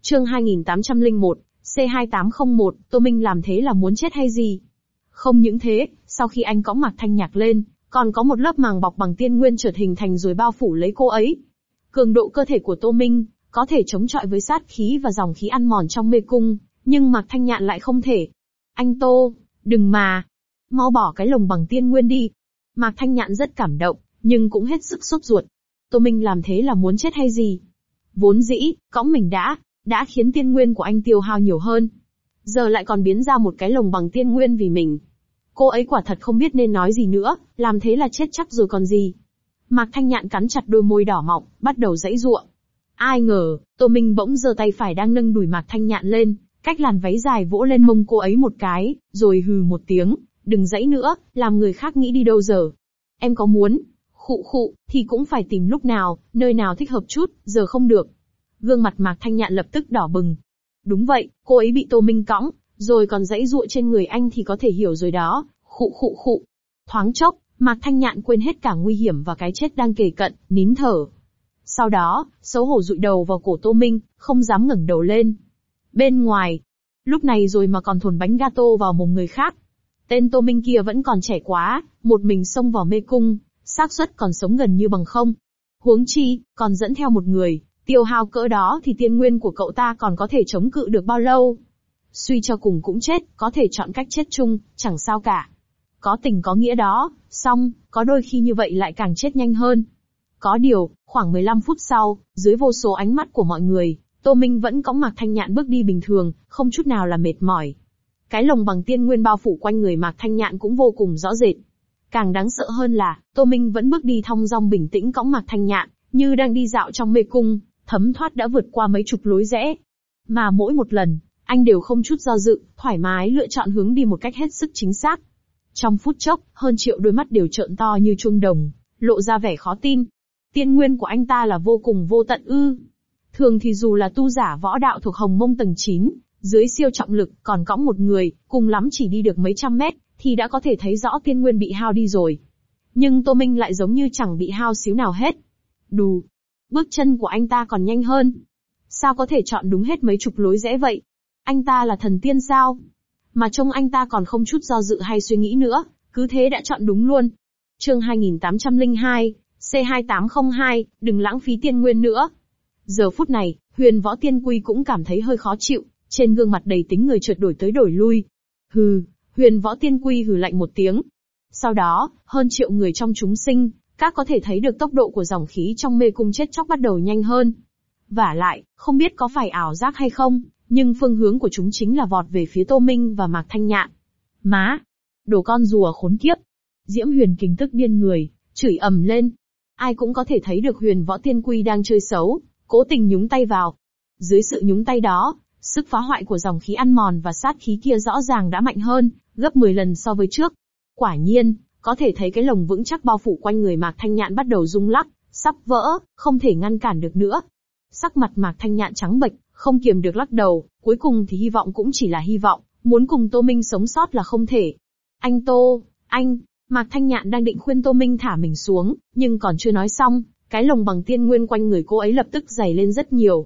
Chương 2801, C2801, Tô Minh làm thế là muốn chết hay gì? Không những thế, sau khi anh cõng Mạc Thanh Nhạc lên, còn có một lớp màng bọc bằng tiên nguyên chợt hình thành rồi bao phủ lấy cô ấy. Cường độ cơ thể của Tô Minh có thể chống chọi với sát khí và dòng khí ăn mòn trong mê cung, nhưng Mạc Thanh Nhạn lại không thể. Anh Tô, đừng mà, mau bỏ cái lồng bằng tiên nguyên đi. Mạc Thanh Nhạn rất cảm động, nhưng cũng hết sức sốt ruột. Tô Minh làm thế là muốn chết hay gì? Vốn dĩ, cõng mình đã khiến tiên nguyên của anh tiêu hao nhiều hơn. Giờ lại còn biến ra một cái lồng bằng tiên nguyên vì mình. Cô ấy quả thật không biết nên nói gì nữa, làm thế là chết chắc rồi còn gì. Mạc Thanh Nhạn cắn chặt đôi môi đỏ mọng, bắt đầu giãy giụa. Ai ngờ, Tô Minh bỗng giơ tay phải đang nâng đùi Mạc Thanh Nhạn lên, cách làn váy dài vỗ lên mông cô ấy một cái, rồi hừ một tiếng, đừng giãy nữa, làm người khác nghĩ đi đâu giờ. Em có muốn, khụ, thì cũng phải tìm lúc nào, nơi nào thích hợp chút, giờ không được. Gương mặt Mạc Thanh Nhạn lập tức đỏ bừng. Đúng vậy, cô ấy bị Tô Minh cõng, rồi còn giãy giụa trên người anh thì có thể hiểu rồi đó, khụ. Thoáng chốc, Mạc Thanh Nhạn quên hết cả nguy hiểm và cái chết đang kề cận, nín thở. Sau đó, xấu hổ dụi đầu vào cổ Tô Minh, không dám ngẩng đầu lên. Bên ngoài, lúc này rồi mà còn thồn bánh gato vào mồm người khác. Tên Tô Minh kia vẫn còn trẻ quá, một mình xông vào mê cung, xác suất còn sống gần như bằng không. Huống chi, còn dẫn theo một người, tiêu hao cỡ đó thì tiên nguyên của cậu ta còn có thể chống cự được bao lâu. Suy cho cùng cũng chết, có thể chọn cách chết chung, chẳng sao cả. Có tình có nghĩa đó, song, có đôi khi như vậy lại càng chết nhanh hơn. Có điều, khoảng 15 phút sau, dưới vô số ánh mắt của mọi người, Tô Minh vẫn cõng Mạc Thanh Nhạn bước đi bình thường, không chút nào là mệt mỏi. Cái lồng bằng tiên nguyên bao phủ quanh người Mạc Thanh Nhạn cũng vô cùng rõ rệt. Càng đáng sợ hơn là, Tô Minh vẫn bước đi thong dong bình tĩnh cõng Mạc Thanh Nhạn, như đang đi dạo trong mê cung, thấm thoát đã vượt qua mấy chục lối rẽ. Mà mỗi một lần, anh đều không chút do dự, thoải mái lựa chọn hướng đi một cách hết sức chính xác. Trong phút chốc, hơn triệu đôi mắt đều trợn to như chuông đồng, lộ ra vẻ khó tin. Tiên nguyên của anh ta là vô cùng vô tận ư? Thường thì dù là tu giả võ đạo thuộc Hồng Mông tầng 9, dưới siêu trọng lực, còn cõng một người, cùng lắm chỉ đi được mấy trăm mét, thì đã có thể thấy rõ tiên nguyên bị hao đi rồi. Nhưng Tô Minh lại giống như chẳng bị hao xíu nào hết. Đù! Bước chân của anh ta còn nhanh hơn. Sao có thể chọn đúng hết mấy chục lối rẽ vậy? Anh ta là thần tiên sao? Mà trông anh ta còn không chút do dự hay suy nghĩ nữa, cứ thế đã chọn đúng luôn. Chương 2802, C2802, đừng lãng phí tiên nguyên nữa. Giờ phút này, Huyền Võ Tiên Quy cũng cảm thấy hơi khó chịu, trên gương mặt đầy tính người chợt đổi tới đổi lui. Hừ, Huyền Võ Tiên Quy hừ lạnh một tiếng. Sau đó, hơn triệu người trong chúng sinh, các có thể thấy được tốc độ của dòng khí trong mê cung chết chóc bắt đầu nhanh hơn. Vả lại, không biết có phải ảo giác hay không, nhưng phương hướng của chúng chính là vọt về phía Tô Minh và Mạc Thanh Nhạn. Má! Đồ con rùa khốn kiếp! Diễm Huyền Kình tức điên người, chửi ầm lên. Ai cũng có thể thấy được Huyền Võ Tiên Quy đang chơi xấu, cố tình nhúng tay vào. Dưới sự nhúng tay đó, sức phá hoại của dòng khí ăn mòn và sát khí kia rõ ràng đã mạnh hơn, gấp 10 lần so với trước. Quả nhiên, có thể thấy cái lồng vững chắc bao phủ quanh người Mạc Thanh Nhạn bắt đầu rung lắc, sắp vỡ, không thể ngăn cản được nữa. Sắc mặt Mạc Thanh Nhạn trắng bệch, không kiềm được lắc đầu, cuối cùng thì hy vọng cũng chỉ là hy vọng, muốn cùng Tô Minh sống sót là không thể. Anh Tô, anh, Mạc Thanh Nhạn đang định khuyên Tô Minh thả mình xuống, nhưng còn chưa nói xong, cái lồng bằng tiên nguyên quanh người cô ấy lập tức dày lên rất nhiều.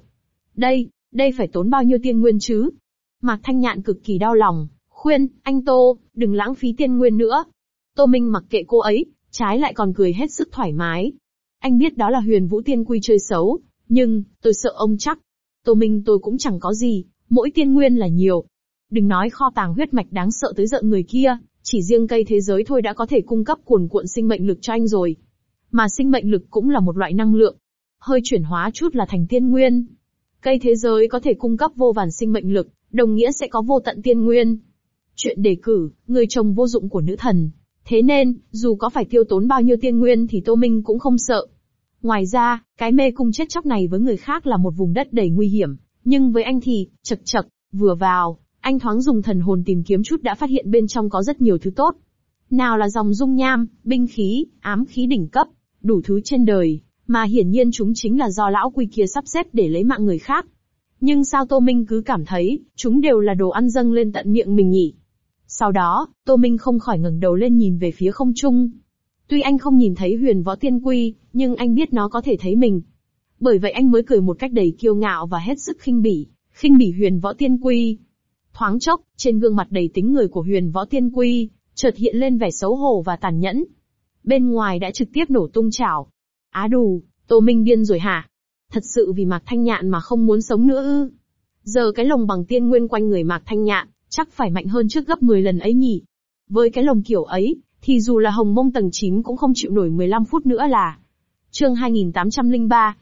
Đây phải tốn bao nhiêu tiên nguyên chứ? Mạc Thanh Nhạn cực kỳ đau lòng, khuyên, anh Tô, đừng lãng phí tiên nguyên nữa. Tô Minh mặc kệ cô ấy, trái lại còn cười hết sức thoải mái. Anh biết đó là Huyền Vũ Tiên Quy chơi xấu, nhưng, tôi sợ ông chắc. Tô Minh tôi cũng chẳng có gì, mỗi tiên nguyên là nhiều. Đừng nói kho tàng huyết mạch đáng sợ tới rợn người kia, chỉ riêng cây thế giới thôi đã có thể cung cấp cuồn cuộn sinh mệnh lực cho anh rồi. Mà sinh mệnh lực cũng là một loại năng lượng. Hơi chuyển hóa chút là thành tiên nguyên. Cây thế giới có thể cung cấp vô vàn sinh mệnh lực, đồng nghĩa sẽ có vô tận tiên nguyên. Chuyện đề cử, người chồng vô dụng của nữ thần. Thế nên, dù có phải tiêu tốn bao nhiêu tiên nguyên thì Tô Minh cũng không sợ. Ngoài ra, cái mê cung chết chóc này với người khác là một vùng đất đầy nguy hiểm, nhưng với anh thì, chật, vừa vào, anh thoáng dùng thần hồn tìm kiếm chút đã phát hiện bên trong có rất nhiều thứ tốt. Nào là dòng dung nham, binh khí, ám khí đỉnh cấp, đủ thứ trên đời, mà hiển nhiên chúng chính là do lão quỷ kia sắp xếp để lấy mạng người khác. Nhưng sao Tô Minh cứ cảm thấy, chúng đều là đồ ăn dâng lên tận miệng mình nhỉ? Sau đó, Tô Minh không khỏi ngẩng đầu lên nhìn về phía không trung. Tuy anh không nhìn thấy Huyền Võ Tiên Quy, nhưng anh biết nó có thể thấy mình. Bởi vậy anh mới cười một cách đầy kiêu ngạo và hết sức khinh bỉ, khinh bỉ Huyền Võ Tiên Quy. Thoáng chốc, trên gương mặt đầy tính người của Huyền Võ Tiên Quy, chợt hiện lên vẻ xấu hổ và tàn nhẫn. Bên ngoài đã trực tiếp nổ tung chảo. Á đù, Tô Minh điên rồi hả? Thật sự vì Mạc Thanh Nhạn mà không muốn sống nữa ư? Giờ cái lồng bằng tiên nguyên quanh người Mạc Thanh Nhạn, chắc phải mạnh hơn trước gấp 10 lần ấy nhỉ? Với cái lồng kiểu ấy, thì dù là hồng mông tầng 9 cũng không chịu nổi 15 phút nữa là. Chương 2803,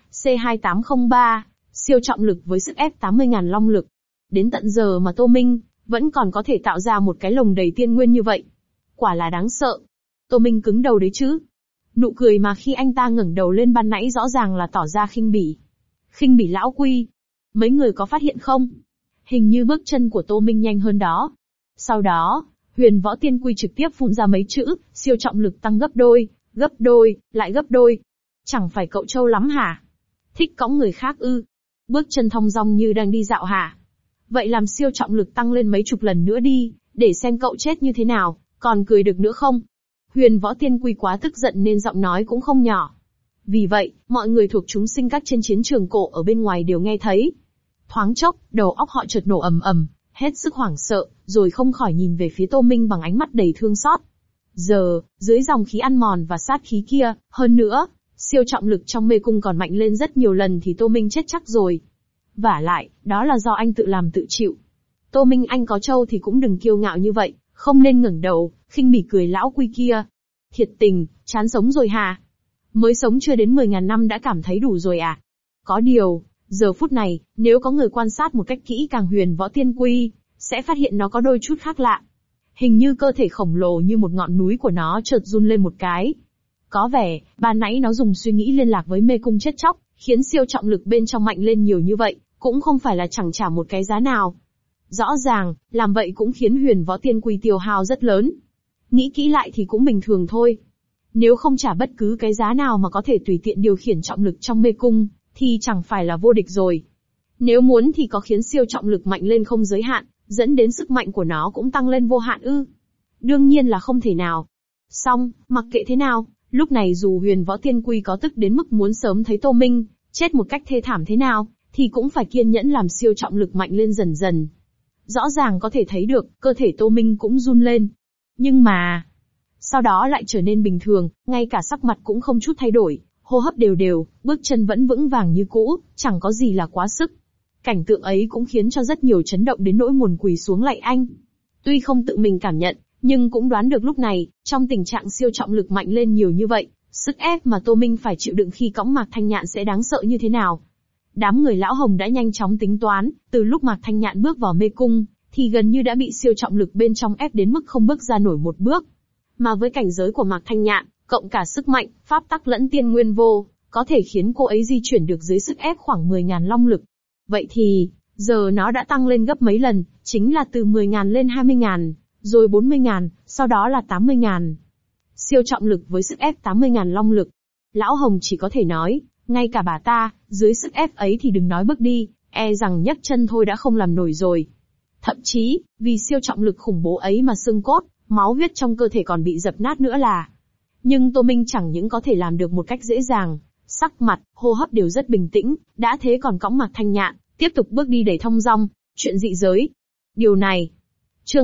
C2803, siêu trọng lực với sức ép 80.000 long lực. Đến tận giờ mà Tô Minh vẫn còn có thể tạo ra một cái lồng đầy tiên nguyên như vậy. Quả là đáng sợ. Tô Minh cứng đầu đấy chứ. Nụ cười mà khi anh ta ngẩng đầu lên ban nãy rõ ràng là tỏ ra khinh bỉ. Khinh bỉ lão Quy. Mấy người có phát hiện không? Hình như bước chân của Tô Minh nhanh hơn đó. Sau đó, Huyền Võ Tiên Quy trực tiếp phun ra mấy chữ, siêu trọng lực tăng gấp đôi, lại gấp đôi. Chẳng phải cậu trâu lắm hả? Thích cõng người khác ư? Bước chân thong dong như đang đi dạo hả? Vậy làm siêu trọng lực tăng lên mấy chục lần nữa đi, để xem cậu chết như thế nào, còn cười được nữa không? Huyền Võ Tiên Quy quá tức giận nên giọng nói cũng không nhỏ. Vì vậy, mọi người thuộc chúng sinh các trên chiến trường cổ ở bên ngoài đều nghe thấy. Thoáng chốc, đầu óc họ chợt nổ ầm ầm, hết sức hoảng sợ, rồi không khỏi nhìn về phía Tô Minh bằng ánh mắt đầy thương xót. Giờ, dưới dòng khí ăn mòn và sát khí kia, hơn nữa, siêu trọng lực trong mê cung còn mạnh lên rất nhiều lần thì Tô Minh chết chắc rồi. Vả lại, đó là do anh tự làm tự chịu. Tô Minh anh có trâu thì cũng đừng kiêu ngạo như vậy, không nên ngẩng đầu, khinh bỉ cười lão Quy kia. Thiệt tình, chán sống rồi hả? Mới sống chưa đến 10.000 năm đã cảm thấy đủ rồi à? Có điều, giờ phút này, nếu có người quan sát một cách kỹ càng Huyền Võ Tiên Quy, sẽ phát hiện nó có đôi chút khác lạ. Hình như cơ thể khổng lồ như một ngọn núi của nó chợt run lên một cái. Có vẻ, ban nãy nó dùng suy nghĩ liên lạc với mê cung chết chóc, khiến siêu trọng lực bên trong mạnh lên nhiều như vậy, cũng không phải là chẳng trả một cái giá nào. Rõ ràng, làm vậy cũng khiến Huyền Võ Tiên Quy tiêu hao rất lớn. Nghĩ kỹ lại thì cũng bình thường thôi. Nếu không trả bất cứ cái giá nào mà có thể tùy tiện điều khiển trọng lực trong mê cung, thì chẳng phải là vô địch rồi. Nếu muốn thì có khiến siêu trọng lực mạnh lên không giới hạn, dẫn đến sức mạnh của nó cũng tăng lên vô hạn ư? Đương nhiên là không thể nào. Song, mặc kệ thế nào, lúc này dù Huyền Võ Tiên Quy có tức đến mức muốn sớm thấy Tô Minh chết một cách thê thảm thế nào, thì cũng phải kiên nhẫn làm siêu trọng lực mạnh lên dần dần. Rõ ràng có thể thấy được, cơ thể Tô Minh cũng run lên. Nhưng mà, sau đó lại trở nên bình thường, ngay cả sắc mặt cũng không chút thay đổi, hô hấp đều đều, bước chân vẫn vững vàng như cũ, chẳng có gì là quá sức. Cảnh tượng ấy cũng khiến cho rất nhiều chấn động đến nỗi muốn quỳ xuống lạy anh. Tuy không tự mình cảm nhận, nhưng cũng đoán được lúc này, trong tình trạng siêu trọng lực mạnh lên nhiều như vậy, sức ép mà Tô Minh phải chịu đựng khi cõng Mạc Thanh Nhạn sẽ đáng sợ như thế nào. Đám người lão Hồng đã nhanh chóng tính toán, từ lúc Mạc Thanh Nhạn bước vào mê cung, thì gần như đã bị siêu trọng lực bên trong ép đến mức không bước ra nổi một bước. Mà với cảnh giới của Mạc Thanh Nhạn, cộng cả sức mạnh, pháp tắc lẫn tiên nguyên vô, có thể khiến cô ấy di chuyển được dưới sức ép khoảng 10.000 long lực. Vậy thì, giờ nó đã tăng lên gấp mấy lần, chính là từ 10.000 lên 20.000, rồi 40.000, sau đó là 80.000. Siêu trọng lực với sức ép 80.000 long lực. Lão Hồng chỉ có thể nói, ngay cả bà ta, dưới sức ép ấy thì đừng nói bước đi, e rằng nhấc chân thôi đã không làm nổi rồi. Thậm chí, vì siêu trọng lực khủng bố ấy mà xương cốt, máu huyết trong cơ thể còn bị dập nát nữa là. Nhưng Tô Minh chẳng những có thể làm được một cách dễ dàng, sắc mặt, hô hấp đều rất bình tĩnh, đã thế còn cõng Mạc Thanh Nhạn, tiếp tục bước đi đầy thong dong, chuyện dị giới. Điều này, chương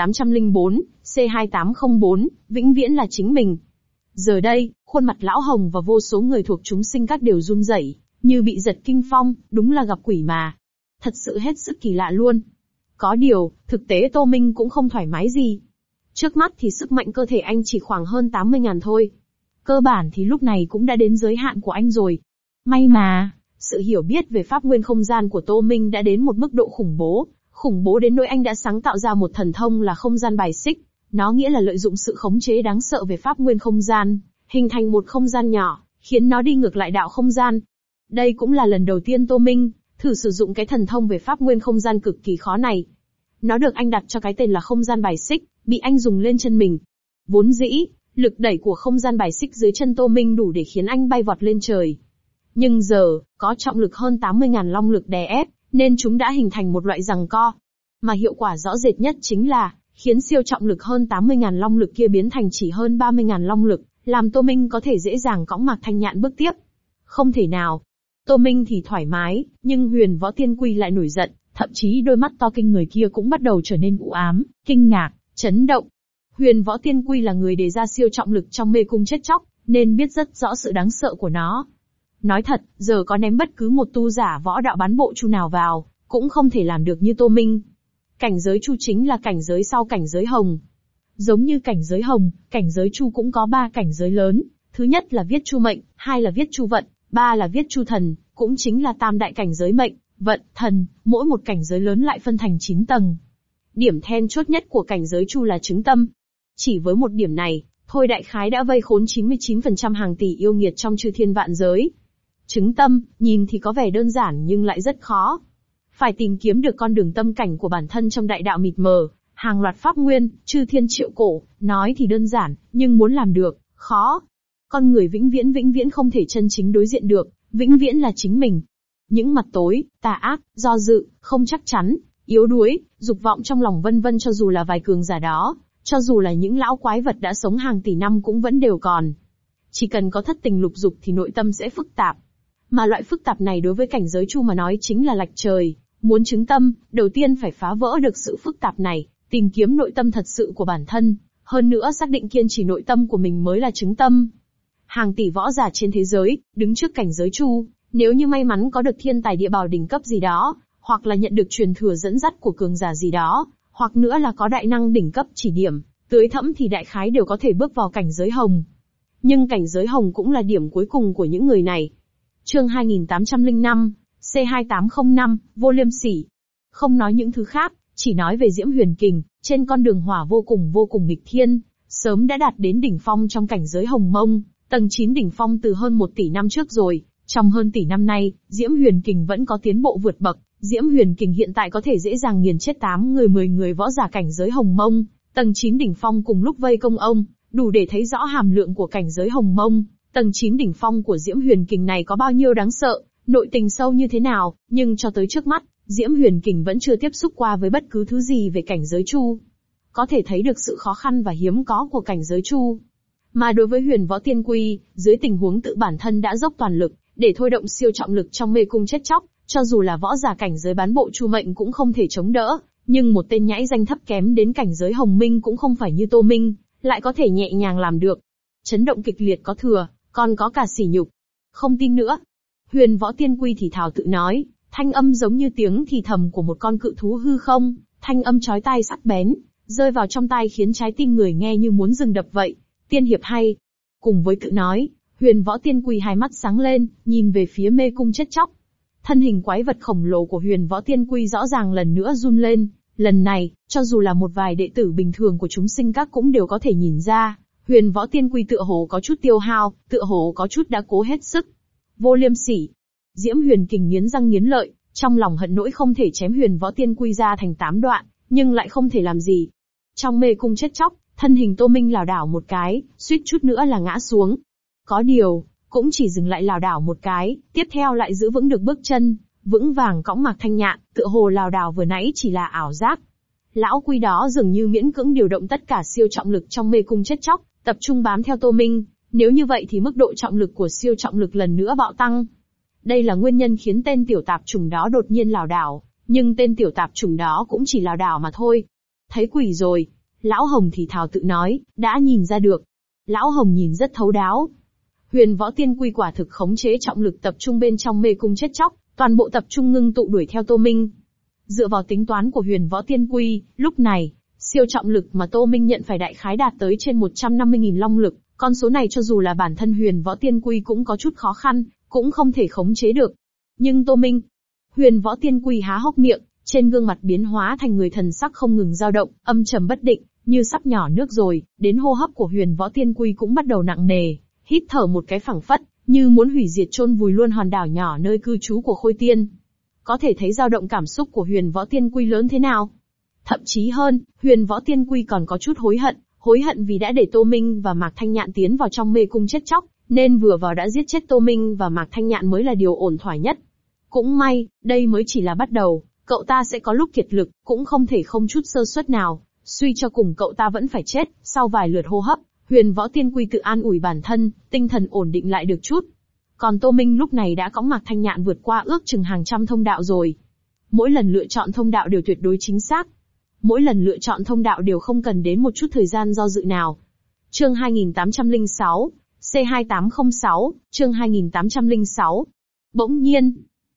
2804, C2804, vĩnh viễn là chính mình. Giờ đây, khuôn mặt lão Hồng và vô số người thuộc chúng sinh các đều run rẩy, như bị giật kinh phong, đúng là gặp quỷ mà. Thật sự hết sức kỳ lạ luôn. Có điều, thực tế Tô Minh cũng không thoải mái gì. Trước mắt thì sức mạnh cơ thể anh chỉ khoảng hơn 80.000 thôi. Cơ bản thì lúc này cũng đã đến giới hạn của anh rồi. May mà, sự hiểu biết về pháp nguyên không gian của Tô Minh đã đến một mức độ khủng bố đến nỗi anh đã sáng tạo ra một thần thông là không gian bài xích. Nó nghĩa là lợi dụng sự khống chế đáng sợ về pháp nguyên không gian, hình thành một không gian nhỏ, khiến nó đi ngược lại đạo không gian. Đây cũng là lần đầu tiên Tô Minh thử sử dụng cái thần thông về pháp nguyên không gian cực kỳ khó này. Nó được anh đặt cho cái tên là không gian bài xích, bị anh dùng lên chân mình. Vốn dĩ, lực đẩy của không gian bài xích dưới chân Tô Minh đủ để khiến anh bay vọt lên trời. Nhưng giờ, có trọng lực hơn 80.000 long lực đè ép, nên chúng đã hình thành một loại giằng co. Mà hiệu quả rõ rệt nhất chính là, khiến siêu trọng lực hơn 80.000 long lực kia biến thành chỉ hơn 30.000 long lực, làm Tô Minh có thể dễ dàng cõng Mạc Thanh Nhạn bước tiếp. Không thể nào. Tô Minh thì thoải mái, nhưng Huyền Võ Tiên Quy lại nổi giận, thậm chí đôi mắt to kinh người kia cũng bắt đầu trở nên u ám, kinh ngạc, chấn động. Huyền Võ Tiên Quy là người đề ra siêu trọng lực trong mê cung chết chóc, nên biết rất rõ sự đáng sợ của nó. Nói thật, giờ có ném bất cứ một tu giả võ đạo bán bộ chu nào vào, cũng không thể làm được như Tô Minh. Cảnh giới chu chính là cảnh giới sau cảnh giới hồng. Giống như cảnh giới hồng, cảnh giới chu cũng có 3 cảnh giới lớn. Thứ nhất là viết chu mệnh, 2 là viết chu vận, 3 là viết chu thần, cũng chính là tam đại cảnh giới mệnh, vận, thần, mỗi một cảnh giới lớn lại phân thành 9 tầng. Điểm then chốt nhất của cảnh giới chu là chứng tâm. Chỉ với một điểm này, thôi đại khái đã vây khốn 99% hàng tỷ yêu nghiệt trong chư thiên vạn giới. Chứng tâm, nhìn thì có vẻ đơn giản nhưng lại rất khó. Phải tìm kiếm được con đường tâm cảnh của bản thân trong đại đạo mịt mờ, hàng loạt pháp nguyên, chư thiên triệu cổ, nói thì đơn giản, nhưng muốn làm được, khó. Con người vĩnh viễn không thể chân chính đối diện được, vĩnh viễn là chính mình. Những mặt tối, tà ác, do dự, không chắc chắn, yếu đuối, dục vọng trong lòng vân vân, cho dù là vài cường giả đó, cho dù là những lão quái vật đã sống hàng tỷ năm cũng vẫn đều còn. Chỉ cần có thất tình lục dục thì nội tâm sẽ phức tạp. Mà loại phức tạp này đối với cảnh giới chu mà nói chính là lệch trời. Muốn chứng tâm, đầu tiên phải phá vỡ được sự phức tạp này, tìm kiếm nội tâm thật sự của bản thân. Hơn nữa xác định kiên trì nội tâm của mình mới là chứng tâm. Hàng tỷ võ giả trên thế giới, đứng trước cảnh giới chu, nếu như may mắn có được thiên tài địa bảo đỉnh cấp gì đó, hoặc là nhận được truyền thừa dẫn dắt của cường giả gì đó, hoặc nữa là có đại năng đỉnh cấp chỉ điểm, tưới thẫm thì đại khái đều có thể bước vào cảnh giới hồng. Nhưng cảnh giới hồng cũng là điểm cuối cùng của những người này. Chương 2805, C2805, Vô Liêm Sỉ. Không nói những thứ khác, chỉ nói về Diễm Huyền Kình, trên con đường hỏa vô cùng nghịch thiên, sớm đã đạt đến đỉnh phong trong cảnh giới hồng mông, tầng 9 đỉnh phong từ hơn 1 tỷ năm trước rồi. Trong hơn tỷ năm nay, Diễm Huyền Kình vẫn có tiến bộ vượt bậc. Diễm Huyền Kình hiện tại có thể dễ dàng nghiền chết 8 người 10 người võ giả cảnh giới hồng mông, tầng 9 đỉnh phong cùng lúc vây công ông, đủ để thấy rõ hàm lượng của cảnh giới hồng mông. Tầng 9 đỉnh phong của Diễm Huyền Kình này có bao nhiêu đáng sợ, nội tình sâu như thế nào, nhưng cho tới trước mắt, Diễm Huyền Kình vẫn chưa tiếp xúc qua với bất cứ thứ gì về cảnh giới chu. Có thể thấy được sự khó khăn và hiếm có của cảnh giới chu. Mà đối với Huyền Võ Tiên Quy, dưới tình huống tự bản thân đã dốc toàn lực, để thôi động siêu trọng lực trong mê cung chết chóc, cho dù là võ giả cảnh giới bán bộ chu mệnh cũng không thể chống đỡ, nhưng một tên nhãi danh thấp kém đến cảnh giới hồng minh cũng không phải như Tô Minh, lại có thể nhẹ nhàng làm được. Chấn động kịch liệt có thừa, còn có cả sỉ nhục. Không tin nữa. Huyền Võ Tiên Quy thì thào tự nói, thanh âm giống như tiếng thì thầm của một con cự thú hư không, thanh âm chói tai sắc bén, rơi vào trong tai khiến trái tim người nghe như muốn dừng đập vậy. Tiên hiệp hay. Cùng với tự nói, Huyền Võ Tiên Quy hai mắt sáng lên, nhìn về phía mê cung chết chóc. Thân hình quái vật khổng lồ của Huyền Võ Tiên Quy rõ ràng lần nữa run lên, lần này, cho dù là một vài đệ tử bình thường của chúng sinh các cũng đều có thể nhìn ra, Huyền Võ Tiên Quy tựa hồ có chút tiêu hao, tựa hồ có chút đã cố hết sức. Vô liêm sỉ. Diễm Huyền Kình nghiến răng nghiến lợi, trong lòng hận nỗi không thể chém Huyền Võ Tiên Quy ra thành 8 đoạn, nhưng lại không thể làm gì. Trong mê cung chết chóc, thân hình Tô Minh lảo đảo một cái, suýt chút nữa là ngã xuống. Có điều, cũng chỉ dừng lại lảo đảo một cái, tiếp theo lại giữ vững được bước chân, vững vàng cõng Mạc Thanh Nhạn, tựa hồ lảo đảo vừa nãy chỉ là ảo giác. Lão Quy đó dường như miễn cưỡng điều động tất cả siêu trọng lực trong mê cung chết chóc, tập trung bám theo Tô Minh, nếu như vậy thì mức độ trọng lực của siêu trọng lực lần nữa bạo tăng. Đây là nguyên nhân khiến tên tiểu tạp chủng đó đột nhiên lảo đảo, nhưng tên tiểu tạp chủng đó cũng chỉ lảo đảo mà thôi. Thấy quỷ rồi. Lão Hồng thì thào tự nói, đã nhìn ra được. Lão Hồng nhìn rất thấu đáo. Huyền Võ Tiên Quy quả thực khống chế trọng lực tập trung bên trong mê cung chết chóc, toàn bộ tập trung ngưng tụ đuổi theo Tô Minh. Dựa vào tính toán của Huyền Võ Tiên Quy, lúc này, siêu trọng lực mà Tô Minh nhận phải đại khái đạt tới trên 150.000 long lực, con số này cho dù là bản thân Huyền Võ Tiên Quy cũng có chút khó khăn, cũng không thể khống chế được. Nhưng Tô Minh, Huyền Võ Tiên Quy há hốc miệng, trên gương mặt biến hóa thành người thần sắc không ngừng dao động, âm trầm bất định, như sắp nhỏ nước rồi, đến hô hấp của Huyền Võ Tiên Quy cũng bắt đầu nặng nề, hít thở một cái phảng phất, như muốn hủy diệt chôn vùi luôn hòn đảo nhỏ nơi cư trú của Khôi Tiên. Có thể thấy dao động cảm xúc của Huyền Võ Tiên Quy lớn thế nào. Thậm chí hơn, Huyền Võ Tiên Quy còn có chút hối hận vì đã để Tô Minh và Mạc Thanh Nhạn tiến vào trong mê cung chết chóc, nên vừa vào đã giết chết Tô Minh và Mạc Thanh Nhạn mới là điều ổn thỏa nhất. Cũng may, đây mới chỉ là bắt đầu, cậu ta sẽ có lúc kiệt lực, cũng không thể không chút sơ suất nào, suy cho cùng cậu ta vẫn phải chết. Sau vài lượt hô hấp, Huyền Võ Tiên Quy tự an ủi bản thân, tinh thần ổn định lại được chút. Còn Tô Minh lúc này đã cõng Mạc Thanh Nhạn vượt qua ước chừng hàng trăm thông đạo rồi. Mỗi lần lựa chọn thông đạo đều tuyệt đối chính xác. Mỗi lần lựa chọn thông đạo đều không cần đến một chút thời gian do dự nào. Chương 2806, C2806, chương 2806. Bỗng nhiên,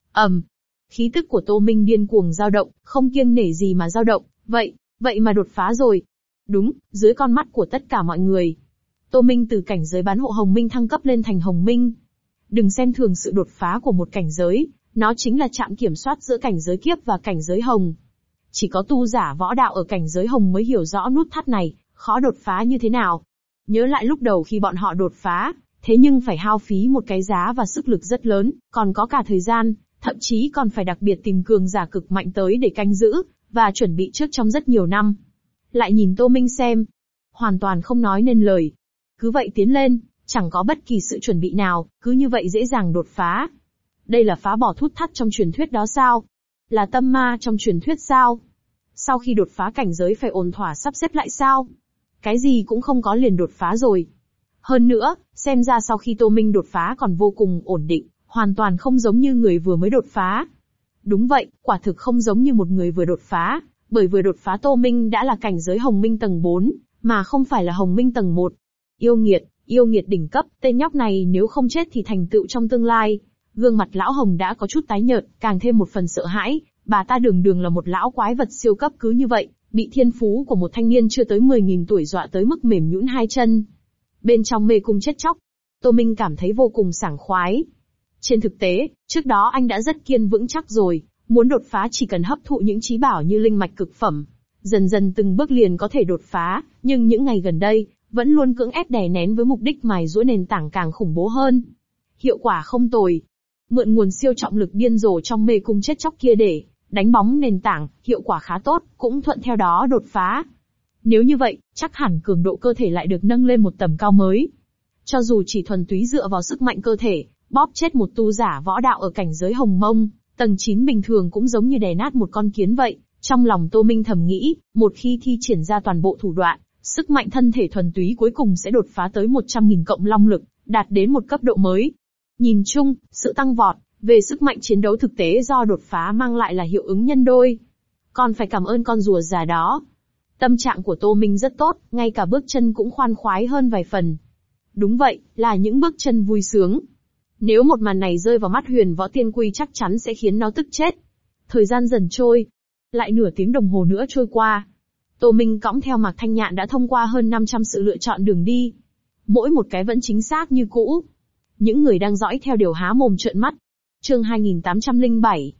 khí tức của Tô Minh điên cuồng dao động, không kiêng nể gì mà dao động, vậy mà đột phá rồi. Đúng, dưới con mắt của tất cả mọi người. Tô Minh từ cảnh giới bán hộ Hồng Minh thăng cấp lên thành Hồng Minh. Đừng xem thường sự đột phá của một cảnh giới, nó chính là trạm kiểm soát giữa cảnh giới kiếp và cảnh giới hồng. Chỉ có tu giả võ đạo ở cảnh giới hồng mới hiểu rõ nút thắt này, khó đột phá như thế nào. Nhớ lại lúc đầu khi bọn họ đột phá, thế nhưng phải hao phí một cái giá và sức lực rất lớn, còn có cả thời gian, thậm chí còn phải đặc biệt tìm cường giả cực mạnh tới để canh giữ, và chuẩn bị trước trong rất nhiều năm. Lại nhìn Tô Minh xem, hoàn toàn không nói nên lời. Cứ vậy tiến lên, chẳng có bất kỳ sự chuẩn bị nào, cứ như vậy dễ dàng đột phá. Đây là phá bỏ thút thắt trong truyền thuyết đó sao? Là tâm ma trong truyền thuyết sao? Sau khi đột phá cảnh giới phải ổn thỏa sắp xếp lại sao? Cái gì cũng không có liền đột phá rồi. Hơn nữa, xem ra sau khi Tô Minh đột phá còn vô cùng ổn định, hoàn toàn không giống như người vừa mới đột phá. Đúng vậy, quả thực không giống như một người vừa đột phá, bởi vừa đột phá Tô Minh đã là cảnh giới Hồng Minh tầng 4, mà không phải là Hồng Minh tầng 1. Yêu nghiệt đỉnh cấp, tên nhóc này nếu không chết thì thành tựu trong tương lai. Gương mặt lão Hồng đã có chút tái nhợt, càng thêm một phần sợ hãi, bà ta đường đường là một lão quái vật siêu cấp cứ như vậy, bị thiên phú của một thanh niên chưa tới 10.000 tuổi dọa tới mức mềm nhũn hai chân. Bên trong mê cung chết chóc, Tô Minh cảm thấy vô cùng sảng khoái. Trên thực tế, trước đó anh đã rất kiên vững chắc rồi, muốn đột phá chỉ cần hấp thụ những trí bảo như linh mạch cực phẩm. Dần dần từng bước liền có thể đột phá, nhưng những ngày gần đây, vẫn luôn cưỡng ép đè nén với mục đích mài giũa nền tảng càng khủng bố hơn. Hiệu quả không tồi. Mượn nguồn siêu trọng lực điên rồ trong mê cung chết chóc kia để đánh bóng nền tảng, hiệu quả khá tốt, cũng thuận theo đó đột phá. Nếu như vậy, chắc hẳn cường độ cơ thể lại được nâng lên một tầm cao mới. Cho dù chỉ thuần túy dựa vào sức mạnh cơ thể, bóp chết một tu giả võ đạo ở cảnh giới hồng mông, tầng 9 bình thường cũng giống như đè nát một con kiến vậy. Trong lòng Tô Minh thầm nghĩ, một khi thi triển ra toàn bộ thủ đoạn, sức mạnh thân thể thuần túy cuối cùng sẽ đột phá tới 100.000 cộng long lực, đạt đến một cấp độ mới. Nhìn chung, sự tăng vọt về sức mạnh chiến đấu thực tế do đột phá mang lại là hiệu ứng nhân đôi. Còn phải cảm ơn con rùa già đó. Tâm trạng của Tô Minh rất tốt, ngay cả bước chân cũng khoan khoái hơn vài phần. Đúng vậy, là những bước chân vui sướng. Nếu một màn này rơi vào mắt Huyền Võ Tiên Quy chắc chắn sẽ khiến nó tức chết. Thời gian dần trôi, lại nửa tiếng đồng hồ nữa trôi qua. Tô Minh cõng theo Mạc Thanh Nhạn đã thông qua hơn 500 sự lựa chọn đường đi. Mỗi một cái vẫn chính xác như cũ. Những người đang dõi theo đều há mồm trợn mắt. Chương 2807,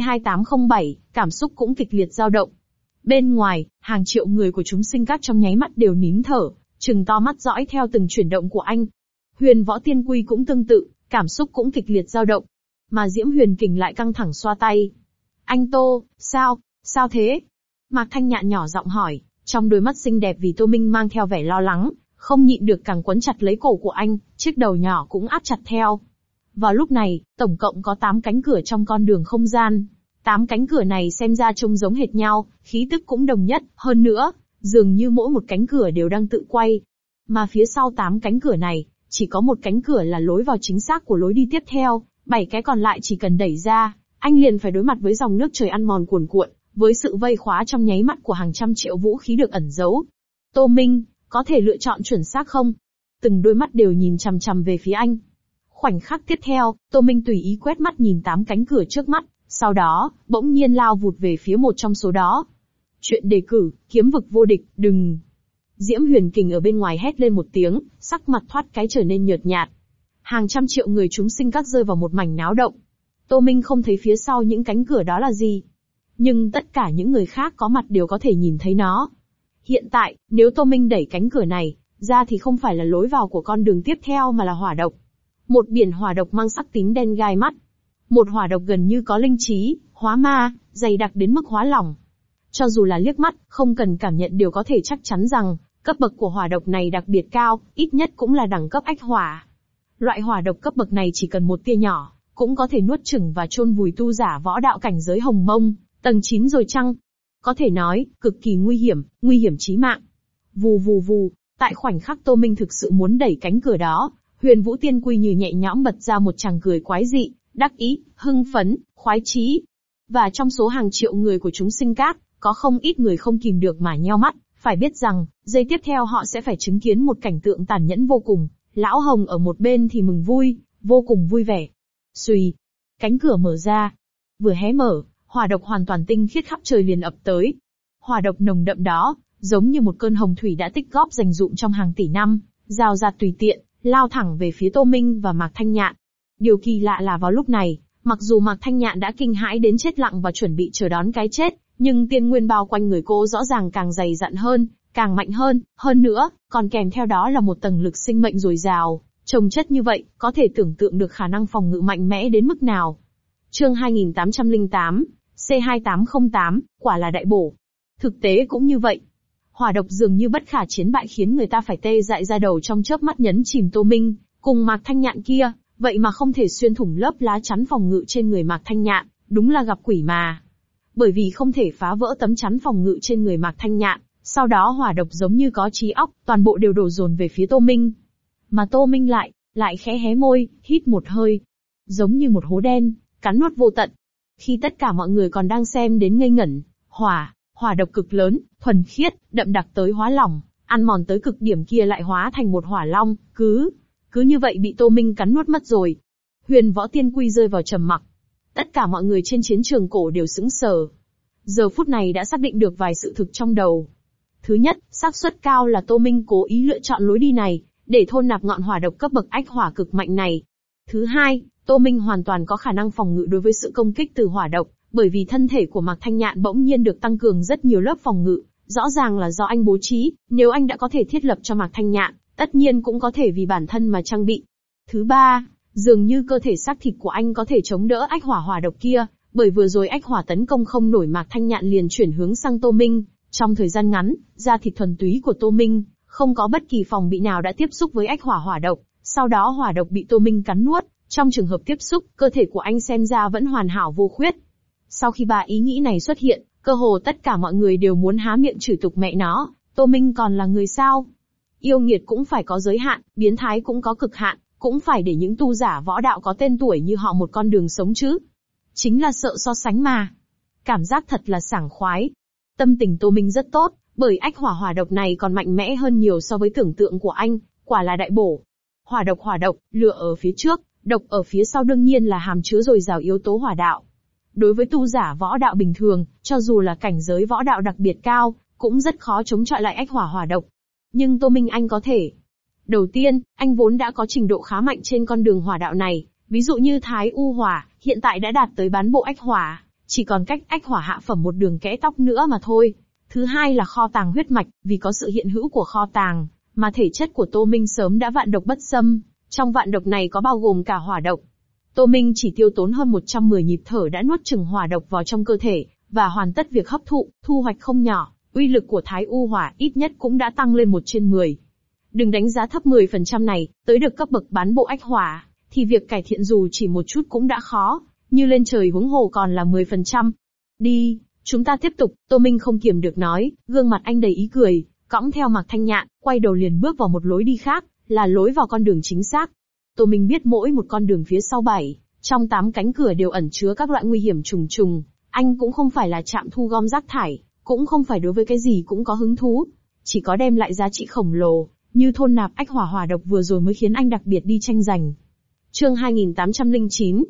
C2807, cảm xúc cũng kịch liệt dao động. Bên ngoài, hàng triệu người của chúng sinh các trong nháy mắt đều nín thở, trừng to mắt dõi theo từng chuyển động của anh. Huyền Võ Tiên Quy cũng tương tự, cảm xúc cũng kịch liệt dao động. Mà Diễm Huyền Kình lại căng thẳng xoa tay. Anh Tô, sao thế? Mạc Thanh Nhạn nhỏ giọng hỏi, trong đôi mắt xinh đẹp vì Tô Minh mang theo vẻ lo lắng, không nhịn được càng quấn chặt lấy cổ của anh, chiếc đầu nhỏ cũng áp chặt theo. Vào lúc này, tổng cộng có 8 cánh cửa trong con đường không gian. 8 cánh cửa này xem ra trông giống hệt nhau, khí tức cũng đồng nhất, hơn nữa, dường như mỗi một cánh cửa đều đang tự quay. Mà phía sau 8 cánh cửa này, chỉ có một cánh cửa là lối vào chính xác của lối đi tiếp theo, 7 cái còn lại chỉ cần đẩy ra, anh liền phải đối mặt với dòng nước trời ăn mòn cuồn cuộn, với sự vây khóa trong nháy mắt của hàng trăm triệu vũ khí được ẩn giấu. Tô Minh, có thể lựa chọn chuẩn xác không? Từng đôi mắt đều nhìn chằm chằm về phía anh. Khoảnh khắc tiếp theo, Tô Minh tùy ý quét mắt nhìn 8 cánh cửa trước mắt, sau đó, bỗng nhiên lao vụt về phía một trong số đó. Chuyện đề cử, kiếm vực vô địch, đừng. Diễm Huyền Kình ở bên ngoài hét lên một tiếng, sắc mặt thoát cái trở nên nhợt nhạt. Hàng trăm triệu người chúng sinh các rơi vào một mảnh náo động. Tô Minh không thấy phía sau những cánh cửa đó là gì. Nhưng tất cả những người khác có mặt đều có thể nhìn thấy nó. Hiện tại, nếu Tô Minh đẩy cánh cửa này ra thì không phải là lối vào của con đường tiếp theo mà là hỏa độc. Một biển hỏa độc mang sắc tím đen gai mắt. Một hỏa độc gần như có linh trí, hóa ma, dày đặc đến mức hóa lỏng. Cho dù là liếc mắt, không cần cảm nhận đều có thể chắc chắn rằng, cấp bậc của hỏa độc này đặc biệt cao, ít nhất cũng là đẳng cấp ách hỏa. Loại hỏa độc cấp bậc này chỉ cần một tia nhỏ, cũng có thể nuốt chửng và chôn vùi tu giả võ đạo cảnh giới hồng mông, tầng 9 rồi chăng? Có thể nói, cực kỳ nguy hiểm chí mạng. Vù vù vù, tại khoảnh khắc Tô Minh thực sự muốn đẩy cánh cửa đó, Huyền Vũ Tiên Quy như nhẹ nhõm bật ra một tràng cười quái dị, đắc ý, hưng phấn, khoái chí. Và trong số hàng triệu người của chúng sinh các, có không ít người không kìm được mà nheo mắt, phải biết rằng, giây tiếp theo họ sẽ phải chứng kiến một cảnh tượng tàn nhẫn vô cùng. Lão Hồng ở một bên thì mừng vui, vô cùng vui vẻ. Xùy, cánh cửa mở ra. Vừa hé mở, hỏa độc hoàn toàn tinh khiết khắp trời liền ập tới. Hỏa độc nồng đậm đó, giống như một cơn hồng thủy đã tích góp dành dụm trong hàng tỷ năm, rào rạt tùy tiện, lao thẳng về phía Tô Minh và Mạc Thanh Nhạn. Điều kỳ lạ là vào lúc này, mặc dù Mạc Thanh Nhạn đã kinh hãi đến chết lặng và chuẩn bị chờ đón cái chết, nhưng tiên nguyên bao quanh người cô rõ ràng càng dày dặn hơn, càng mạnh hơn nữa, còn kèm theo đó là một tầng lực sinh mệnh dồi dào, chồng chất như vậy, có thể tưởng tượng được khả năng phòng ngự mạnh mẽ đến mức nào. Chương 2808, C2808, quả là đại bổ. Thực tế cũng như vậy. Hỏa độc dường như bất khả chiến bại khiến người ta phải tê dại ra đầu trong chớp mắt nhấn chìm Tô Minh, cùng Mạc Thanh Nhạn kia, vậy mà không thể xuyên thủng lớp lá chắn phòng ngự trên người Mạc Thanh Nhạn, đúng là gặp quỷ mà. Bởi vì không thể phá vỡ tấm chắn phòng ngự trên người Mạc Thanh Nhạn, sau đó hỏa độc giống như có trí óc, toàn bộ đều đổ dồn về phía Tô Minh. Mà Tô Minh lại khẽ hé môi, hít một hơi. Giống như một hố đen, cắn nuốt vô tận. Khi tất cả mọi người còn đang xem đến ngây ngẩn, hỏa độc cực lớn, thuần khiết, đậm đặc tới hóa lỏng, ăn mòn tới cực điểm kia lại hóa thành một hỏa long, cứ như vậy bị Tô Minh cắn nuốt mất rồi. Huyền Võ Tiên Quy rơi vào trầm mặc. Tất cả mọi người trên chiến trường cổ đều sững sờ. Giờ phút này đã xác định được vài sự thực trong đầu. Thứ nhất, xác suất cao là Tô Minh cố ý lựa chọn lối đi này, để thôn nạp ngọn hỏa độc cấp bậc ách hỏa cực mạnh này. Thứ hai, Tô Minh hoàn toàn có khả năng phòng ngự đối với sự công kích từ hỏa độc, bởi vì thân thể của Mạc Thanh Nhạn bỗng nhiên được tăng cường rất nhiều lớp phòng ngự, rõ ràng là do anh bố trí, nếu anh đã có thể thiết lập cho Mạc Thanh Nhạn, tất nhiên cũng có thể vì bản thân mà trang bị. Thứ ba, dường như cơ thể xác thịt của anh có thể chống đỡ ách hỏa độc kia, bởi vừa rồi ách hỏa tấn công không nổi Mạc Thanh Nhạn liền chuyển hướng sang Tô Minh, trong thời gian ngắn, da thịt thuần túy của Tô Minh, không có bất kỳ phòng bị nào đã tiếp xúc với ách hỏa độc, sau đó hỏa độc bị Tô Minh cắn nuốt, trong trường hợp tiếp xúc, cơ thể của anh xem ra vẫn hoàn hảo vô khuyết. Sau khi ba ý nghĩ này xuất hiện, cơ hồ tất cả mọi người đều muốn há miệng chửi tục mẹ nó, Tô Minh còn là người sao? Yêu nghiệt cũng phải có giới hạn, biến thái cũng có cực hạn, cũng phải để những tu giả võ đạo có tên tuổi như họ một con đường sống chứ. Chính là sợ so sánh mà. Cảm giác thật là sảng khoái. Tâm tình Tô Minh rất tốt, bởi ách hỏa độc này còn mạnh mẽ hơn nhiều so với tưởng tượng của anh, quả là đại bổ. Hỏa độc, lửa ở phía trước, độc ở phía sau đương nhiên là hàm chứa dồi dào yếu tố hỏa đạo. Đối với tu giả võ đạo bình thường, cho dù là cảnh giới võ đạo đặc biệt cao, cũng rất khó chống chọi lại ách hỏa độc. Nhưng Tô Minh anh có thể. Đầu tiên, anh vốn đã có trình độ khá mạnh trên con đường hỏa đạo này, ví dụ như Thái U Hỏa, hiện tại đã đạt tới bán bộ ách hỏa, chỉ còn cách ách hỏa hạ phẩm một đường kẽ tóc nữa mà thôi. Thứ hai là kho tàng huyết mạch, vì có sự hiện hữu của kho tàng, mà thể chất của Tô Minh sớm đã vạn độc bất xâm, trong vạn độc này có bao gồm cả hỏa độc. Tô Minh chỉ tiêu tốn hơn 110 nhịp thở đã nuốt chửng hỏa độc vào trong cơ thể, và hoàn tất việc hấp thụ, thu hoạch không nhỏ, uy lực của Thái U Hỏa ít nhất cũng đã tăng lên 1/10. Đừng đánh giá thấp 10% này, tới được cấp bậc bán bộ ách hỏa, thì việc cải thiện dù chỉ một chút cũng đã khó, như lên trời huống hồ còn là 10%. Đi, chúng ta tiếp tục, Tô Minh không kiềm được nói, gương mặt anh đầy ý cười, cõng theo Mạc Thanh Nhạn, quay đầu liền bước vào một lối đi khác, là lối vào con đường chính xác. Tô Minh biết mỗi một con đường phía sau 7 trong 8 cánh cửa đều ẩn chứa các loại nguy hiểm trùng trùng, anh cũng không phải là trạm thu gom rác thải, cũng không phải đối với cái gì cũng có hứng thú, chỉ có đem lại giá trị khổng lồ, như thôn nạp ách hỏa độc vừa rồi mới khiến anh đặc biệt đi tranh giành. Chương 2809,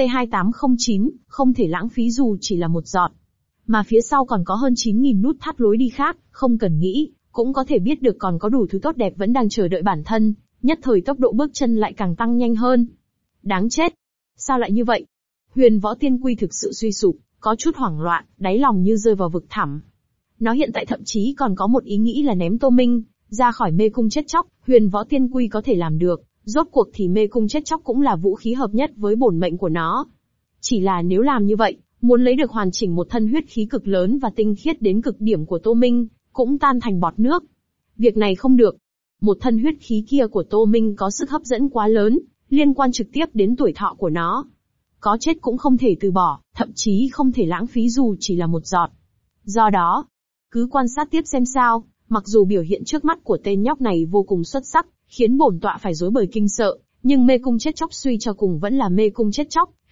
C2809, không thể lãng phí dù chỉ là một giọt. Mà phía sau còn có hơn 9.000 nút thắt lối đi khác, không cần nghĩ, cũng có thể biết được còn có đủ thứ tốt đẹp vẫn đang chờ đợi bản thân, nhất thời tốc độ bước chân lại càng tăng nhanh hơn. Đáng chết! Sao lại như vậy? Huyền Võ Tiên Quy thực sự suy sụp, có chút hoảng loạn, đáy lòng như rơi vào vực thẳm. Nó hiện tại thậm chí còn có một ý nghĩ là ném Tô Minh ra khỏi mê cung chết chóc, Huyền Võ Tiên Quy có thể làm được, rốt cuộc thì mê cung chết chóc cũng là vũ khí hợp nhất với bổn mệnh của nó. Chỉ là nếu làm như vậy, muốn lấy được hoàn chỉnh một thân huyết khí cực lớn và tinh khiết đến cực điểm của Tô Minh, cũng tan thành bọt nước. Việc này không được. Một thân huyết khí kia của Tô Minh có sức hấp dẫn quá lớn, liên quan trực tiếp đến tuổi thọ của nó. Có chết cũng không thể từ bỏ, thậm chí không thể lãng phí dù chỉ là một giọt. Do đó, cứ quan sát tiếp xem sao, mặc dù biểu hiện trước mắt của tên nhóc này vô cùng xuất sắc, khiến bổn tọa phải rối bời kinh sợ, nhưng mê cung chết chóc suy cho cùng vẫn là mê cung chết chóc,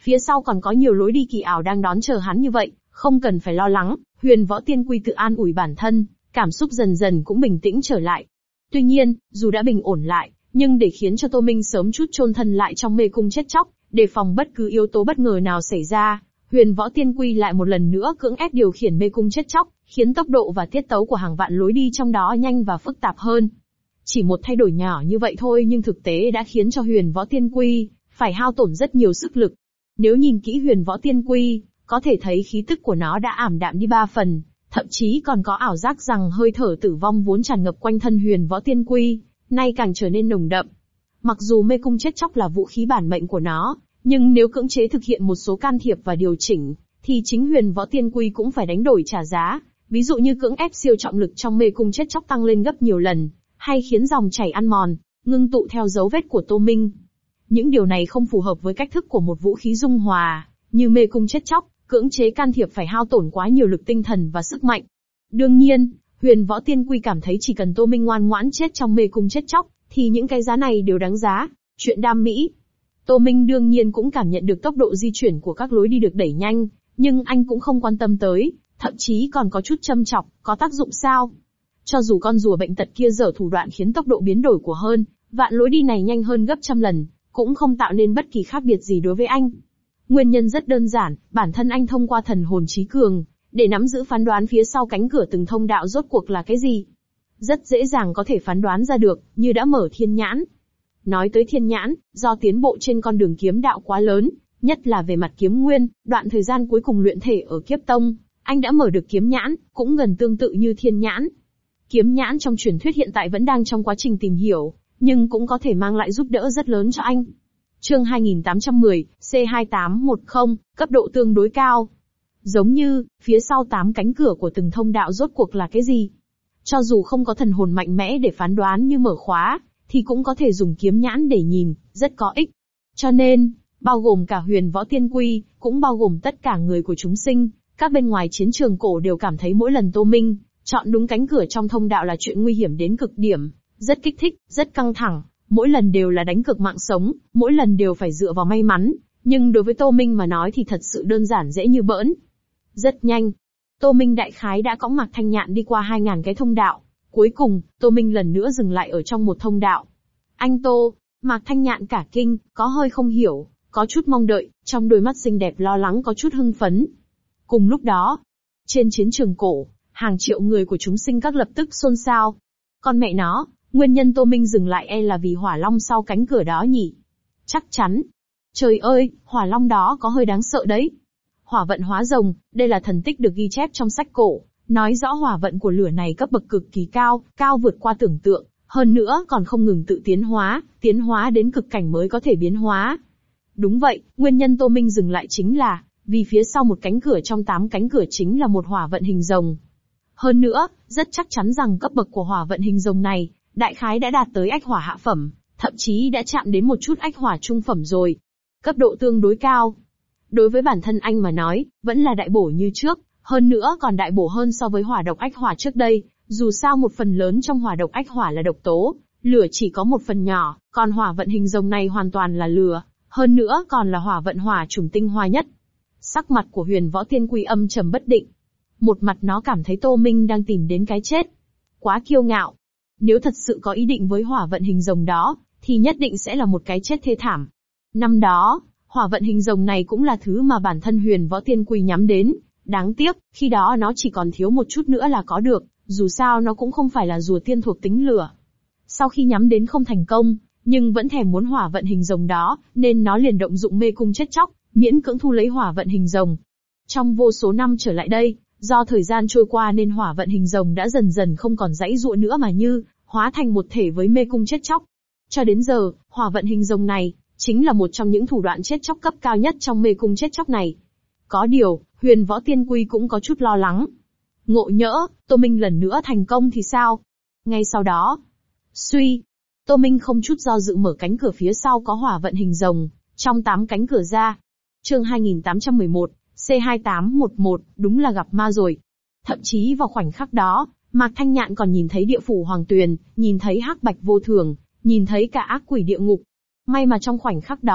Phía sau còn có nhiều lối đi kỳ ảo đang đón chờ hắn như vậy, không cần phải lo lắng. Huyền Võ Tiên Quy tự an ủi bản thân, cảm xúc dần dần cũng bình tĩnh trở lại. Tuy nhiên, dù đã bình ổn lại, nhưng để khiến cho Tô Minh sớm chút chôn thân lại trong mê cung chết chóc, đề phòng bất cứ yếu tố bất ngờ nào xảy ra, Huyền Võ Tiên Quy lại một lần nữa cưỡng ép điều khiển mê cung chết chóc, khiến tốc độ và tiết tấu của hàng vạn lối đi trong đó nhanh và phức tạp hơn. Chỉ một thay đổi nhỏ như vậy thôi nhưng thực tế đã khiến cho Huyền Võ Tiên Quy phải hao tổn rất nhiều sức lực. Nếu nhìn kỹ Huyền Võ Tiên Quy, có thể thấy khí tức của nó đã ảm đạm đi 3 phần, thậm chí còn có ảo giác rằng hơi thở tử vong vốn tràn ngập quanh thân Huyền Võ Tiên Quy, nay càng trở nên nồng đậm. Mặc dù mê cung chết chóc là vũ khí bản mệnh của nó, nhưng nếu cưỡng chế thực hiện một số can thiệp và điều chỉnh, thì chính Huyền Võ Tiên Quy cũng phải đánh đổi trả giá. Ví dụ như cưỡng ép siêu trọng lực trong mê cung chết chóc tăng lên gấp nhiều lần, hay khiến dòng chảy ăn mòn, ngưng tụ theo dấu vết của Tô Minh. Những điều này không phù hợp với cách thức của một vũ khí dung hòa, như mê cung chết chóc, cưỡng chế can thiệp phải hao tổn quá nhiều lực tinh thần và sức mạnh. Đương nhiên, Huyền Võ Tiên Quy cảm thấy chỉ cần Tô Minh ngoan ngoãn chết trong mê cung chết chóc, thì những cái giá này đều đáng giá. Chuyện đam mỹ. Tô Minh đương nhiên cũng cảm nhận được tốc độ di chuyển của các lối đi được đẩy nhanh, nhưng anh cũng không quan tâm tới, thậm chí còn có chút châm chọc, có tác dụng sao? Cho dù con rùa bệnh tật kia dở thủ đoạn khiến tốc độ biến đổi của hơn vạn lối đi này nhanh hơn gấp trăm lần, cũng không tạo nên bất kỳ khác biệt gì đối với anh. Nguyên nhân rất đơn giản, bản thân anh thông qua thần hồn trí cường, để nắm giữ phán đoán phía sau cánh cửa từng thông đạo rốt cuộc là cái gì. Rất dễ dàng có thể phán đoán ra được, như đã mở thiên nhãn. Nói tới thiên nhãn, do tiến bộ trên con đường kiếm đạo quá lớn, nhất là về mặt kiếm nguyên, đoạn thời gian cuối cùng luyện thể ở Kiếp Tông, anh đã mở được kiếm nhãn, cũng gần tương tự như thiên nhãn. Kiếm nhãn trong truyền thuyết hiện tại vẫn đang trong quá trình tìm hiểu, nhưng cũng có thể mang lại giúp đỡ rất lớn cho anh. Chương 2810, C2810, cấp độ tương đối cao. Giống như, phía sau 8 cánh cửa của từng thông đạo rốt cuộc là cái gì? Cho dù không có thần hồn mạnh mẽ để phán đoán như mở khóa, thì cũng có thể dùng kiếm nhãn để nhìn, rất có ích. Cho nên, bao gồm cả Huyền Võ Tiên Quy, cũng bao gồm tất cả người của chúng sinh, các bên ngoài chiến trường cổ đều cảm thấy mỗi lần Tô Minh chọn đúng cánh cửa trong thông đạo là chuyện nguy hiểm đến cực điểm, rất kích thích, rất căng thẳng, mỗi lần đều là đánh cược mạng sống, mỗi lần đều phải dựa vào may mắn, nhưng đối với Tô Minh mà nói thì thật sự đơn giản dễ như bỡn. Rất nhanh, Tô Minh đại khái đã cõng Mạc Thanh Nhạn đi qua 2000 cái thông đạo, cuối cùng, Tô Minh lần nữa dừng lại ở trong một thông đạo. Anh Tô, Mạc Thanh Nhạn cả kinh, có hơi không hiểu, có chút mong đợi, trong đôi mắt xinh đẹp lo lắng có chút hưng phấn. Cùng lúc đó, trên chiến trường cổ, hàng triệu người của chúng sinh các lập tức xôn xao. Con mẹ nó, nguyên nhân Tô Minh dừng lại e là vì hỏa long sau cánh cửa đó nhỉ? Chắc chắn. Trời ơi, hỏa long đó có hơi đáng sợ đấy. Hỏa vận hóa rồng, đây là thần tích được ghi chép trong sách cổ, nói rõ hỏa vận của lửa này cấp bậc cực kỳ cao, cao vượt qua tưởng tượng, hơn nữa còn không ngừng tự tiến hóa đến cực cảnh mới có thể biến hóa. Đúng vậy, nguyên nhân Tô Minh dừng lại chính là, vì phía sau một cánh cửa trong 8 cánh cửa chính là một hỏa vận hình rồng. Hơn nữa, rất chắc chắn rằng cấp bậc của hỏa vận hình rồng này, đại khái đã đạt tới ách hỏa hạ phẩm, thậm chí đã chạm đến một chút ách hỏa trung phẩm rồi. Cấp độ tương đối cao. Đối với bản thân anh mà nói, vẫn là đại bổ như trước, hơn nữa còn đại bổ hơn so với hỏa độc ách hỏa trước đây, dù sao một phần lớn trong hỏa độc ách hỏa là độc tố, lửa chỉ có một phần nhỏ, còn hỏa vận hình rồng này hoàn toàn là lửa, hơn nữa còn là hỏa vận hỏa chủng tinh hoa nhất. Sắc mặt của Huyền Võ Tiên Quy âm trầm bất định. Một mặt nó cảm thấy Tô Minh đang tìm đến cái chết. Quá kiêu ngạo. Nếu thật sự có ý định với hỏa vận hình rồng đó, thì nhất định sẽ là một cái chết thê thảm. Năm đó, hỏa vận hình rồng này cũng là thứ mà bản thân Huyền Võ Tiên Quy nhắm đến. Đáng tiếc, khi đó nó chỉ còn thiếu một chút nữa là có được, dù sao nó cũng không phải là rùa tiên thuộc tính lửa. Sau khi nhắm đến không thành công, nhưng vẫn thèm muốn hỏa vận hình rồng đó, nên nó liền động dụng mê cung chết chóc, miễn cưỡng thu lấy hỏa vận hình rồng. Trong vô số năm trở lại đây, do thời gian trôi qua nên hỏa vận hình rồng đã dần dần không còn giãy giụa nữa mà như hóa thành một thể với mê cung chết chóc. Cho đến giờ, hỏa vận hình rồng này chính là một trong những thủ đoạn chết chóc cấp cao nhất trong mê cung chết chóc này. Có điều, Huyền Võ Tiên Quy cũng có chút lo lắng. Ngộ nhỡ, Tô Minh lần nữa thành công thì sao? Ngay sau đó, Tô Minh không chút do dự mở cánh cửa phía sau có hỏa vận hình rồng, trong 8 cánh cửa ra. Chương 2811, C2811, đúng là gặp ma rồi. Thậm chí vào khoảnh khắc đó, Mạc Thanh Nhạn còn nhìn thấy địa phủ hoàng tuyền, nhìn thấy hắc bạch vô thường, nhìn thấy cả ác quỷ địa ngục. May mà trong khoảnh khắc đó,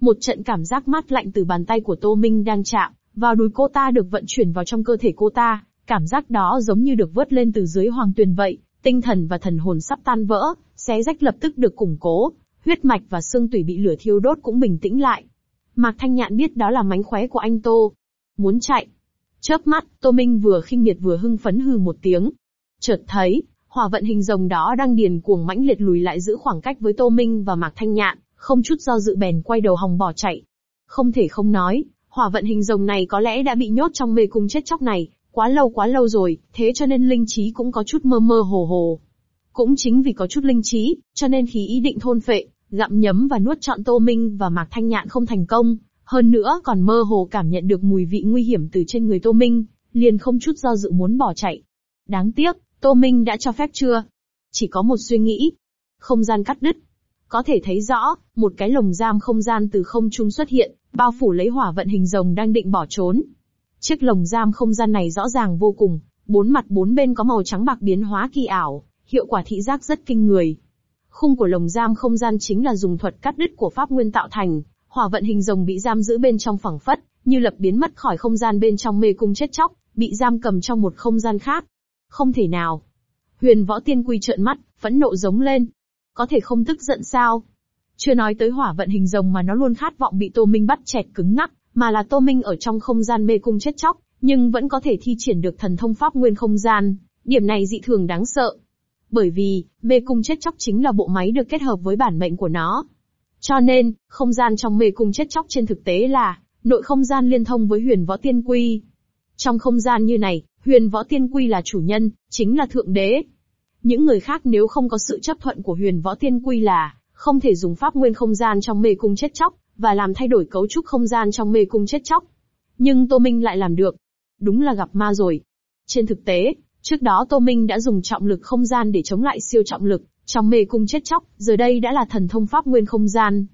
Một trận cảm giác mát lạnh từ bàn tay của Tô Minh đang chạm vào đùi cô ta được vận chuyển vào trong cơ thể cô ta, cảm giác đó giống như được vớt lên từ dưới hoàng tuyền vậy, tinh thần và thần hồn sắp tan vỡ, xé rách lập tức được củng cố, huyết mạch và xương tủy bị lửa thiêu đốt cũng bình tĩnh lại. Mạc Thanh Nhạn biết đó là mánh khóe của anh Tô. Muốn chạy. Chớp mắt, Tô Minh vừa khinh miệt vừa hưng phấn hừ một tiếng. Chợt thấy, hỏa vận hình rồng đó đang điền cuồng mãnh liệt lùi lại giữ khoảng cách với Tô Minh và Mạc Thanh Nhạn, không chút do dự bèn quay đầu hòng bỏ chạy. Không thể không nói, hỏa vận hình rồng này có lẽ đã bị nhốt trong mê cung chết chóc này, quá lâu rồi, thế cho nên linh trí cũng có chút mơ mơ hồ hồ. Cũng chính vì có chút linh trí, cho nên khi ý định thôn phệ, gặm nhấm và nuốt trọn Tô Minh và Mạc Thanh Nhạn không thành công, hơn nữa còn mơ hồ cảm nhận được mùi vị nguy hiểm từ trên người Tô Minh, liền không chút do dự muốn bỏ chạy. Đáng tiếc, Tô Minh đã cho phép chưa? Chỉ có một suy nghĩ. Không gian cắt đứt. Có thể thấy rõ, một cái lồng giam không gian từ không trung xuất hiện, bao phủ lấy hỏa vận hình rồng đang định bỏ trốn. Chiếc lồng giam không gian này rõ ràng vô cùng, bốn mặt bốn bên có màu trắng bạc biến hóa kỳ ảo, hiệu quả thị giác rất kinh người. Khung của lồng giam không gian chính là dùng thuật cắt đứt của pháp nguyên tạo thành, hỏa vận hình rồng bị giam giữ bên trong phẳng phất, như lập biến mất khỏi không gian bên trong mê cung chết chóc, bị giam cầm trong một không gian khác. Không thể nào. Huyền Võ Tiên Quy trợn mắt, phẫn nộ giống lên. Có thể không tức giận sao? Chưa nói tới hỏa vận hình rồng mà nó luôn khát vọng bị Tô Minh bắt chẹt cứng ngắc, mà là Tô Minh ở trong không gian mê cung chết chóc, nhưng vẫn có thể thi triển được thần thông pháp nguyên không gian. Điểm này dị thường đáng sợ. Bởi vì, mê cung chết chóc chính là bộ máy được kết hợp với bản mệnh của nó. Cho nên, không gian trong mê cung chết chóc trên thực tế là nội không gian liên thông với Huyền Võ Tiên Quy. Trong không gian như này, Huyền Võ Tiên Quy là chủ nhân, chính là thượng đế. Những người khác nếu không có sự chấp thuận của Huyền Võ Tiên Quy là không thể dùng pháp nguyên không gian trong mê cung chết chóc và làm thay đổi cấu trúc không gian trong mê cung chết chóc. Nhưng Tô Minh lại làm được. Đúng là gặp ma rồi. Trên thực tế, trước đó Tô Minh đã dùng trọng lực không gian để chống lại siêu trọng lực trong mê cung chết chóc, giờ đây đã là thần thông pháp nguyên không gian.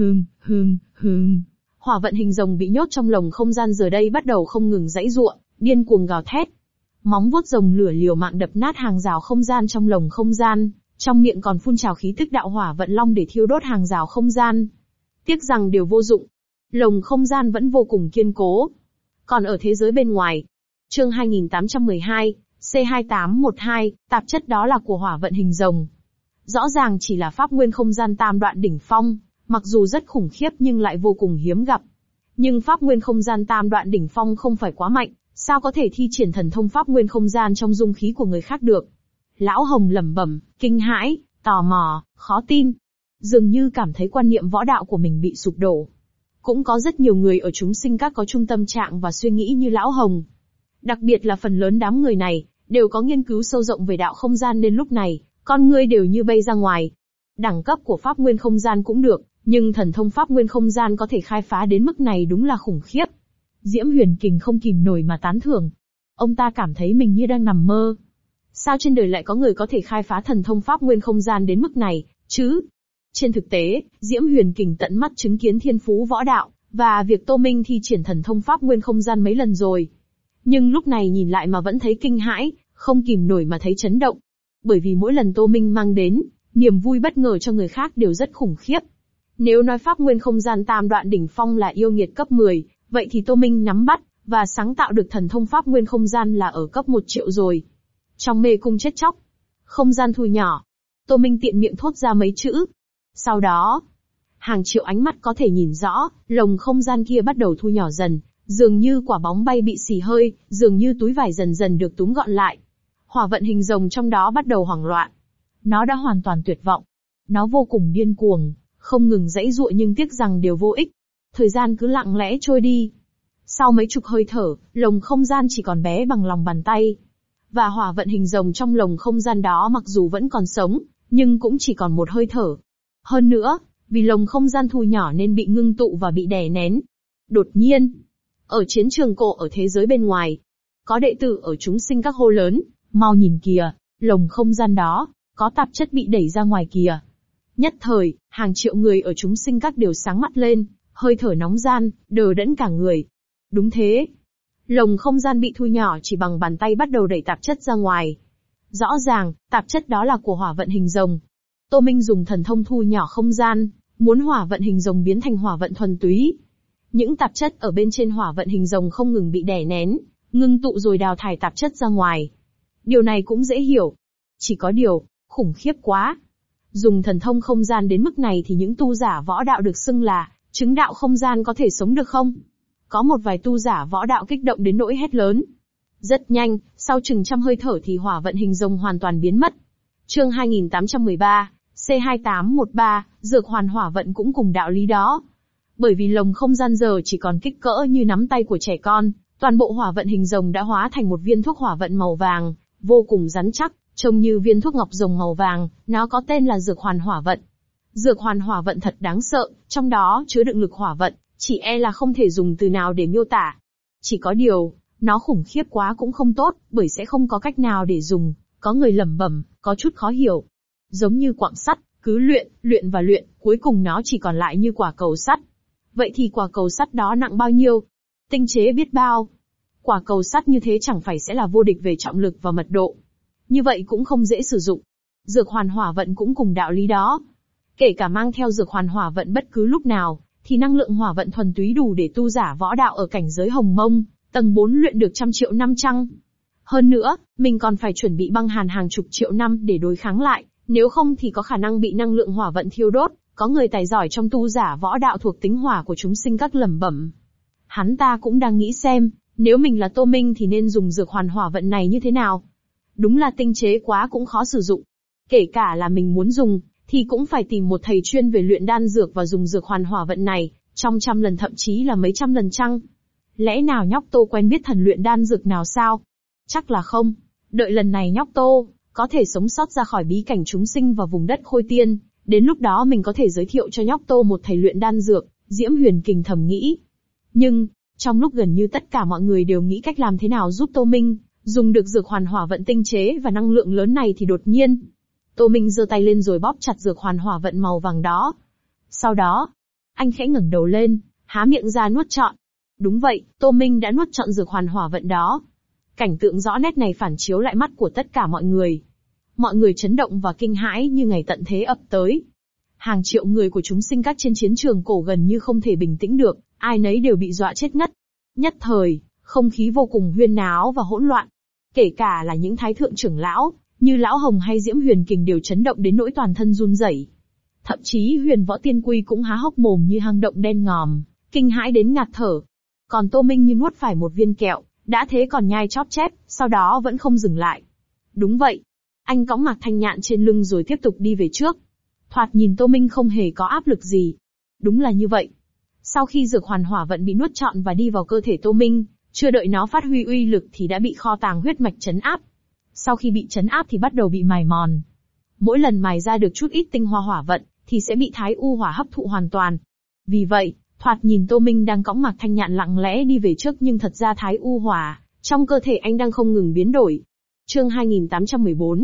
Hỏa vận hình rồng bị nhốt trong lồng không gian giờ đây bắt đầu không ngừng giãy giụa, điên cuồng gào thét. Móng vuốt rồng lửa liều mạng đập nát hàng rào không gian trong lồng không gian, trong miệng còn phun trào khí tức đạo hỏa vận long để thiêu đốt hàng rào không gian. Tiếc rằng đều vô dụng. Lồng không gian vẫn vô cùng kiên cố. Còn ở thế giới bên ngoài, chương 2812, C2812, tạp chất đó là của hỏa vận hình rồng. Rõ ràng chỉ là pháp nguyên không gian tam đoạn đỉnh phong, mặc dù rất khủng khiếp nhưng lại vô cùng hiếm gặp. Nhưng pháp nguyên không gian tam đoạn đỉnh phong không phải quá mạnh, sao có thể thi triển thần thông pháp nguyên không gian trong dung khí của người khác được? Lão Hồng lẩm bẩm, kinh hãi, tò mò, khó tin. Dường như cảm thấy quan niệm võ đạo của mình bị sụp đổ. Cũng có rất nhiều người ở chúng sinh các có chung tâm trạng và suy nghĩ như Lão Hồng. Đặc biệt là phần lớn đám người này, đều có nghiên cứu sâu rộng về đạo không gian nên lúc này, con ngươi đều như bay ra ngoài. Đẳng cấp của pháp nguyên không gian cũng được, nhưng thần thông pháp nguyên không gian có thể khai phá đến mức này đúng là khủng khiếp. Diễm Huyền Kình không kìm nổi mà tán thưởng. Ông ta cảm thấy mình như đang nằm mơ. Sao trên đời lại có người có thể khai phá thần thông pháp nguyên không gian đến mức này, chứ? Trên thực tế, Diễm Huyền Kình tận mắt chứng kiến thiên phú võ đạo, và việc Tô Minh thi triển thần thông pháp nguyên không gian mấy lần rồi. Nhưng lúc này nhìn lại mà vẫn thấy kinh hãi, không kìm nổi mà thấy chấn động. Bởi vì mỗi lần Tô Minh mang đến, niềm vui bất ngờ cho người khác đều rất khủng khiếp. Nếu nói pháp nguyên không gian tam đoạn đỉnh phong là yêu nghiệt cấp 10, vậy thì Tô Minh nắm bắt, và sáng tạo được thần thông pháp nguyên không gian là ở cấp 1 triệu rồi. Trong mê cung chết chóc, không gian thu nhỏ. Tô Minh tiện miệng thốt ra mấy chữ. Sau đó, hàng triệu ánh mắt có thể nhìn rõ, lồng không gian kia bắt đầu thu nhỏ dần, dường như quả bóng bay bị xì hơi, dường như túi vải dần dần được túm gọn lại. Hỏa vận hình rồng trong đó bắt đầu hoảng loạn. Nó đã hoàn toàn tuyệt vọng. Nó vô cùng điên cuồng, không ngừng giãy giụa nhưng tiếc rằng đều vô ích. Thời gian cứ lặng lẽ trôi đi. Sau mấy chục hơi thở, lồng không gian chỉ còn bé bằng lòng bàn tay. Và hỏa vận hình rồng trong lồng không gian đó mặc dù vẫn còn sống, nhưng cũng chỉ còn một hơi thở. Hơn nữa, vì lồng không gian thu nhỏ nên bị ngưng tụ và bị đè nén. Đột nhiên, ở chiến trường cổ ở thế giới bên ngoài, có đệ tử ở chúng sinh các hô lớn, mau nhìn kìa, lồng không gian đó, có tạp chất bị đẩy ra ngoài kìa. Nhất thời, hàng triệu người ở chúng sinh các đều sáng mắt lên, hơi thở nóng gian, đờ đẫn cả người. Đúng thế. Lồng không gian bị thu nhỏ chỉ bằng bàn tay bắt đầu đẩy tạp chất ra ngoài. Rõ ràng, tạp chất đó là của hỏa vận hình rồng. Tô Minh dùng thần thông thu nhỏ không gian, muốn hỏa vận hình rồng biến thành hỏa vận thuần túy. Những tạp chất ở bên trên hỏa vận hình rồng không ngừng bị đè nén, ngưng tụ rồi đào thải tạp chất ra ngoài. Điều này cũng dễ hiểu. Chỉ có điều, khủng khiếp quá. Dùng thần thông không gian đến mức này thì những tu giả võ đạo được xưng là chứng đạo không gian có thể sống được không? Có một vài tu giả võ đạo kích động đến nỗi hét lớn. Rất nhanh, sau chừng trăm hơi thở thì hỏa vận hình rồng hoàn toàn biến mất. Chương 2813, C2813, dược hoàn hỏa vận cũng cùng đạo lý đó. Bởi vì lồng không gian giờ chỉ còn kích cỡ như nắm tay của trẻ con, toàn bộ hỏa vận hình rồng đã hóa thành một viên thuốc hỏa vận màu vàng, vô cùng rắn chắc, trông như viên thuốc ngọc rồng màu vàng, nó có tên là dược hoàn hỏa vận. Dược hoàn hỏa vận thật đáng sợ, trong đó chứa đựng lực hỏa vận, chỉ e là không thể dùng từ nào để miêu tả. Chỉ có điều, nó khủng khiếp quá cũng không tốt, bởi sẽ không có cách nào để dùng, có người lẩm bẩm, có chút khó hiểu. Giống như quặng sắt, cứ luyện và luyện, cuối cùng nó chỉ còn lại như quả cầu sắt. Vậy thì quả cầu sắt đó nặng bao nhiêu? Tinh chế biết bao? Quả cầu sắt như thế chẳng phải sẽ là vô địch về trọng lực và mật độ. Như vậy cũng không dễ sử dụng. Dược hoàn hỏa vận cũng cùng đạo lý đó. Kể cả mang theo dược hoàn hỏa vận bất cứ lúc nào, thì năng lượng hỏa vận thuần túy đủ để tu giả võ đạo ở cảnh giới hồng mông, tầng 4 luyện được 100.000.000 năm chăng? Hơn nữa, mình còn phải chuẩn bị băng hàn hàng chục triệu năm để đối kháng lại, nếu không thì có khả năng bị năng lượng hỏa vận thiêu đốt. Có người tài giỏi trong tu giả võ đạo thuộc tính hỏa của chúng sinh các lẩm bẩm. Hắn ta cũng đang nghĩ xem, nếu mình là Tô Minh thì nên dùng dược hoàn hỏa vận này như thế nào. Đúng là tinh chế quá cũng khó sử dụng. Kể cả là mình muốn dùng, thì cũng phải tìm một thầy chuyên về luyện đan dược và dùng dược hoàn hỏa vận này, trong 100 lần thậm chí là mấy trăm lần chăng? Lẽ nào nhóc Tô quen biết thần luyện đan dược nào sao? Chắc là không. Đợi lần này nhóc Tô có thể sống sót ra khỏi bí cảnh chúng sinh và vùng đất Khôi Tiên, đến lúc đó mình có thể giới thiệu cho nhóc Tô một thầy luyện đan dược, Diễm Huyền Kình thầm nghĩ. Nhưng, trong lúc gần như tất cả mọi người đều nghĩ cách làm thế nào giúp Tô Minh dùng được dược hoàn hỏa vận tinh chế và năng lượng lớn này thì đột nhiên, Tô Minh giơ tay lên rồi bóp chặt dược hoàn hỏa vận màu vàng đó. Sau đó, anh khẽ ngẩng đầu lên, há miệng ra nuốt trọn. Đúng vậy, Tô Minh đã nuốt trọn dược hoàn hỏa vận đó. Cảnh tượng rõ nét này phản chiếu lại mắt của tất cả mọi người. Mọi người chấn động và kinh hãi như ngày tận thế ập tới. Hàng triệu người của chúng sinh các trên chiến trường cổ gần như không thể bình tĩnh được, ai nấy đều bị dọa chết ngất. Nhất thời, không khí vô cùng huyên náo và hỗn loạn. Kể cả là những thái thượng trưởng lão, như Lão Hồng hay Diễm Huyền Kình đều chấn động đến nỗi toàn thân run rẩy. Thậm chí Huyền Võ Tiên Quy cũng há hốc mồm như hang động đen ngòm, kinh hãi đến ngạt thở. Còn Tô Minh như nuốt phải một viên kẹo, đã thế còn nhai chóp chép, sau đó vẫn không dừng lại. Đúng vậy. Anh cõng Mạc Thanh Nhạn trên lưng rồi tiếp tục đi về trước. Thoạt nhìn Tô Minh không hề có áp lực gì. Đúng là như vậy. Sau khi dược hoàn hỏa vận bị nuốt trọn và đi vào cơ thể Tô Minh, chưa đợi nó phát huy uy lực thì đã bị kho tàng huyết mạch trấn áp. Sau khi bị trấn áp thì bắt đầu bị mài mòn. Mỗi lần mài ra được chút ít tinh hoa hỏa vận, thì sẽ bị Thái U hỏa hấp thụ hoàn toàn. Vì vậy, thoạt nhìn Tô Minh đang cõng Mạc Thanh Nhạn lặng lẽ đi về trước nhưng thật ra Thái U hỏa trong cơ thể anh đang không ngừng biến đổi. Chương 2814,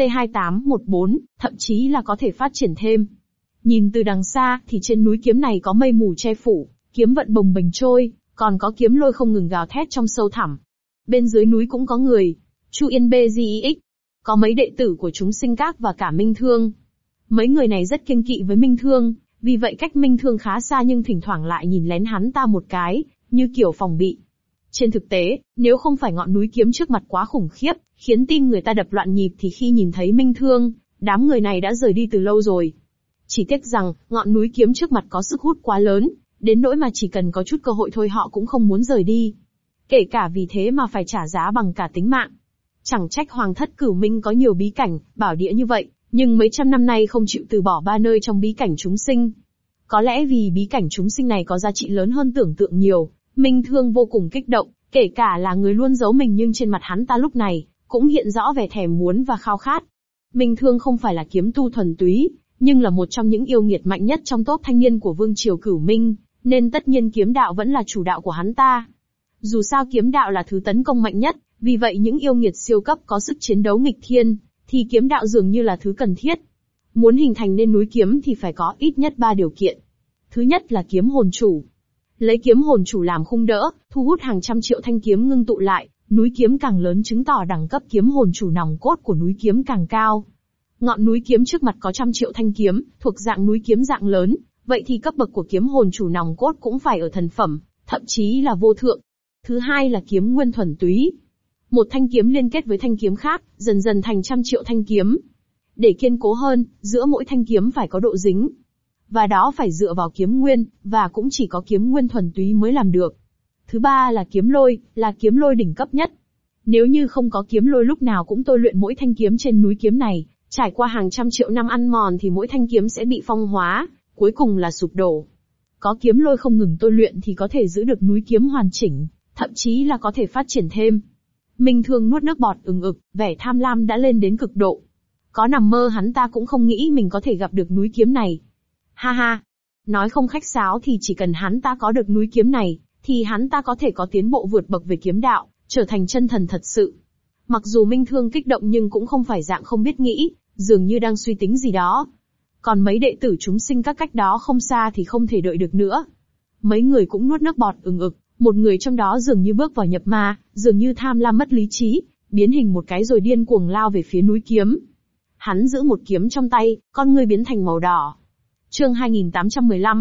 C2814, thậm chí là có thể phát triển thêm. Nhìn từ đằng xa thì trên núi kiếm này có mây mù che phủ, kiếm vận bồng bềnh trôi, còn có kiếm lôi không ngừng gào thét trong sâu thẳm. Bên dưới núi cũng có người, Chu Yên BGX, có mấy đệ tử của chúng sinh các và cả Minh Thương. Mấy người này rất kiêng kỵ với Minh Thương, vì vậy cách Minh Thương khá xa nhưng thỉnh thoảng lại nhìn lén hắn ta một cái, như kiểu phòng bị. Trên thực tế, nếu không phải ngọn núi kiếm trước mặt quá khủng khiếp, khiến tim người ta đập loạn nhịp thì khi nhìn thấy Minh Thương, đám người này đã rời đi từ lâu rồi. Chỉ tiếc rằng, ngọn núi kiếm trước mặt có sức hút quá lớn, đến nỗi mà chỉ cần có chút cơ hội thôi họ cũng không muốn rời đi. Kể cả vì thế mà phải trả giá bằng cả tính mạng. Chẳng trách Hoàng thất Cửu Minh có nhiều bí cảnh, bảo địa như vậy, nhưng mấy trăm năm nay không chịu từ bỏ ba nơi trong bí cảnh chúng sinh. Có lẽ vì bí cảnh chúng sinh này có giá trị lớn hơn tưởng tượng nhiều, Minh Thương vô cùng kích động, kể cả là người luôn giấu mình nhưng trên mặt hắn ta lúc này, cũng hiện rõ vẻ thèm muốn và khao khát. Minh Thương không phải là kiếm tu thuần túy, nhưng là một trong những yêu nghiệt mạnh nhất trong top thanh niên của Vương triều Cửu Minh, nên tất nhiên kiếm đạo vẫn là chủ đạo của hắn ta. Dù sao kiếm đạo là thứ tấn công mạnh nhất, vì vậy những yêu nghiệt siêu cấp có sức chiến đấu nghịch thiên, thì kiếm đạo dường như là thứ cần thiết. Muốn hình thành nên núi kiếm thì phải có ít nhất 3 điều kiện. Thứ nhất là kiếm hồn chủ. Lấy kiếm hồn chủ làm khung đỡ, thu hút hàng trăm triệu thanh kiếm ngưng tụ lại, núi kiếm càng lớn chứng tỏ đẳng cấp kiếm hồn chủ nòng cốt của núi kiếm càng cao. Ngọn núi kiếm trước mặt có trăm triệu thanh kiếm, thuộc dạng núi kiếm dạng lớn, vậy thì cấp bậc của kiếm hồn chủ nòng cốt cũng phải ở thần phẩm, thậm chí là vô thượng. Thứ hai là kiếm nguyên thuần túy. Một thanh kiếm liên kết với thanh kiếm khác, dần dần thành trăm triệu thanh kiếm. Để kiên cố hơn, giữa mỗi thanh kiếm phải có độ dính. Và đó phải dựa vào kiếm nguyên, và cũng chỉ có kiếm nguyên thuần túy mới làm được. Thứ ba là kiếm lôi đỉnh cấp nhất. Nếu như không có kiếm lôi lúc nào cũng tôi luyện mỗi thanh kiếm trên núi kiếm này, trải qua hàng trăm triệu năm ăn mòn thì mỗi thanh kiếm sẽ bị phong hóa, cuối cùng là sụp đổ. Có kiếm lôi không ngừng tôi luyện thì có thể giữ được núi kiếm hoàn chỉnh, thậm chí là có thể phát triển thêm. Minh Thương nuốt nước bọt ừng ực, vẻ tham lam đã lên đến cực độ. Có nằm mơ hắn ta cũng không nghĩ mình có thể gặp được núi kiếm này. Ha ha! Nói không khách sáo thì chỉ cần hắn ta có được núi kiếm này, thì hắn ta có thể có tiến bộ vượt bậc về kiếm đạo, trở thành chân thần thật sự. Mặc dù Minh Thương kích động nhưng cũng không phải dạng không biết nghĩ, dường như đang suy tính gì đó. Còn mấy đệ tử chúng sinh các cách đó không xa thì không thể đợi được nữa. Mấy người cũng nuốt nước bọt ừng ực, một người trong đó dường như bước vào nhập ma, dường như tham lam mất lý trí, biến hình một cái rồi điên cuồng lao về phía núi kiếm. Hắn giữ một kiếm trong tay, con ngươi biến thành màu đỏ. Chương 2815,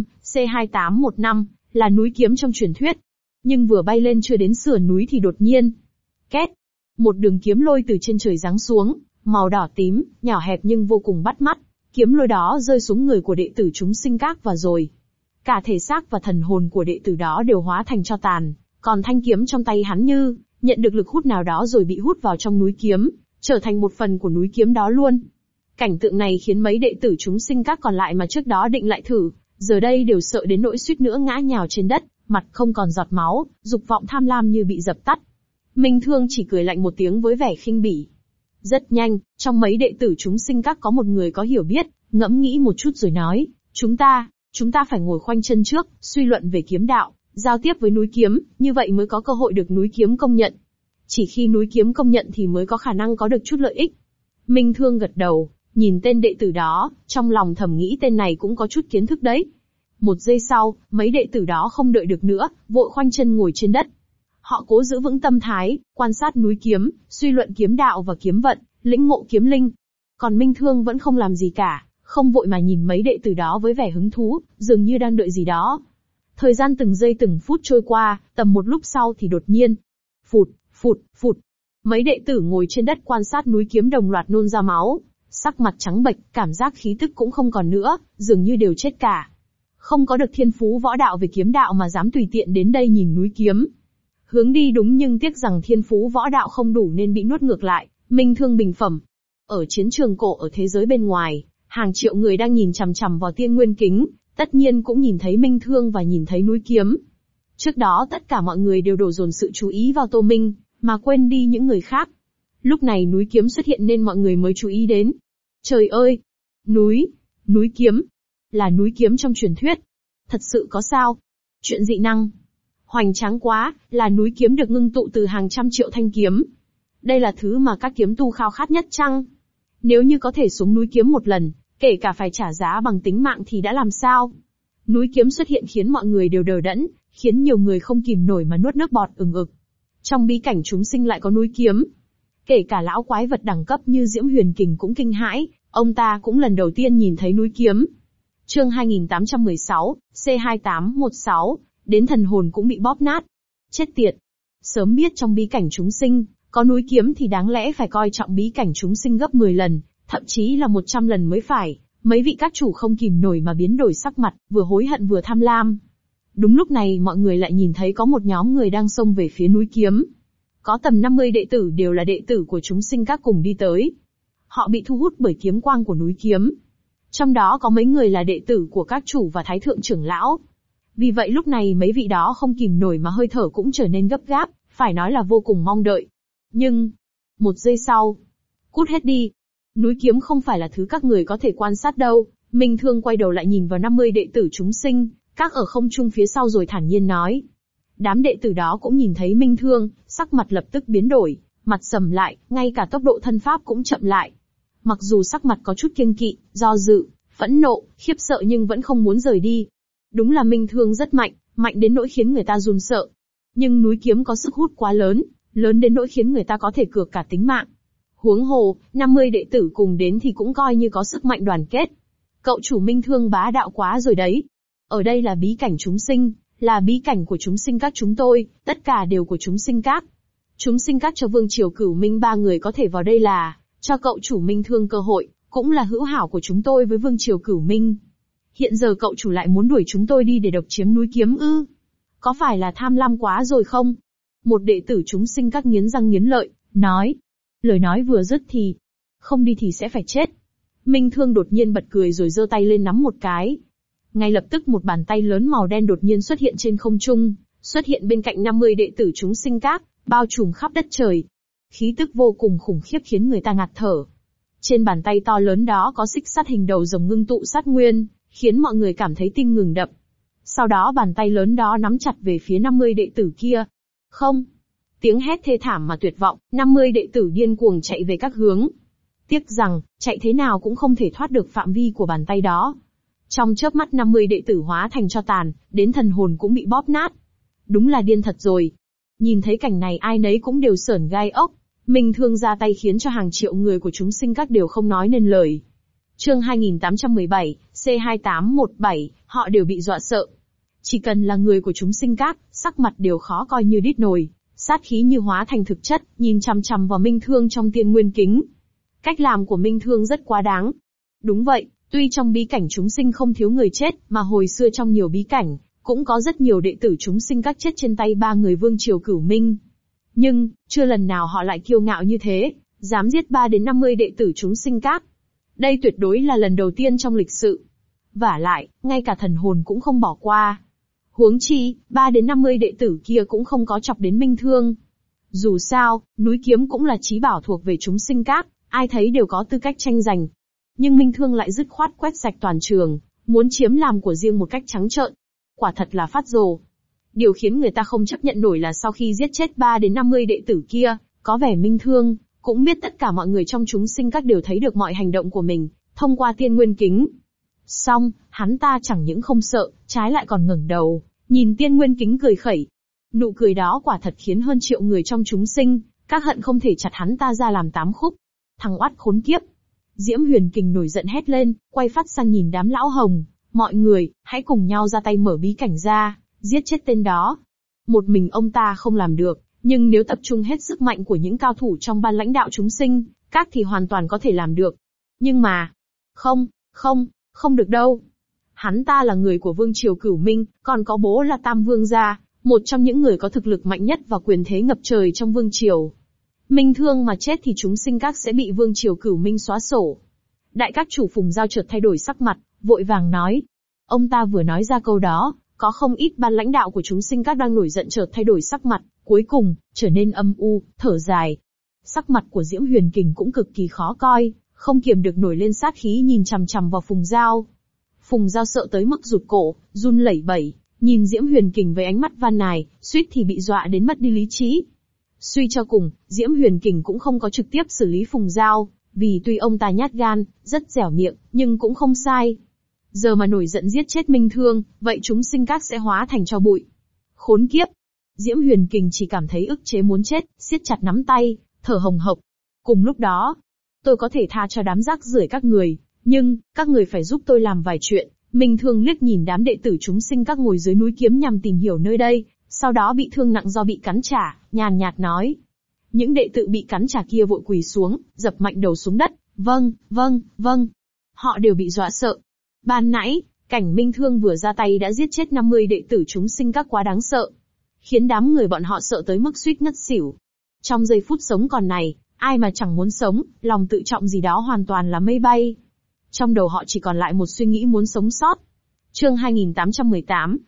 C2815, là núi kiếm trong truyền thuyết. Nhưng vừa bay lên chưa đến sườn núi thì đột nhiên, két, một đường kiếm lôi từ trên trời giáng xuống, màu đỏ tím, nhỏ hẹp nhưng vô cùng bắt mắt. Kiếm lôi đó rơi xuống người của đệ tử chúng sinh các và rồi. Cả thể xác và thần hồn của đệ tử đó đều hóa thành tro tàn, còn thanh kiếm trong tay hắn như nhận được lực hút nào đó rồi bị hút vào trong núi kiếm, trở thành một phần của núi kiếm đó luôn. Cảnh tượng này khiến mấy đệ tử chúng sinh các còn lại mà trước đó định lại thử, giờ đây đều sợ đến nỗi suýt nữa ngã nhào trên đất, mặt không còn giọt máu, dục vọng tham lam như bị dập tắt. Minh Thương chỉ cười lạnh một tiếng với vẻ khinh bỉ. Rất nhanh, trong mấy đệ tử chúng sinh các có một người có hiểu biết, ngẫm nghĩ một chút rồi nói, chúng ta phải ngồi khoanh chân trước, suy luận về kiếm đạo, giao tiếp với núi kiếm, như vậy mới có cơ hội được núi kiếm công nhận. Chỉ khi núi kiếm công nhận thì mới có khả năng có được chút lợi ích. Minh Thương gật đầu, nhìn tên đệ tử đó, trong lòng thầm nghĩ tên này cũng có chút kiến thức đấy. Một giây sau, mấy đệ tử đó không đợi được nữa, vội khoanh chân ngồi trên đất. Họ cố giữ vững tâm thái, quan sát núi kiếm, suy luận kiếm đạo và kiếm vận, lĩnh ngộ kiếm linh. Còn Minh Thương vẫn không làm gì cả, không vội mà nhìn mấy đệ tử đó với vẻ hứng thú, dường như đang đợi gì đó. Thời gian từng giây từng phút trôi qua, tầm một lúc sau thì đột nhiên, phụt, phụt, phụt. Mấy đệ tử ngồi trên đất quan sát núi kiếm đồng loạt nôn ra máu, sắc mặt trắng bệch, cảm giác khí tức cũng không còn nữa, dường như đều chết cả. Không có được thiên phú võ đạo về kiếm đạo mà dám tùy tiện đến đây nhìn núi kiếm. Hướng đi đúng nhưng tiếc rằng thiên phú võ đạo không đủ nên bị nuốt ngược lại, Minh Thương bình phẩm. Ở chiến trường cổ ở thế giới bên ngoài, hàng triệu người đang nhìn chằm chằm vào Tiên Nguyên Kính, tất nhiên cũng nhìn thấy Minh Thương và nhìn thấy núi kiếm. Trước đó tất cả mọi người đều đổ dồn sự chú ý vào Tô Minh, mà quên đi những người khác. Lúc này núi kiếm xuất hiện nên mọi người mới chú ý đến. Trời ơi! Núi kiếm! Là núi kiếm trong truyền thuyết. Thật sự có sao? Chuyện dị năng. Hoành tráng quá, là núi kiếm được ngưng tụ từ hàng trăm triệu thanh kiếm. Đây là thứ mà các kiếm tu khao khát nhất chăng? Nếu như có thể xuống núi kiếm một lần, kể cả phải trả giá bằng tính mạng thì đã làm sao? Núi kiếm xuất hiện khiến mọi người đều đờ đẫn, khiến nhiều người không kìm nổi mà nuốt nước bọt ừng ực. Trong bí cảnh chúng sinh lại có núi kiếm. Kể cả lão quái vật đẳng cấp như Diễm Huyền Kình cũng kinh hãi, ông ta cũng lần đầu tiên nhìn thấy núi kiếm. Chương 2816, C2816, đến thần hồn cũng bị bóp nát. Chết tiệt! Sớm biết trong bí cảnh chúng sinh, có núi kiếm thì đáng lẽ phải coi trọng bí cảnh chúng sinh gấp 10 lần, thậm chí là 100 lần mới phải. Mấy vị các chủ không kìm nổi mà biến đổi sắc mặt, vừa hối hận vừa tham lam. Đúng lúc này mọi người lại nhìn thấy có một nhóm người đang xông về phía núi kiếm. Có tầm 50 đệ tử đều là đệ tử của chúng sinh các cùng đi tới. Họ bị thu hút bởi kiếm quang của núi kiếm. Trong đó có mấy người là đệ tử của các chủ và thái thượng trưởng lão. Vì vậy lúc này mấy vị đó không kìm nổi mà hơi thở cũng trở nên gấp gáp, phải nói là vô cùng mong đợi. Nhưng, một giây sau, cút hết đi. Núi kiếm không phải là thứ các người có thể quan sát đâu. Minh Thương quay đầu lại nhìn vào 50 đệ tử chúng sinh, các ở không trung phía sau rồi thản nhiên nói. Đám đệ tử đó cũng nhìn thấy Minh Thương, sắc mặt lập tức biến đổi, mặt sầm lại, ngay cả tốc độ thân pháp cũng chậm lại. Mặc dù sắc mặt có chút kiêng kỵ, do dự, phẫn nộ, khiếp sợ nhưng vẫn không muốn rời đi. Đúng là Minh Thương rất mạnh, mạnh đến nỗi khiến người ta run sợ. Nhưng núi kiếm có sức hút quá lớn, lớn đến nỗi khiến người ta có thể cược cả tính mạng. Huống hồ, 50 đệ tử cùng đến thì cũng coi như có sức mạnh đoàn kết. Cậu chủ Minh Thương bá đạo quá rồi đấy. Ở đây là bí cảnh chúng sinh, là bí cảnh của chúng sinh các chúng tôi, tất cả đều của chúng sinh các. Chúng sinh các cho Vương Triều Cửu Minh 3 người có thể vào đây là, cho cậu chủ Minh Thương cơ hội, cũng là hữu hảo của chúng tôi với Vương Triều Cửu Minh. Hiện giờ cậu chủ lại muốn đuổi chúng tôi đi để độc chiếm núi Kiếm ư? Có phải là tham lam quá rồi không? Một đệ tử chúng sinh các nghiến răng nghiến lợi, nói. Lời nói vừa dứt thì, không đi thì sẽ phải chết. Minh Thương đột nhiên bật cười rồi giơ tay lên nắm một cái. Ngay lập tức một bàn tay lớn màu đen đột nhiên xuất hiện trên không trung, xuất hiện bên cạnh 50 đệ tử chúng sinh các, bao trùm khắp đất trời. Khí tức vô cùng khủng khiếp khiến người ta ngạt thở. Trên bàn tay to lớn đó có xích sắt hình đầu rồng ngưng tụ sát nguyên, khiến mọi người cảm thấy tim ngừng đập. Sau đó bàn tay lớn đó nắm chặt về phía 50 đệ tử kia. Không! Tiếng hét thê thảm mà tuyệt vọng, 50 đệ tử điên cuồng chạy về các hướng. Tiếc rằng, chạy thế nào cũng không thể thoát được phạm vi của bàn tay đó. Trong chớp mắt 50 đệ tử hóa thành tro tàn, đến thần hồn cũng bị bóp nát. Đúng là điên thật rồi. Nhìn thấy cảnh này ai nấy cũng đều sởn gai ốc. Minh Thương ra tay khiến cho hàng triệu người của chúng sinh các đều không nói nên lời. Chương 2817, C2817, họ đều bị dọa sợ. Chỉ cần là người của chúng sinh các, sắc mặt đều khó coi như đít nồi, sát khí như hóa thành thực chất, nhìn chằm chằm vào Minh Thương trong tiên nguyên kính. Cách làm của Minh Thương rất quá đáng. Đúng vậy, tuy trong bí cảnh chúng sinh không thiếu người chết, mà hồi xưa trong nhiều bí cảnh, cũng có rất nhiều đệ tử chúng sinh các chết trên tay 3 người Vương Triều Cửu Minh. Nhưng, chưa lần nào họ lại kiêu ngạo như thế, dám giết 3 đến 50 đệ tử chúng sinh các. Đây tuyệt đối là lần đầu tiên trong lịch sử. Vả lại, ngay cả thần hồn cũng không bỏ qua. Huống chi, 3 đến 50 đệ tử kia cũng không có chọc đến Minh Thương. Dù sao, núi Kiếm cũng là chí bảo thuộc về chúng sinh các, ai thấy đều có tư cách tranh giành. Nhưng Minh Thương lại dứt khoát quét sạch toàn trường, muốn chiếm làm của riêng một cách trắng trợn. Quả thật là phát rồ. Điều khiến người ta không chấp nhận nổi là sau khi giết chết 3 đến 50 đệ tử kia, có vẻ Minh Thương cũng biết tất cả mọi người trong chúng sinh các đều thấy được mọi hành động của mình, thông qua tiên nguyên kính. Xong, hắn ta chẳng những không sợ, trái lại còn ngẩng đầu, nhìn tiên nguyên kính cười khẩy. Nụ cười đó quả thật khiến hơn triệu người trong chúng sinh, các hận không thể chặt hắn ta ra làm 8 khúc. Thằng oát khốn kiếp! Diễm Huyền Kình nổi giận hét lên, quay phát sang nhìn đám lão hồng. Mọi người, hãy cùng nhau ra tay mở bí cảnh ra, giết chết tên đó. Một mình ông ta không làm được, nhưng nếu tập trung hết sức mạnh của những cao thủ trong ban lãnh đạo chúng sinh, các thì hoàn toàn có thể làm được. Nhưng mà, không được đâu. Hắn ta là người của Vương Triều Cửu Minh, còn có bố là Tam Vương gia, một trong những người có thực lực mạnh nhất và quyền thế ngập trời trong Vương Triều. Minh Thương mà chết thì chúng sinh các sẽ bị Vương Triều Cửu Minh xóa sổ. Đại các chủ Phùng Giao chợt thay đổi sắc mặt, vội vàng nói. Ông ta vừa nói ra câu đó, có không ít ban lãnh đạo của chúng sinh các đang nổi giận chợt thay đổi sắc mặt, cuối cùng, trở nên âm u, thở dài. Sắc mặt của Diễm Huyền Kình cũng cực kỳ khó coi, không kiềm được nổi lên sát khí nhìn chằm chằm vào Phùng Giao. Phùng Giao sợ tới mức rụt cổ, run lẩy bẩy, nhìn Diễm Huyền Kình với ánh mắt van nài, suýt thì bị dọa đến mất đi lý trí. Suy cho cùng, Diễm Huyền Kình cũng không có trực tiếp xử lý Phùng Giao, vì tuy ông ta nhát gan, rất dẻo miệng, nhưng cũng không sai. Giờ mà nổi giận giết chết Minh Thương, vậy chúng sinh các sẽ hóa thành tro bụi. Khốn kiếp! Diễm Huyền Kình chỉ cảm thấy ức chế muốn chết, siết chặt nắm tay, thở hồng hộc. Cùng lúc đó, tôi có thể tha cho đám rác rưởi các người, nhưng, các người phải giúp tôi làm vài chuyện. Minh Thương liếc nhìn đám đệ tử chúng sinh các ngồi dưới núi Kiếm nhằm tìm hiểu nơi đây, sau đó bị thương nặng do bị cắn trả, nhàn nhạt nói. Những đệ tử bị cắn trả kia vội quỳ xuống, dập mạnh đầu xuống đất, vâng. Họ đều bị dọa sợ. Ban nãy, cảnh Minh Thương vừa ra tay đã giết chết 50 đệ tử chúng sinh các quá đáng sợ, khiến đám người bọn họ sợ tới mức suýt ngất xỉu. Trong giây phút sống còn này, ai mà chẳng muốn sống, lòng tự trọng gì đó hoàn toàn là mây bay. Trong đầu họ chỉ còn lại một suy nghĩ muốn sống sót. Chương 2818,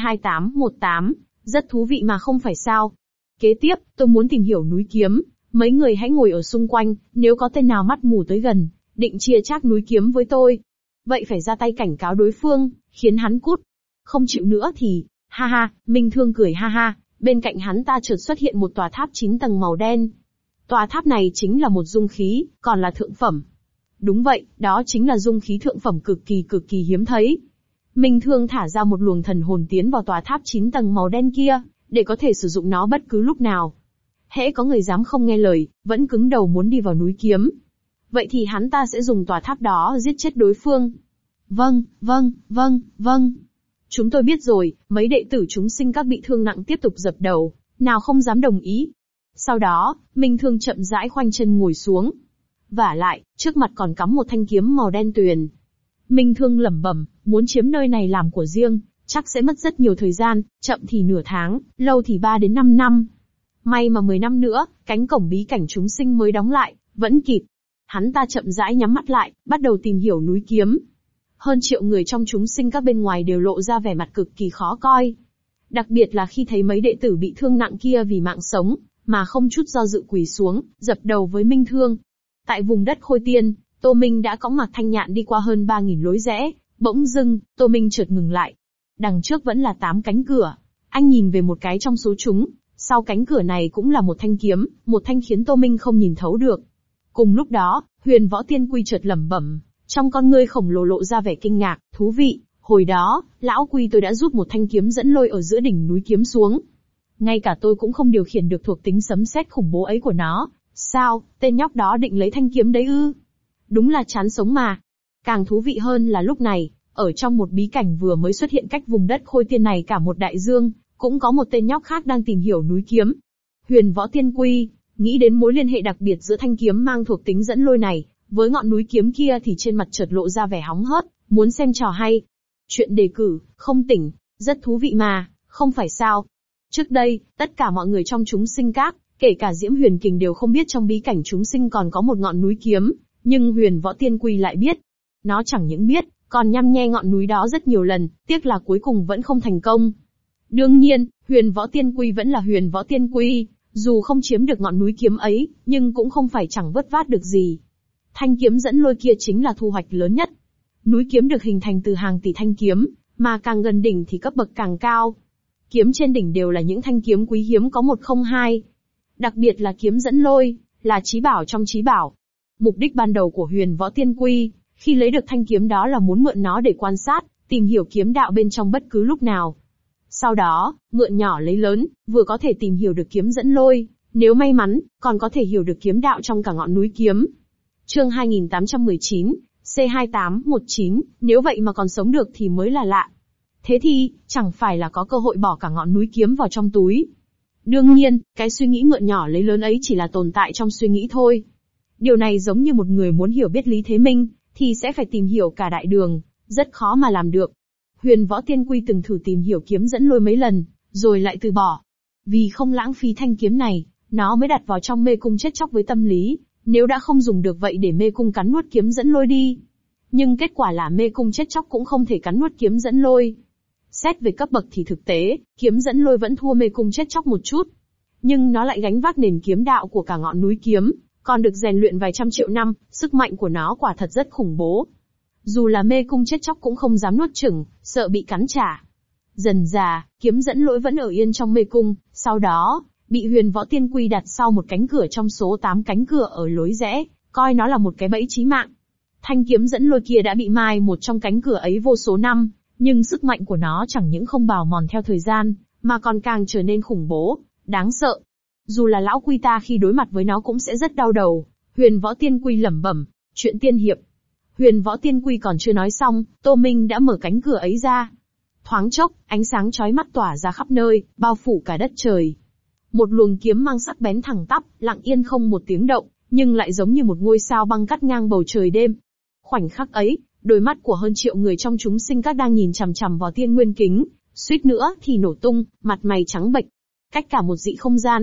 C2818, rất thú vị mà không phải sao. Kế tiếp, tôi muốn tìm hiểu núi Kiếm, mấy người hãy ngồi ở xung quanh, nếu có tên nào mắt mù tới gần, định chia chác núi Kiếm với tôi. Vậy phải ra tay cảnh cáo đối phương, khiến hắn cút. Không chịu nữa thì, ha ha, Minh Thương cười ha ha, bên cạnh hắn ta chợt xuất hiện một tòa tháp 9 tầng màu đen. Tòa tháp này chính là một dung khí, còn là thượng phẩm. Đúng vậy, đó chính là dung khí thượng phẩm cực kỳ hiếm thấy. Minh Thương thả ra một luồng thần hồn tiến vào tòa tháp 9 tầng màu đen kia, để có thể sử dụng nó bất cứ lúc nào. Hễ có người dám không nghe lời, vẫn cứng đầu muốn đi vào núi Kiếm, vậy thì hắn ta sẽ dùng tòa tháp đó giết chết đối phương. Vâng. Chúng tôi biết rồi, mấy đệ tử chúng sinh các bị thương nặng tiếp tục dập đầu, nào không dám đồng ý. Sau đó, Minh Thương chậm rãi khoanh chân ngồi xuống. Vả lại, trước mặt còn cắm một thanh kiếm màu đen tuyền. Minh Thương lẩm bẩm, muốn chiếm nơi này làm của riêng, chắc sẽ mất rất nhiều thời gian, chậm thì nửa tháng, lâu thì 3 đến 5 năm. May mà 10 năm nữa, cánh cổng bí cảnh chúng sinh mới đóng lại, vẫn kịp. Hắn ta chậm rãi nhắm mắt lại, bắt đầu tìm hiểu núi kiếm. Hơn triệu người trong chúng sinh các bên ngoài đều lộ ra vẻ mặt cực kỳ khó coi. Đặc biệt là khi thấy mấy đệ tử bị thương nặng kia vì mạng sống, mà không chút do dự quỳ xuống, dập đầu với Minh Thương. Tại vùng đất Khôi Tiên, Tô Minh đã cõng Mạc Thanh Nhạn đi qua hơn 3.000 lối rẽ, bỗng dưng, Tô Minh chợt ngừng lại. Đằng trước vẫn là 8 cánh cửa. Anh nhìn về một cái trong số chúng, sau cánh cửa này cũng là một thanh kiếm, một thanh khiến Tô Minh không nhìn thấu được. Cùng lúc đó, Huyền Võ Tiên Quy chợt lẩm bẩm, trong con ngươi khổng lồ lộ ra vẻ kinh ngạc, thú vị, hồi đó, lão Quy tôi đã rút một thanh kiếm dẫn lôi ở giữa đỉnh núi kiếm xuống. Ngay cả tôi cũng không điều khiển được thuộc tính sấm sét khủng bố ấy của nó. Sao, tên nhóc đó định lấy thanh kiếm đấy ư? Đúng là chán sống mà. Càng thú vị hơn là lúc này, ở trong một bí cảnh vừa mới xuất hiện cách vùng đất Khôi Tiên này cả một đại dương, cũng có một tên nhóc khác đang tìm hiểu núi kiếm. Huyền Võ Tiên Quy, nghĩ đến mối liên hệ đặc biệt giữa thanh kiếm mang thuộc tính dẫn lôi này, với ngọn núi kiếm kia thì trên mặt chợt lộ ra vẻ hóng hớt, muốn xem trò hay. Chuyện đề cử, không tỉnh, rất thú vị mà, không phải sao? Trước đây, tất cả mọi người trong chúng sinh các, kể cả Diễm Huyền Kình đều không biết trong bí cảnh chúng sinh còn có một ngọn núi kiếm, nhưng Huyền Võ Tiên Quy lại biết. Nó chẳng những biết, còn nhăm nhe ngọn núi đó rất nhiều lần, tiếc là cuối cùng vẫn không thành công. Đương nhiên, Huyền Võ Tiên Quy vẫn là Huyền Võ Tiên Quy, dù không chiếm được ngọn núi kiếm ấy, nhưng cũng không phải chẳng vất vát được gì. Thanh kiếm dẫn lôi kia chính là thu hoạch lớn nhất. Núi kiếm được hình thành từ hàng tỷ thanh kiếm, mà càng gần đỉnh thì cấp bậc càng cao. Kiếm trên đỉnh đều là những thanh kiếm quý hiếm có một không hai. Đặc biệt là kiếm dẫn lôi, là chí bảo trong chí bảo. Mục đích ban đầu của Huyền Võ Tiên Quy, khi lấy được thanh kiếm đó là muốn mượn nó để quan sát, tìm hiểu kiếm đạo bên trong bất cứ lúc nào. Sau đó, mượn nhỏ lấy lớn, vừa có thể tìm hiểu được kiếm dẫn lôi, nếu may mắn, còn có thể hiểu được kiếm đạo trong cả ngọn núi kiếm. Chương 2819, C2819, nếu vậy mà còn sống được thì mới là lạ. Thế thì, chẳng phải là có cơ hội bỏ cả ngọn núi kiếm vào trong túi. Đương nhiên, cái suy nghĩ mượn nhỏ lấy lớn ấy chỉ là tồn tại trong suy nghĩ thôi. Điều này giống như một người muốn hiểu biết Lý Thế Minh, thì sẽ phải tìm hiểu cả đại đường, rất khó mà làm được. Huyền Võ Tiên Quy từng thử tìm hiểu kiếm dẫn lôi mấy lần, rồi lại từ bỏ. Vì không lãng phí thanh kiếm này, nó mới đặt vào trong mê cung chết chóc với tâm lý, nếu đã không dùng được vậy để mê cung cắn nuốt kiếm dẫn lôi đi. Nhưng kết quả là mê cung chết chóc cũng không thể cắn nuốt kiếm dẫn lôi. Xét về cấp bậc thì thực tế, kiếm dẫn lôi vẫn thua mê cung chết chóc một chút. Nhưng nó lại gánh vác nền kiếm đạo của cả ngọn núi kiếm, còn được rèn luyện vài trăm triệu năm, sức mạnh của nó quả thật rất khủng bố. Dù là mê cung chết chóc cũng không dám nuốt chửng, sợ bị cắn trả. Dần dà, kiếm dẫn lỗi vẫn ở yên trong mê cung, sau đó, bị Huyền Võ Tiên Quy đặt sau một cánh cửa trong số 8 cánh cửa ở lối rẽ, coi nó là một cái bẫy chí mạng. Thanh kiếm dẫn lôi kia đã bị mai một trong cánh cửa ấy vô số năm, nhưng sức mạnh của nó chẳng những không bào mòn theo thời gian, mà còn càng trở nên khủng bố, đáng sợ. Dù là lão Quy ta khi đối mặt với nó cũng sẽ rất đau đầu. Huyền Võ Tiên Quy lẩm bẩm, chuyện tiên hiệp. Huyền Võ Tiên Quy còn chưa nói xong, Tô Minh đã mở cánh cửa ấy ra. Thoáng chốc, ánh sáng chói mắt tỏa ra khắp nơi, bao phủ cả đất trời. Một luồng kiếm mang sắc bén thẳng tắp, lặng yên không một tiếng động, nhưng lại giống như một ngôi sao băng cắt ngang bầu trời đêm. Khoảnh khắc ấy, đôi mắt của hơn triệu người trong chúng sinh các đang nhìn chằm chằm vào Thiên Nguyên Kính, suýt nữa thì nổ tung, mặt mày trắng bệch. Cách cả một dị không gian,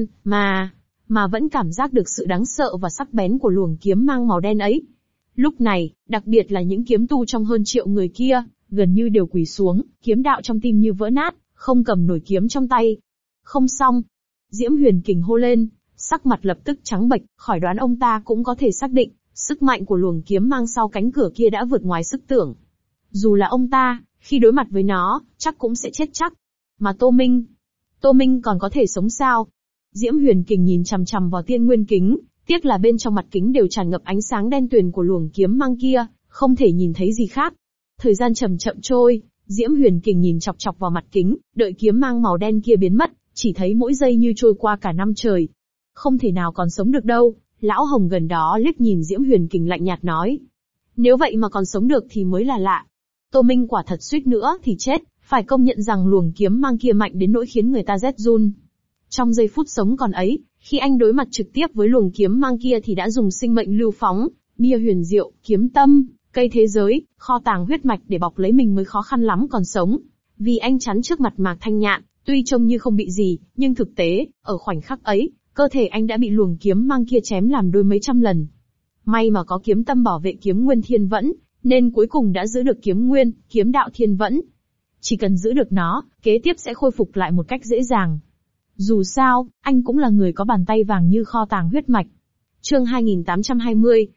mà vẫn cảm giác được sự đáng sợ và sắc bén của luồng kiếm mang màu đen ấy. Lúc này, đặc biệt là những kiếm tu trong hơn triệu người kia, gần như đều quỳ xuống, kiếm đạo trong tim như vỡ nát, không cầm nổi kiếm trong tay. Không xong. Diễm Huyền Kình hô lên, sắc mặt lập tức trắng bệch, khỏi đoán ông ta cũng có thể xác định, sức mạnh của luồng kiếm mang sau cánh cửa kia đã vượt ngoài sức tưởng. Dù là ông ta, khi đối mặt với nó, chắc cũng sẽ chết chắc. Mà Tô Minh còn có thể sống sao? Diễm Huyền Kình nhìn chằm chằm vào Thiên Nguyên Kính, tiếc là bên trong mặt kính đều tràn ngập ánh sáng đen tuyền của luồng kiếm mang kia, không thể nhìn thấy gì khác. Thời gian chậm chậm trôi, Diễm Huyền Kình nhìn chọc chọc vào mặt kính, đợi kiếm mang màu đen kia biến mất, chỉ thấy mỗi giây như trôi qua cả năm trời. Không thể nào còn sống được đâu, lão Hồng gần đó liếc nhìn Diễm Huyền Kình lạnh nhạt nói. Nếu vậy mà còn sống được thì mới là lạ. Tô Minh quả thật suýt nữa thì chết, Phải công nhận rằng luồng kiếm mang kia mạnh đến nỗi khiến người ta rét run. Trong giây phút sống còn ấy, khi anh đối mặt trực tiếp với luồng kiếm mang kia thì đã dùng sinh mệnh lưu phóng, bia huyền diệu, kiếm tâm, cây thế giới, kho tàng huyết mạch để bọc lấy mình mới khó khăn lắm còn sống. Vì anh chắn trước mặt Mạc Thanh Nhạn, tuy trông như không bị gì, nhưng thực tế, ở khoảnh khắc ấy, cơ thể anh đã bị luồng kiếm mang kia chém làm đôi mấy trăm lần. May mà có kiếm tâm bảo vệ kiếm nguyên thiên vẫn, nên cuối cùng đã giữ được kiếm nguyên, kiếm đạo thiên vẫn. Chỉ cần giữ được nó, kế tiếp sẽ khôi phục lại một cách dễ dàng. Dù sao, anh cũng là người có bàn tay vàng như kho tàng huyết mạch. Chương 2820,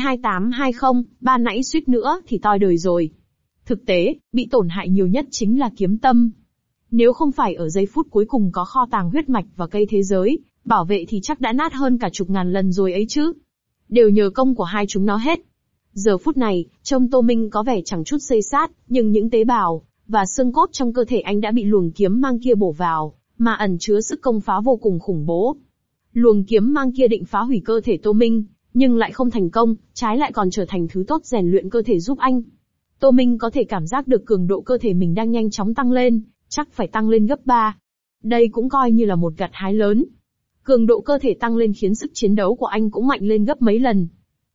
C2820, ban nãy suýt nữa thì toi đời rồi. Thực tế, bị tổn hại nhiều nhất chính là kiếm tâm. Nếu không phải ở giây phút cuối cùng có kho tàng huyết mạch và cây thế giới, bảo vệ thì chắc đã nát hơn cả chục ngàn lần rồi ấy chứ. Đều nhờ công của hai chúng nó hết. Giờ phút này, trông Tô Minh có vẻ chẳng chút xây sát, nhưng những tế bào và xương cốt trong cơ thể anh đã bị luồng kiếm mang kia bổ vào, mà ẩn chứa sức công phá vô cùng khủng bố. Luồng kiếm mang kia định phá hủy cơ thể Tô Minh, nhưng lại không thành công, trái lại còn trở thành thứ tốt rèn luyện cơ thể giúp anh. Tô Minh có thể cảm giác được cường độ cơ thể mình đang nhanh chóng tăng lên, chắc phải tăng lên gấp 3. Đây cũng coi như là một gặt hái lớn. Cường độ cơ thể tăng lên khiến sức chiến đấu của anh cũng mạnh lên gấp mấy lần.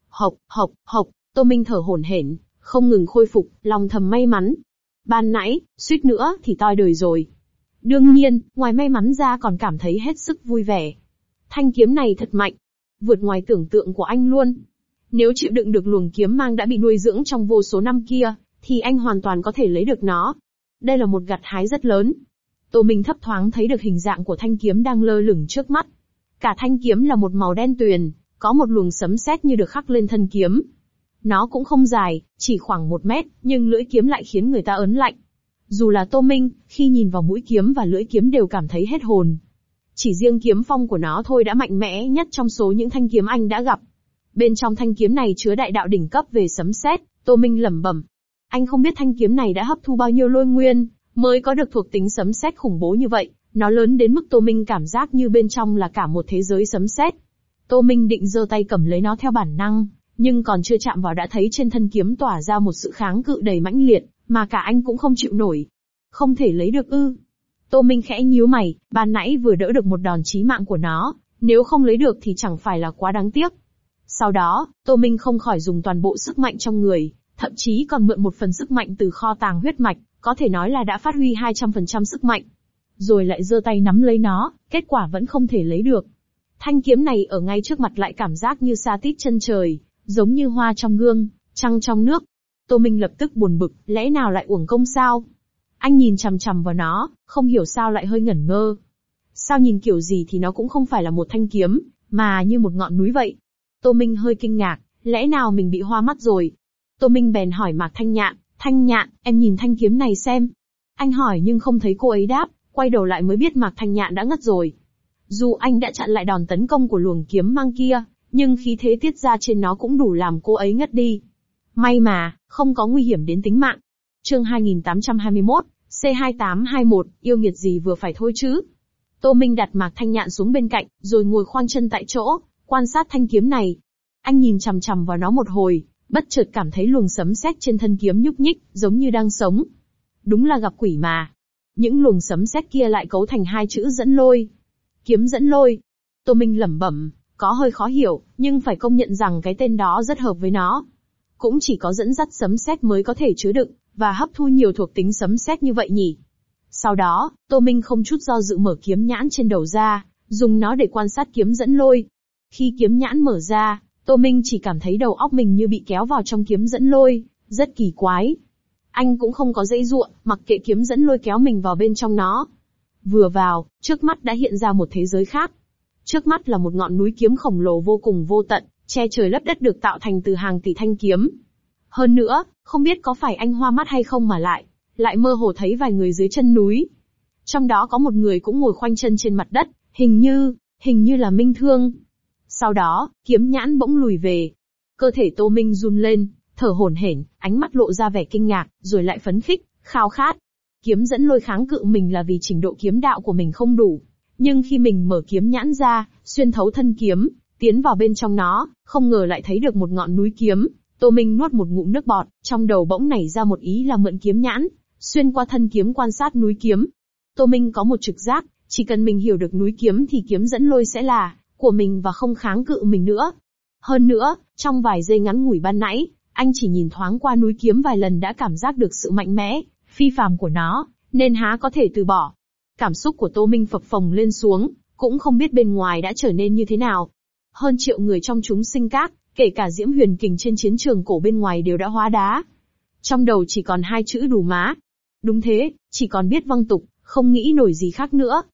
Hộc, Tô Minh thở hổn hển, không ngừng khôi phục, lòng thầm may mắn. Ban nãy, suýt nữa thì toi đời rồi. Đương nhiên, ngoài may mắn ra còn cảm thấy hết sức vui vẻ. Thanh kiếm này thật mạnh, vượt ngoài tưởng tượng của anh luôn. Nếu chịu đựng được luồng kiếm mang đã bị nuôi dưỡng trong vô số năm kia, thì anh hoàn toàn có thể lấy được nó. Đây là một gặt hái rất lớn. Tô Minh thấp thoáng thấy được hình dạng của thanh kiếm đang lơ lửng trước mắt. Cả thanh kiếm là một màu đen tuyền, có một luồng sấm sét như được khắc lên thân kiếm. Nó cũng không dài, chỉ khoảng 1 mét, nhưng lưỡi kiếm lại khiến người ta ớn lạnh. Dù là Tô Minh, khi nhìn vào mũi kiếm và lưỡi kiếm đều cảm thấy hết hồn. Chỉ riêng kiếm phong của nó thôi đã mạnh mẽ nhất trong số những thanh kiếm anh đã gặp. Bên trong thanh kiếm này chứa đại đạo đỉnh cấp về sấm sét, Tô Minh lẩm bẩm. Anh không biết thanh kiếm này đã hấp thu bao nhiêu lôi nguyên, mới có được thuộc tính sấm sét khủng bố như vậy, nó lớn đến mức Tô Minh cảm giác như bên trong là cả một thế giới sấm sét. Tô Minh định giơ tay cầm lấy nó theo bản năng, nhưng còn chưa chạm vào đã thấy trên thân kiếm tỏa ra một sự kháng cự đầy mãnh liệt, mà cả anh cũng không chịu nổi. Không thể lấy được ư? Tô Minh khẽ nhíu mày, ban nãy vừa đỡ được một đòn chí mạng của nó, nếu không lấy được thì chẳng phải là quá đáng tiếc. Sau đó, Tô Minh không khỏi dùng toàn bộ sức mạnh trong người, thậm chí còn mượn một phần sức mạnh từ kho tàng huyết mạch, có thể nói là đã phát huy 200% sức mạnh. Rồi lại giơ tay nắm lấy nó, kết quả vẫn không thể lấy được. Thanh kiếm này ở ngay trước mặt lại cảm giác như sa tít chân trời, giống như hoa trong gương, trăng trong nước. Tô Minh lập tức buồn bực, lẽ nào lại uổng công sao? Anh nhìn chằm chằm vào nó, không hiểu sao lại hơi ngẩn ngơ. Sao nhìn kiểu gì thì nó cũng không phải là một thanh kiếm, mà như một ngọn núi vậy. Tô Minh hơi kinh ngạc, lẽ nào mình bị hoa mắt rồi? Tô Minh bèn hỏi Mạc Thanh Nhạn, em nhìn thanh kiếm này xem. Anh hỏi nhưng không thấy cô ấy đáp, quay đầu lại mới biết Mạc Thanh Nhạn đã ngất rồi. Dù anh đã chặn lại đòn tấn công của luồng kiếm mang kia, nhưng khí thế tiết ra trên nó cũng đủ làm cô ấy ngất đi. May mà, không có nguy hiểm đến tính mạng. Chương 2821, C2821, yêu nghiệt gì vừa phải thôi chứ. Tô Minh đặt Mạc Thanh Nhạn xuống bên cạnh, rồi ngồi khoanh chân tại chỗ, quan sát thanh kiếm này. Anh nhìn chằm chằm vào nó một hồi, bất chợt cảm thấy luồng sấm sét trên thân kiếm nhúc nhích, giống như đang sống. Đúng là gặp quỷ mà. Những luồng sấm sét kia lại cấu thành hai chữ dẫn lôi. Kiếm dẫn lôi. Tô Minh lẩm bẩm, có hơi khó hiểu, nhưng phải công nhận rằng cái tên đó rất hợp với nó. Cũng chỉ có dẫn dắt sấm sét mới có thể chứa đựng và hấp thu nhiều thuộc tính sấm sét như vậy nhỉ. Sau đó, Tô Minh không chút do dự mở kiếm nhãn trên đầu ra, dùng nó để quan sát kiếm dẫn lôi. Khi kiếm nhãn mở ra, Tô Minh chỉ cảm thấy đầu óc mình như bị kéo vào trong kiếm dẫn lôi, rất kỳ quái. Anh cũng không có giãy giụa, mặc kệ kiếm dẫn lôi kéo mình vào bên trong nó. Vừa vào, trước mắt đã hiện ra một thế giới khác. Trước mắt là một ngọn núi kiếm khổng lồ vô cùng vô tận, che trời lấp đất được tạo thành từ hàng tỷ thanh kiếm. Hơn nữa, không biết có phải anh hoa mắt hay không mà lại mơ hồ thấy vài người dưới chân núi. Trong đó có một người cũng ngồi khoanh chân trên mặt đất, hình như là Minh Thương. Sau đó, kiếm nhãn bỗng lùi về. Cơ thể Tô Minh run lên, thở hổn hển, ánh mắt lộ ra vẻ kinh ngạc, rồi lại phấn khích, khao khát. Kiếm dẫn lôi kháng cự mình là vì trình độ kiếm đạo của mình không đủ. Nhưng khi mình mở kiếm nhãn ra, xuyên thấu thân kiếm, tiến vào bên trong nó, không ngờ lại thấy được một ngọn núi kiếm. Tô Minh nuốt một ngụm nước bọt, trong đầu bỗng nảy ra một ý là mượn kiếm nhãn, xuyên qua thân kiếm quan sát núi kiếm. Tô Minh có một trực giác, chỉ cần mình hiểu được núi kiếm thì kiếm dẫn lôi sẽ là của mình và không kháng cự mình nữa. Hơn nữa, trong vài giây ngắn ngủi ban nãy, anh chỉ nhìn thoáng qua núi kiếm vài lần đã cảm giác được sự mạnh mẽ, phi phàm của nó, nên há có thể từ bỏ. Cảm xúc của Tô Minh phập phồng lên xuống, cũng không biết bên ngoài đã trở nên như thế nào. Hơn triệu người trong chúng sinh các, kể cả Diễm Huyền Kình trên chiến trường cổ bên ngoài đều đã hóa đá. Trong đầu chỉ còn hai chữ đủ má. Đúng thế, chỉ còn biết văng tục, không nghĩ nổi gì khác nữa.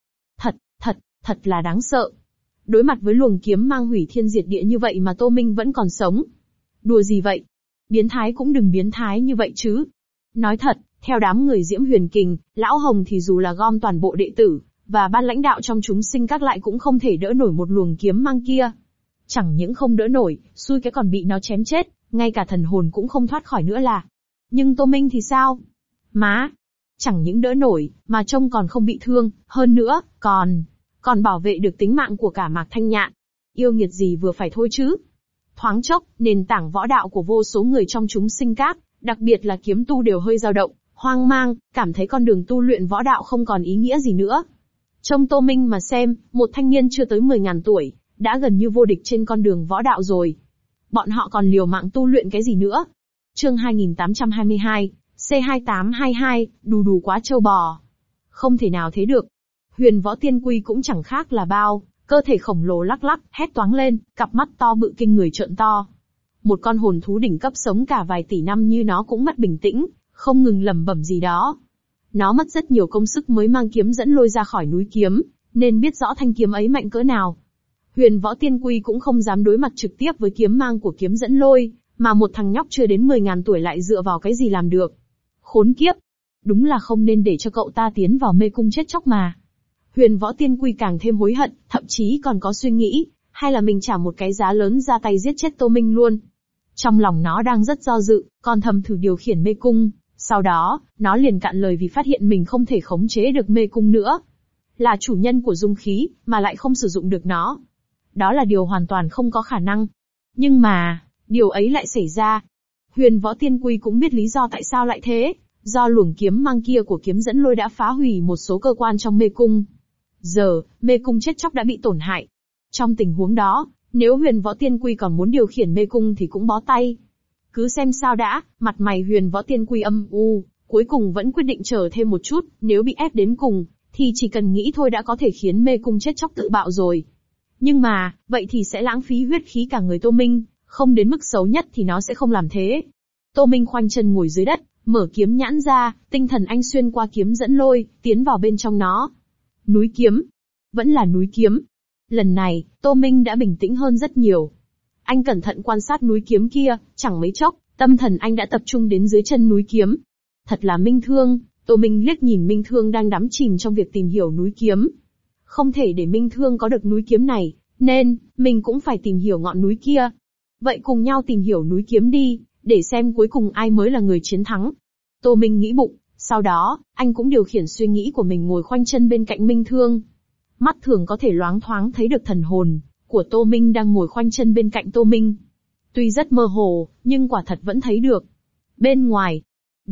Thật là đáng sợ. Đối mặt với luồng kiếm mang hủy thiên diệt địa như vậy mà Tô Minh vẫn còn sống. Đùa gì vậy? Biến thái cũng đừng biến thái như vậy chứ. Nói thật, theo đám người Diễm Huyền Kình, Lão Hồng thì dù là gom toàn bộ đệ tử, và ban lãnh đạo trong chúng sinh các lại cũng không thể đỡ nổi một luồng kiếm mang kia. Chẳng những không đỡ nổi, xui cái còn bị nó chém chết, ngay cả thần hồn cũng không thoát khỏi nữa là. Nhưng Tô Minh thì sao? Má! Chẳng những đỡ nổi, mà trông còn không bị thương, hơn nữa, còn bảo vệ được tính mạng của cả Mạc Thanh Nhạn. Yêu nghiệt gì vừa phải thôi chứ. Thoáng chốc, nền tảng võ đạo của vô số người trong chúng sinh các, đặc biệt là kiếm tu đều hơi dao động, hoang mang, cảm thấy con đường tu luyện võ đạo không còn ý nghĩa gì nữa. Trông Tô Minh mà xem, một thanh niên chưa tới 10.000 tuổi, đã gần như vô địch trên con đường võ đạo rồi. Bọn họ còn liều mạng tu luyện cái gì nữa? Chương 2822, C2822, đù đù quá trâu bò. Không thể nào thế được. Huyền Võ Tiên Quy cũng chẳng khác là bao, cơ thể khổng lồ lắc lắc, hét toáng lên, cặp mắt to bự kinh người trợn to. Một con hồn thú đỉnh cấp sống cả vài tỷ năm như nó cũng mất bình tĩnh, không ngừng lẩm bẩm gì đó. Nó mất rất nhiều công sức mới mang kiếm dẫn lôi ra khỏi núi kiếm, nên biết rõ thanh kiếm ấy mạnh cỡ nào. Huyền Võ Tiên Quy cũng không dám đối mặt trực tiếp với kiếm mang của kiếm dẫn lôi, mà một thằng nhóc chưa đến 10.000 tuổi lại dựa vào cái gì làm được. Khốn kiếp! Đúng là không nên để cho cậu ta tiến vào mê cung chết chóc mà. Huyền Võ Tiên Quy càng thêm hối hận, thậm chí còn có suy nghĩ, hay là mình trả một cái giá lớn ra tay giết chết Tô Minh luôn. Trong lòng nó đang rất do dự, còn thầm thử điều khiển mê cung, sau đó, nó liền cạn lời vì phát hiện mình không thể khống chế được mê cung nữa. Là chủ nhân của dung khí, mà lại không sử dụng được nó. Đó là điều hoàn toàn không có khả năng. Nhưng mà, điều ấy lại xảy ra. Huyền Võ Tiên Quy cũng biết lý do tại sao lại thế, do luồng kiếm mang kia của kiếm dẫn lôi đã phá hủy một số cơ quan trong mê cung. Giờ, mê cung chết chóc đã bị tổn hại. Trong tình huống đó, nếu Huyền Võ Tiên Quy còn muốn điều khiển mê cung thì cũng bó tay. Cứ xem sao đã, mặt mày Huyền Võ Tiên Quy âm u, cuối cùng vẫn quyết định chờ thêm một chút, nếu bị ép đến cùng, thì chỉ cần nghĩ thôi đã có thể khiến mê cung chết chóc tự bạo rồi. Nhưng mà, vậy thì sẽ lãng phí huyết khí cả người Tô Minh, không đến mức xấu nhất thì nó sẽ không làm thế. Tô Minh khoanh chân ngồi dưới đất, mở kiếm nhãn ra, tinh thần anh xuyên qua kiếm dẫn lôi, tiến vào bên trong nó. Núi kiếm. Vẫn là núi kiếm. Lần này, Tô Minh đã bình tĩnh hơn rất nhiều. Anh cẩn thận quan sát núi kiếm kia, chẳng mấy chốc, tâm thần anh đã tập trung đến dưới chân núi kiếm. Thật là Minh Thương, Tô Minh liếc nhìn Minh Thương đang đắm chìm trong việc tìm hiểu núi kiếm. Không thể để Minh Thương có được núi kiếm này, nên, mình cũng phải tìm hiểu ngọn núi kia. Vậy cùng nhau tìm hiểu núi kiếm đi, để xem cuối cùng ai mới là người chiến thắng. Tô Minh nghĩ bụng, sau đó, anh cũng điều khiển suy nghĩ của mình ngồi khoanh chân bên cạnh Minh Thương. Mắt thường có thể loáng thoáng thấy được thần hồn của Tô Minh đang ngồi khoanh chân bên cạnh Tô Minh. Tuy rất mơ hồ, nhưng quả thật vẫn thấy được. Bên ngoài,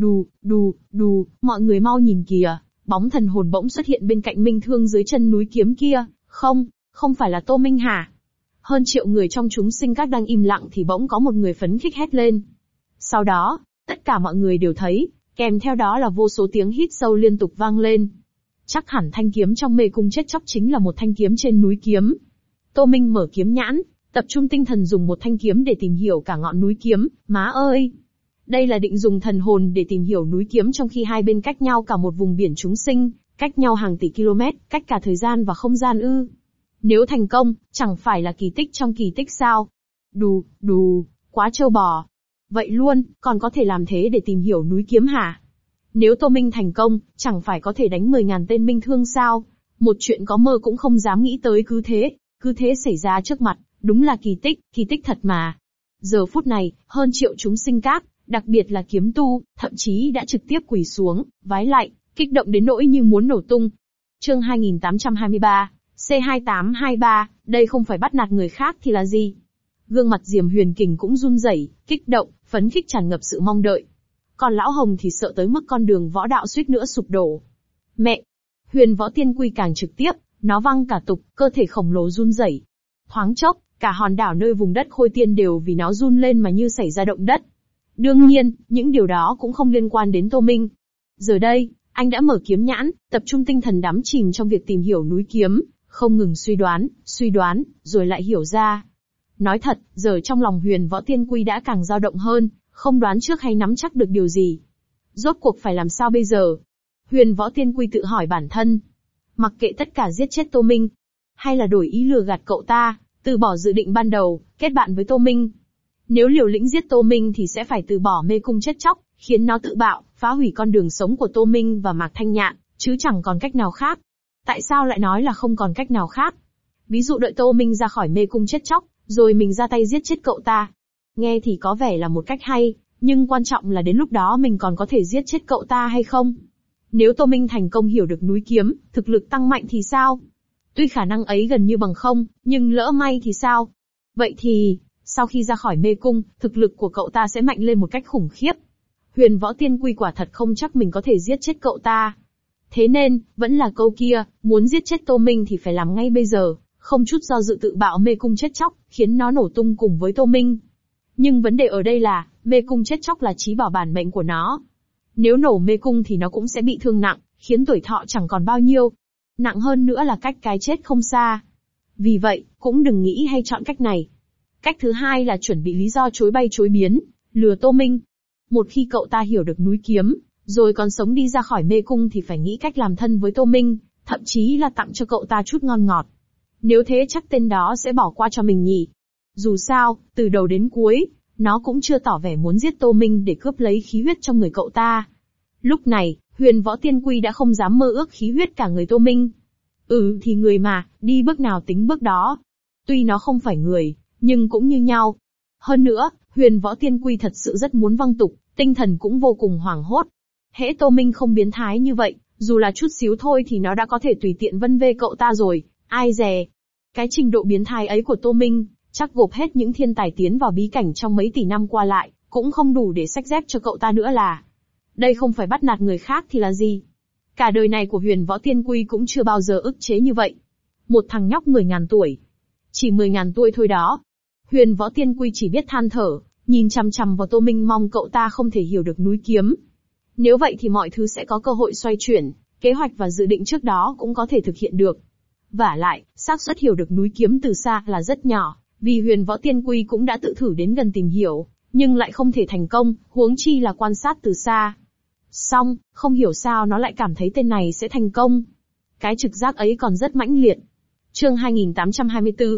đù, mọi người mau nhìn kìa, bóng thần hồn bỗng xuất hiện bên cạnh Minh Thương dưới chân núi kiếm kia, không phải là Tô Minh hả? Hơn triệu người trong chúng sinh các đang im lặng thì bỗng có một người phấn khích hét lên. Sau đó, tất cả mọi người đều thấy, kèm theo đó là vô số tiếng hít sâu liên tục vang lên. Chắc hẳn thanh kiếm trong mê cung chết chóc chính là một thanh kiếm trên núi kiếm. Tô Minh mở kiếm nhãn, tập trung tinh thần dùng một thanh kiếm để tìm hiểu cả ngọn núi kiếm, má ơi! Đây là định dùng thần hồn để tìm hiểu núi kiếm trong khi hai bên cách nhau cả một vùng biển chúng sinh, cách nhau hàng tỷ km, cách cả thời gian và không gian ư. Nếu thành công, chẳng phải là kỳ tích trong kỳ tích sao? Đù, quá trâu bò. Vậy luôn, còn có thể làm thế để tìm hiểu núi kiếm hả? Nếu Tô Minh thành công, chẳng phải có thể đánh 10.000 tên Minh Thương sao? Một chuyện có mơ cũng không dám nghĩ tới cứ thế xảy ra trước mặt, đúng là kỳ tích thật mà. Giờ phút này, hơn triệu chúng sinh các, đặc biệt là kiếm tu, thậm chí đã trực tiếp quỳ xuống, vái lạy, kích động đến nỗi như muốn nổ tung. Chương 2823, C2823, đây không phải bắt nạt người khác thì là gì? Gương mặt Diệp Huyền Kình cũng run rẩy, kích động, phấn khích tràn ngập sự mong đợi. còn Lão Hồng thì sợ tới mức con đường võ đạo suýt nữa sụp đổ. Mẹ! Huyền Võ Tiên Quy càng trực tiếp, nó văng cả tục, cơ thể khổng lồ run rẩy. Thoáng chốc, cả hòn đảo nơi vùng đất Khôi Tiên đều vì nó run lên mà như xảy ra động đất. Đương nhiên, những điều đó cũng không liên quan đến Tô Minh. Giờ đây, anh đã mở kiếm nhãn, tập trung tinh thần đắm chìm trong việc tìm hiểu núi kiếm, không ngừng suy đoán, rồi lại hiểu ra. Nói thật, giờ trong lòng Huyền Võ Tiên Quy đã càng dao động hơn, không đoán trước hay nắm chắc được điều gì. Rốt cuộc phải làm sao bây giờ? Huyền Võ Tiên Quy tự hỏi bản thân. Mặc kệ tất cả giết chết Tô Minh, hay là đổi ý lừa gạt cậu ta, từ bỏ dự định ban đầu, kết bạn với Tô Minh. Nếu liều lĩnh giết Tô Minh thì sẽ phải từ bỏ mê cung chết chóc, khiến nó tự bạo, phá hủy con đường sống của Tô Minh và Mạc Thanh Nhạn, chứ chẳng còn cách nào khác. Tại sao lại nói là không còn cách nào khác? Ví dụ đợi Tô Minh ra khỏi mê cung chết chóc, rồi mình ra tay giết chết cậu ta. Nghe thì có vẻ là một cách hay, nhưng quan trọng là đến lúc đó mình còn có thể giết chết cậu ta hay không? Nếu Tô Minh thành công hiểu được núi kiếm, thực lực tăng mạnh thì sao? Tuy khả năng ấy gần như bằng không, nhưng lỡ may thì sao? Vậy thì, sau khi ra khỏi mê cung, thực lực của cậu ta sẽ mạnh lên một cách khủng khiếp. Huyền Võ Tiên Quy quả thật không chắc mình có thể giết chết cậu ta. Thế nên, vẫn là câu kia, muốn giết chết Tô Minh thì phải làm ngay bây giờ, không chút do dự tự bạo mê cung chết chóc, khiến nó nổ tung cùng với Tô Minh. Nhưng vấn đề ở đây là, mê cung chết chóc là chí bảo bản mệnh của nó. Nếu nổ mê cung thì nó cũng sẽ bị thương nặng, khiến tuổi thọ chẳng còn bao nhiêu. Nặng hơn nữa là cách cái chết không xa. Vì vậy, cũng đừng nghĩ hay chọn cách này. Cách thứ hai là chuẩn bị lý do chối bay chối biến, lừa Tô Minh. Một khi cậu ta hiểu được núi kiếm, rồi còn sống đi ra khỏi mê cung thì phải nghĩ cách làm thân với Tô Minh, thậm chí là tặng cho cậu ta chút ngon ngọt. Nếu thế chắc tên đó sẽ bỏ qua cho mình nhỉ. Dù sao, từ đầu đến cuối, nó cũng chưa tỏ vẻ muốn giết Tô Minh để cướp lấy khí huyết trong người cậu ta. Lúc này, Huyền Võ Tiên Quy đã không dám mơ ước khí huyết cả người Tô Minh. Thì người mà, đi bước nào tính bước đó. Tuy nó không phải người, nhưng cũng như nhau. Hơn nữa, Huyền Võ Tiên Quy thật sự rất muốn văng tục, tinh thần cũng vô cùng hoảng hốt. Hễ Tô Minh không biến thái như vậy, dù là chút xíu thôi thì nó đã có thể tùy tiện vân vê cậu ta rồi, ai dè. Cái trình độ biến thái ấy của Tô Minh, chắc gộp hết những thiên tài tiến vào bí cảnh trong mấy tỷ năm qua lại, cũng không đủ để xách dép cho cậu ta nữa là. Đây không phải bắt nạt người khác thì là gì? Cả đời này của Huyền Võ Tiên Quy cũng chưa bao giờ ức chế như vậy. Một thằng nhóc 10.000 tuổi. Chỉ 10.000 tuổi thôi đó. Huyền Võ Tiên Quy chỉ biết than thở, nhìn chằm chằm vào Tô Minh mong cậu ta không thể hiểu được núi kiếm. Nếu vậy thì mọi thứ sẽ có cơ hội xoay chuyển, kế hoạch và dự định trước đó cũng có thể thực hiện được. Vả lại, xác suất hiểu được núi kiếm từ xa là rất nhỏ, vì Huyền Võ Tiên Quy cũng đã tự thử đến gần tìm hiểu, nhưng lại không thể thành công, huống chi là quan sát từ xa. Xong, không hiểu sao nó lại cảm thấy tên này sẽ thành công. Cái trực giác ấy còn rất mãnh liệt. Chương 2824,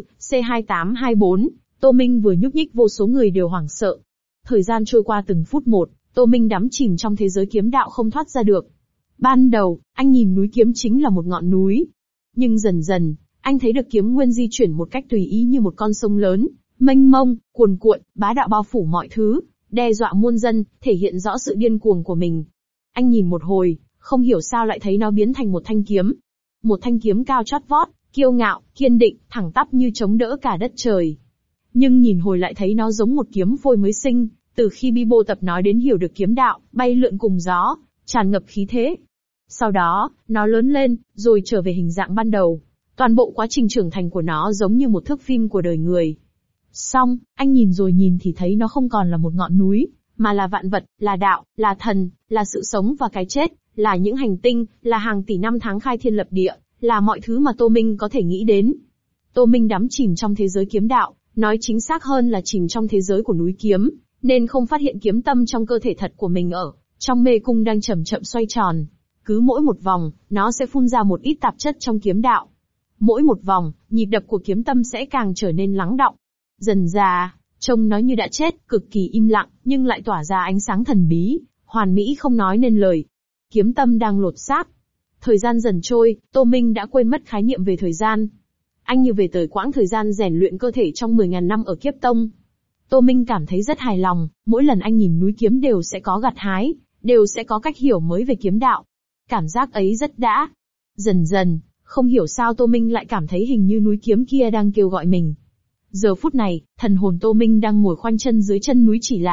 C2824, Tô Minh vừa nhúc nhích vô số người đều hoảng sợ. Thời gian trôi qua từng phút một, Tô Minh đắm chìm trong thế giới kiếm đạo không thoát ra được. Ban đầu, anh nhìn núi kiếm chính là một ngọn núi. Nhưng dần dần, anh thấy được kiếm nguyên di chuyển một cách tùy ý như một con sông lớn, mênh mông, cuồn cuộn, bá đạo bao phủ mọi thứ, đe dọa muôn dân, thể hiện rõ sự điên cuồng của mình. Anh nhìn một hồi, không hiểu sao lại thấy nó biến thành một thanh kiếm. Một thanh kiếm cao chót vót, kiêu ngạo, kiên định, thẳng tắp như chống đỡ cả đất trời. Nhưng nhìn hồi lại thấy nó giống một kiếm phôi mới sinh, từ khi Bibo tập nói đến hiểu được kiếm đạo, bay lượn cùng gió, tràn ngập khí thế. Sau đó, nó lớn lên, rồi trở về hình dạng ban đầu. Toàn bộ quá trình trưởng thành của nó giống như một thước phim của đời người. Xong, anh nhìn rồi nhìn thì thấy nó không còn là một ngọn núi, mà là vạn vật, là đạo, là thần, là sự sống và cái chết, là những hành tinh, là hàng tỷ năm tháng khai thiên lập địa, là mọi thứ mà Tô Minh có thể nghĩ đến. Tô Minh đắm chìm trong thế giới kiếm đạo, nói chính xác hơn là chìm trong thế giới của núi kiếm, nên không phát hiện kiếm tâm trong cơ thể thật của mình ở trong mê cung đang chậm chậm xoay tròn. Cứ mỗi một vòng, nó sẽ phun ra một ít tạp chất trong kiếm đạo. Mỗi một vòng, nhịp đập của kiếm tâm sẽ càng trở nên lắng đọng. Dần dà, trông nó như đã chết, cực kỳ im lặng, nhưng lại tỏa ra ánh sáng thần bí, hoàn mỹ không nói nên lời. Kiếm tâm đang lột xác. Thời gian dần trôi, Tô Minh đã quên mất khái niệm về thời gian. Anh như về tới quãng thời gian rèn luyện cơ thể trong 10.000 năm ở Kiếp Tông. Tô Minh cảm thấy rất hài lòng, mỗi lần anh nhìn núi kiếm đều sẽ có gặt hái, đều sẽ có cách hiểu mới về kiếm đạo. Cảm giác ấy rất đã. Dần dần, không hiểu sao Tô Minh lại cảm thấy hình như núi kiếm kia đang kêu gọi mình. Giờ phút này, thần hồn Tô Minh đang ngồi khoanh chân dưới chân núi chỉ là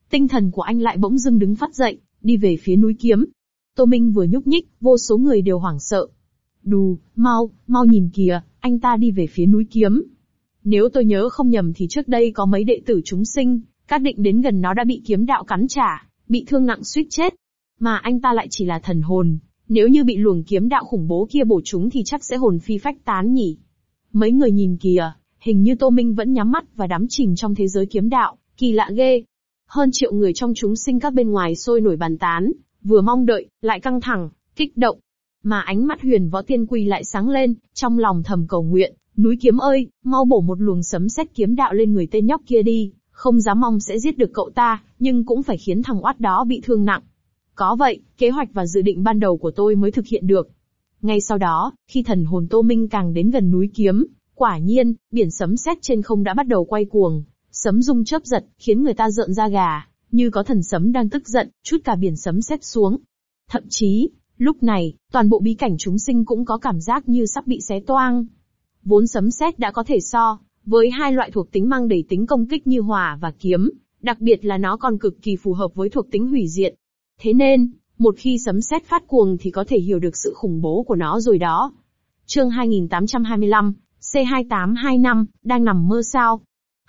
Tinh thần của anh lại bỗng dưng đứng phắt dậy, đi về phía núi kiếm. Tô Minh vừa nhúc nhích, vô số người đều hoảng sợ. Đù, mau nhìn kìa, anh ta đi về phía núi kiếm. Nếu tôi nhớ không nhầm thì trước đây có mấy đệ tử chúng sinh, các định đến gần nó đã bị kiếm đạo cắn trả, bị thương nặng suýt chết. Mà anh ta lại chỉ là thần hồn, nếu như bị luồng kiếm đạo khủng bố kia bổ trúng thì chắc sẽ hồn phi phách tán nhỉ. Mấy người nhìn kìa, hình như Tô Minh vẫn nhắm mắt và đắm chìm trong thế giới kiếm đạo, kỳ lạ ghê. Hơn triệu người trong chúng sinh các bên ngoài sôi nổi bàn tán, vừa mong đợi, lại căng thẳng, kích động. Mà ánh mắt Huyền Võ Tiên Quy lại sáng lên, trong lòng thầm cầu nguyện, núi kiếm ơi, mau bổ một luồng sấm sét kiếm đạo lên người tên nhóc kia đi, không dám mong sẽ giết được cậu ta, nhưng cũng phải khiến thằng oát đó bị thương nặng. Có vậy, kế hoạch và dự định ban đầu của tôi mới thực hiện được. Ngay sau đó, khi thần hồn Tô Minh càng đến gần núi kiếm, quả nhiên, biển sấm sét trên không đã bắt đầu quay cuồng, sấm rung chớp giật, khiến người ta rợn da gà, như có thần sấm đang tức giận, trút cả biển sấm sét xuống. Thậm chí, lúc này, toàn bộ bí cảnh chúng sinh cũng có cảm giác như sắp bị xé toang. Vốn sấm sét đã có thể so với hai loại thuộc tính mang đầy tính công kích như hỏa và kiếm, đặc biệt là nó còn cực kỳ phù hợp với thuộc tính hủy diệt. Thế nên, một khi sấm sét phát cuồng thì có thể hiểu được sự khủng bố của nó rồi đó. Chương 2825, C2825, đang nằm mơ sao?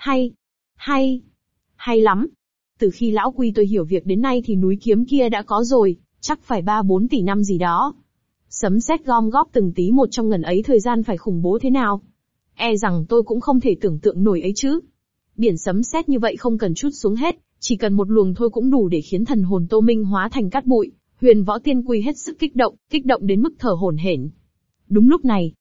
Hay lắm. Từ khi lão Quy tôi hiểu việc đến nay thì núi kiếm kia đã có rồi, chắc phải 3-4 tỷ năm gì đó. Sấm sét gom góp từng tí một trong ngần ấy thời gian phải khủng bố thế nào? E rằng tôi cũng không thể tưởng tượng nổi ấy chứ. Biển sấm sét như vậy không cần trút xuống hết, chỉ cần một luồng thôi cũng đủ để khiến thần hồn Tô Minh hóa thành cát bụi. Huyền Võ Tiên Quy hết sức kích động đến mức thở hổn hển. Đúng lúc này,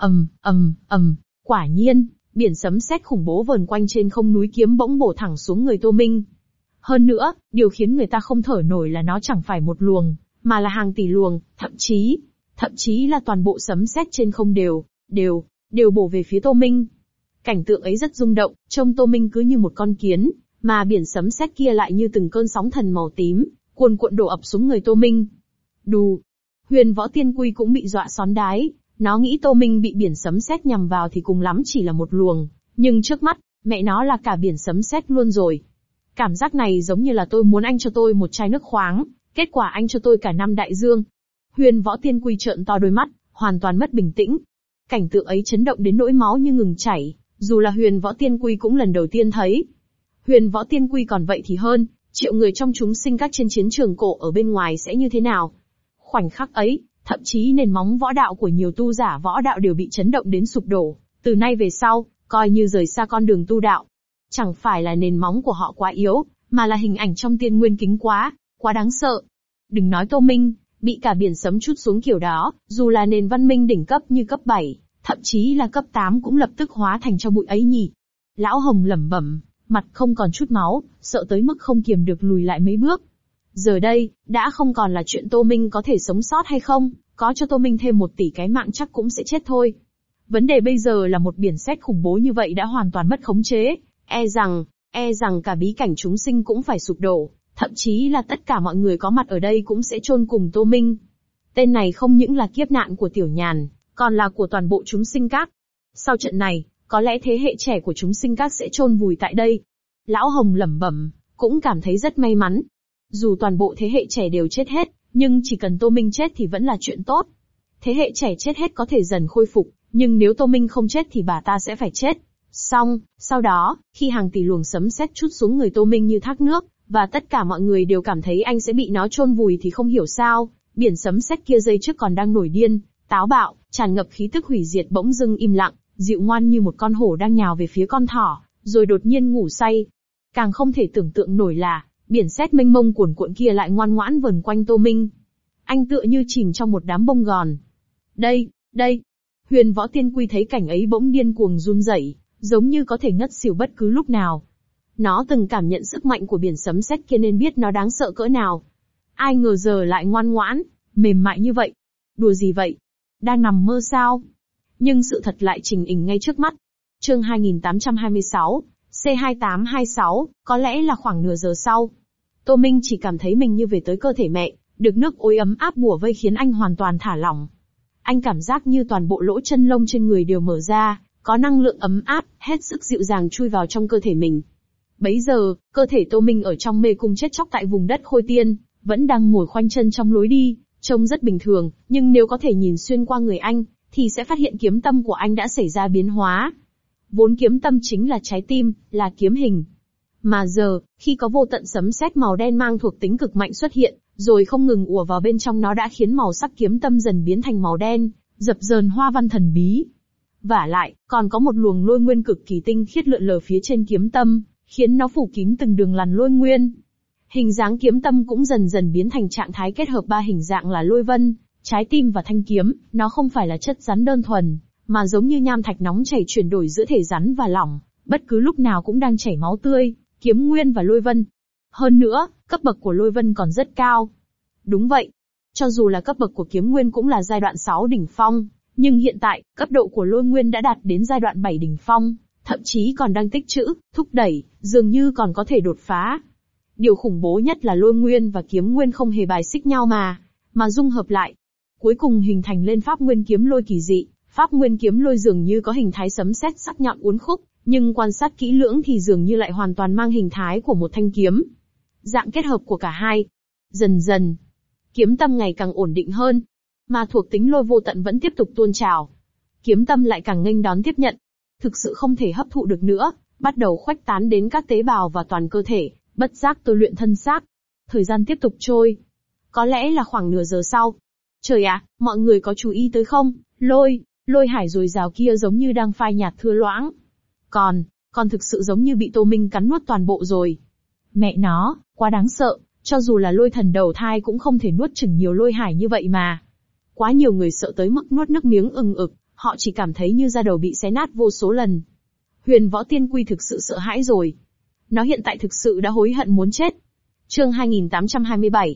quả nhiên, biển sấm sét khủng bố vờn quanh trên không núi kiếm bỗng bổ thẳng xuống người Tô Minh. Hơn nữa, điều khiến người ta không thở nổi là nó chẳng phải một luồng, mà là hàng tỷ luồng, thậm chí là toàn bộ sấm sét trên không đều bổ về phía Tô Minh. Cảnh tượng ấy rất rung động, trông Tô Minh cứ như một con kiến, mà biển sấm sét kia lại như từng cơn sóng thần màu tím, cuồn cuộn đổ ập xuống người Tô Minh. Đù, Huyền Võ Tiên Quy cũng bị dọa xón đái, nó nghĩ Tô Minh bị biển sấm sét nhằm vào thì cùng lắm chỉ là một luồng, nhưng trước mắt, mẹ nó là cả biển sấm sét luôn rồi. Cảm giác này giống như là tôi muốn anh cho tôi một chai nước khoáng, kết quả anh cho tôi cả 5 đại dương. Huyền Võ Tiên Quy trợn to đôi mắt, hoàn toàn mất bình tĩnh. Cảnh tượng ấy chấn động đến nỗi máu như ngừng chảy, dù là Huyền Võ Tiên Quy cũng lần đầu tiên thấy. Huyền Võ Tiên Quy còn vậy thì hơn, triệu người trong chúng sinh các trên chiến trường cổ ở bên ngoài sẽ như thế nào? Khoảnh khắc ấy, thậm chí nền móng võ đạo của nhiều tu giả võ đạo đều bị chấn động đến sụp đổ, từ nay về sau, coi như rời xa con đường tu đạo. Chẳng phải là nền móng của họ quá yếu, mà là hình ảnh trong tiên nguyên kính quá đáng sợ. Đừng nói Tô Minh, bị cả biển sấm trút xuống kiểu đó, dù là nền văn minh đỉnh cấp như cấp 7, thậm chí là cấp 8 cũng lập tức hóa thành cho bụi ấy nhỉ. Lão Hồng lẩm bẩm, mặt không còn chút máu, sợ tới mức không kiềm được lùi lại mấy bước. Giờ đây, đã không còn là chuyện Tô Minh có thể sống sót hay không, có cho Tô Minh thêm 1 tỷ cái mạng chắc cũng sẽ chết thôi. Vấn đề bây giờ là một biển sét khủng bố như vậy đã hoàn toàn mất khống chế, e rằng cả bí cảnh chúng sinh cũng phải sụp đổ, thậm chí là tất cả mọi người có mặt ở đây cũng sẽ chôn cùng Tô Minh. Tên này không những là kiếp nạn của Tiểu Nhàn, còn là của toàn bộ chúng sinh các. Sau trận này, có lẽ thế hệ trẻ của chúng sinh các sẽ chôn vùi tại đây. Lão Hồng lẩm bẩm, cũng cảm thấy rất may mắn. Dù toàn bộ thế hệ trẻ đều chết hết, nhưng chỉ cần Tô Minh chết thì vẫn là chuyện tốt. Thế hệ trẻ chết hết có thể dần khôi phục, nhưng nếu Tô Minh không chết thì bà ta sẽ phải chết. Sau đó, khi hàng tỷ luồng sấm sét trút xuống người Tô Minh như thác nước, và tất cả mọi người đều cảm thấy anh sẽ bị nó chôn vùi thì không hiểu sao, biển sấm sét kia giây trước còn đang nổi điên, táo bạo, tràn ngập khí tức hủy diệt bỗng dưng im lặng, dịu ngoan như một con hổ đang nhào về phía con thỏ, rồi đột nhiên ngủ say. Càng không thể tưởng tượng nổi là, biển sét mênh mông cuồn cuộn kia lại ngoan ngoãn vờn quanh Tô Minh. Anh tựa như chìm trong một đám bông gòn. Đây. Huyền Võ Tiên Quy thấy cảnh ấy bỗng điên cuồng run rẩy, giống như có thể ngất xỉu bất cứ lúc nào. Nó từng cảm nhận sức mạnh của biển sấm sét kia nên biết nó đáng sợ cỡ nào. Ai ngờ giờ lại ngoan ngoãn, mềm mại như vậy. Đùa gì vậy? Đang nằm mơ sao? Nhưng sự thật lại trình hình ngay trước mắt. Chương 2826, C2826, có lẽ là khoảng nửa giờ sau. Tô Minh chỉ cảm thấy mình như về tới cơ thể mẹ, được nước ối ấm áp bủa vây khiến anh hoàn toàn thả lỏng. Anh cảm giác như toàn bộ lỗ chân lông trên người đều mở ra, có năng lượng ấm áp, hết sức dịu dàng chui vào trong cơ thể mình. Bấy giờ, cơ thể Tô Minh ở trong mê cung chết chóc tại vùng đất Khôi Tiên, vẫn đang ngồi khoanh chân trong lối đi, trông rất bình thường, nhưng nếu có thể nhìn xuyên qua người anh, thì sẽ phát hiện kiếm tâm của anh đã xảy ra biến hóa. Vốn kiếm tâm chính là trái tim, là kiếm hình. Mà giờ, khi có vô tận sấm sét màu đen mang thuộc tính cực mạnh xuất hiện, rồi không ngừng ùa vào bên trong, nó đã khiến màu sắc kiếm tâm dần biến thành màu đen, dập dờn hoa văn thần bí. Vả lại, còn có một luồng lôi nguyên cực kỳ tinh khiết lượn lờ phía trên kiếm tâm, khiến nó phủ kín từng đường lằn lôi nguyên. Hình dáng kiếm tâm cũng dần dần biến thành trạng thái kết hợp ba hình dạng là lôi vân, trái tim và thanh kiếm. Nó không phải là chất rắn đơn thuần, mà giống như nham thạch nóng chảy chuyển đổi giữa thể rắn và lỏng, bất cứ lúc nào cũng đang chảy máu tươi, kiếm nguyên và lôi vân. Hơn nữa, cấp bậc của lôi vân còn rất cao. Đúng vậy, cho dù là cấp bậc của kiếm nguyên cũng là giai đoạn 6 đỉnh phong, nhưng hiện tại, cấp độ của lôi nguyên đã đạt đến giai đoạn 7 đỉnh phong, thậm chí còn đang tích trữ, thúc đẩy, dường như còn có thể đột phá. Điều khủng bố nhất là lôi nguyên và kiếm nguyên không hề bài xích nhau mà dung hợp lại. Cuối cùng hình thành lên pháp nguyên kiếm lôi kỳ dị. Pháp nguyên kiếm lôi dường như có hình thái sấm sét sắc nhọn uốn khúc, nhưng quan sát kỹ lưỡng thì dường như lại hoàn toàn mang hình thái của một thanh kiếm. Dạng kết hợp của cả hai. Dần dần, kiếm tâm ngày càng ổn định hơn, mà thuộc tính lôi vô tận vẫn tiếp tục tuôn trào. Kiếm tâm lại càng nghênh đón tiếp nhận. Thực sự không thể hấp thụ được nữa, bắt đầu khuếch tán đến các tế bào và toàn cơ thể, bất giác tôi luyện thân xác. Thời gian tiếp tục trôi. Có lẽ là khoảng nửa giờ sau. Trời ạ, mọi người có chú ý tới không? Lôi hải dồi dào kia giống như đang phai nhạt thưa loãng. Còn thực sự giống như bị Tô Minh cắn nuốt toàn bộ rồi. Mẹ nó, quá đáng sợ, cho dù là lôi thần đầu thai cũng không thể nuốt chửng nhiều lôi hải như vậy mà. Quá nhiều người sợ tới mức nuốt nước miếng ừng ực, họ chỉ cảm thấy như da đầu bị xé nát vô số lần. Huyền Võ Tiên Quy thực sự sợ hãi rồi. Nó hiện tại thực sự đã hối hận muốn chết. Chương 2827,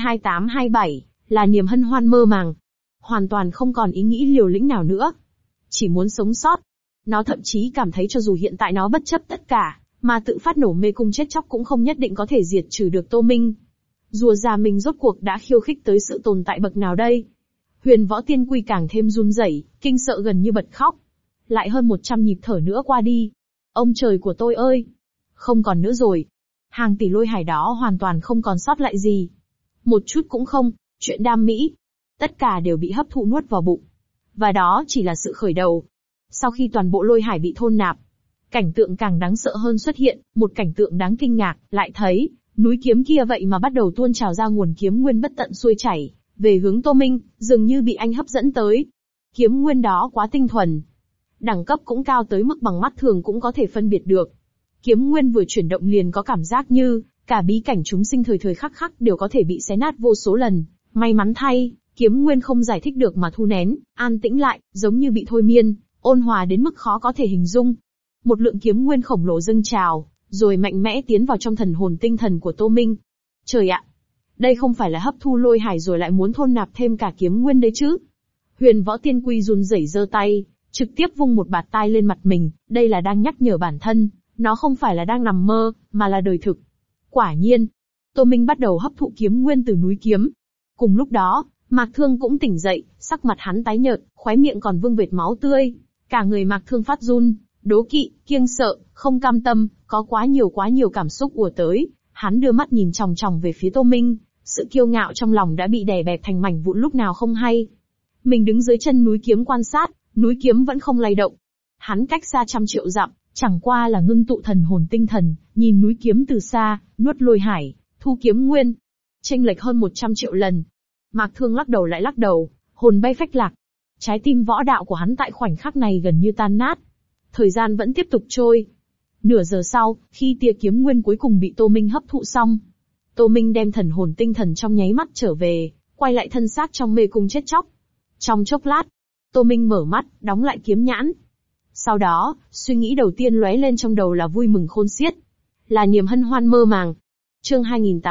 C2827, là niềm hân hoan mơ màng. Hoàn toàn không còn ý nghĩ liều lĩnh nào nữa. Chỉ muốn sống sót. Nó thậm chí cảm thấy cho dù hiện tại nó bất chấp tất cả, mà tự phát nổ mê cung chết chóc cũng không nhất định có thể diệt trừ được Tô Minh. Rùa già mình rốt cuộc đã khiêu khích tới sự tồn tại bậc nào đây? Huyền Võ Tiên Quy càng thêm run rẩy, kinh sợ gần như bật khóc. Lại hơn 100 nhịp thở nữa qua đi. Ông trời của tôi ơi! Không còn nữa rồi. Hàng tỷ lôi hải đó hoàn toàn không còn sót lại gì. Một chút cũng không, chuyện đam mỹ. Tất cả đều bị hấp thụ nuốt vào bụng. Và đó chỉ là sự khởi đầu. Sau khi toàn bộ lôi hải bị thôn nạp, cảnh tượng càng đáng sợ hơn xuất hiện, một cảnh tượng đáng kinh ngạc, lại thấy, núi kiếm kia vậy mà bắt đầu tuôn trào ra nguồn kiếm nguyên bất tận xuôi chảy, về hướng Tô Minh, dường như bị anh hấp dẫn tới. Kiếm nguyên đó quá tinh thuần. Đẳng cấp cũng cao tới mức bằng mắt thường cũng có thể phân biệt được. Kiếm nguyên vừa chuyển động liền có cảm giác như, cả bí cảnh chúng sinh thời thời khắc khắc đều có thể bị xé nát vô số lần. May mắn thay, kiếm nguyên không giải thích được mà thu nén, an tĩnh lại, giống như bị thôi miên, ôn hòa đến mức khó có thể hình dung. Một lượng kiếm nguyên khổng lồ dâng trào, rồi mạnh mẽ tiến vào trong thần hồn tinh thần của Tô Minh. Trời ạ! Đây không phải là hấp thu lôi hải rồi lại muốn thôn nạp thêm cả kiếm nguyên đấy chứ? Huyền Võ Tiên Quy run rẩy giơ tay, trực tiếp vung một bạt tai lên mặt mình, đây là đang nhắc nhở bản thân, nó không phải là đang nằm mơ, mà là đời thực. Quả nhiên, Tô Minh bắt đầu hấp thụ kiếm nguyên từ núi kiếm. Cùng lúc đó, Mạc Thương cũng tỉnh dậy, sắc mặt hắn tái nhợt, khóe miệng còn vương vệt máu tươi. Cả người Mạc Thương phát run, đố kỵ, kiêng sợ, không cam tâm, có quá nhiều cảm xúc ùa tới. Hắn đưa mắt nhìn chòng chòng về phía Tô Minh, sự kiêu ngạo trong lòng đã bị đè bẹp thành mảnh vụn lúc nào không hay. Mình đứng dưới chân núi kiếm quan sát, núi kiếm vẫn không lay động. Hắn cách xa trăm triệu dặm, chẳng qua là ngưng tụ thần hồn tinh thần, nhìn núi kiếm từ xa, nuốt lôi hải, thu kiếm nguyên. Chênh lệch hơn 100 triệu lần. Mạc Thương lắc đầu lại lắc đầu, hồn bay phách lạc. Trái tim võ đạo của hắn tại khoảnh khắc này gần như tan nát. Thời gian vẫn tiếp tục trôi. Nửa giờ sau, khi tia kiếm nguyên cuối cùng bị Tô Minh hấp thụ xong, Tô Minh đem thần hồn tinh thần trong nháy mắt trở về, quay lại thân xác trong mê cung chết chóc. Trong chốc lát, Tô Minh mở mắt, đóng lại kiếm nhãn. Sau đó, suy nghĩ đầu tiên lóe lên trong đầu là vui mừng khôn xiết. Là niềm hân hoan mơ màng. Chương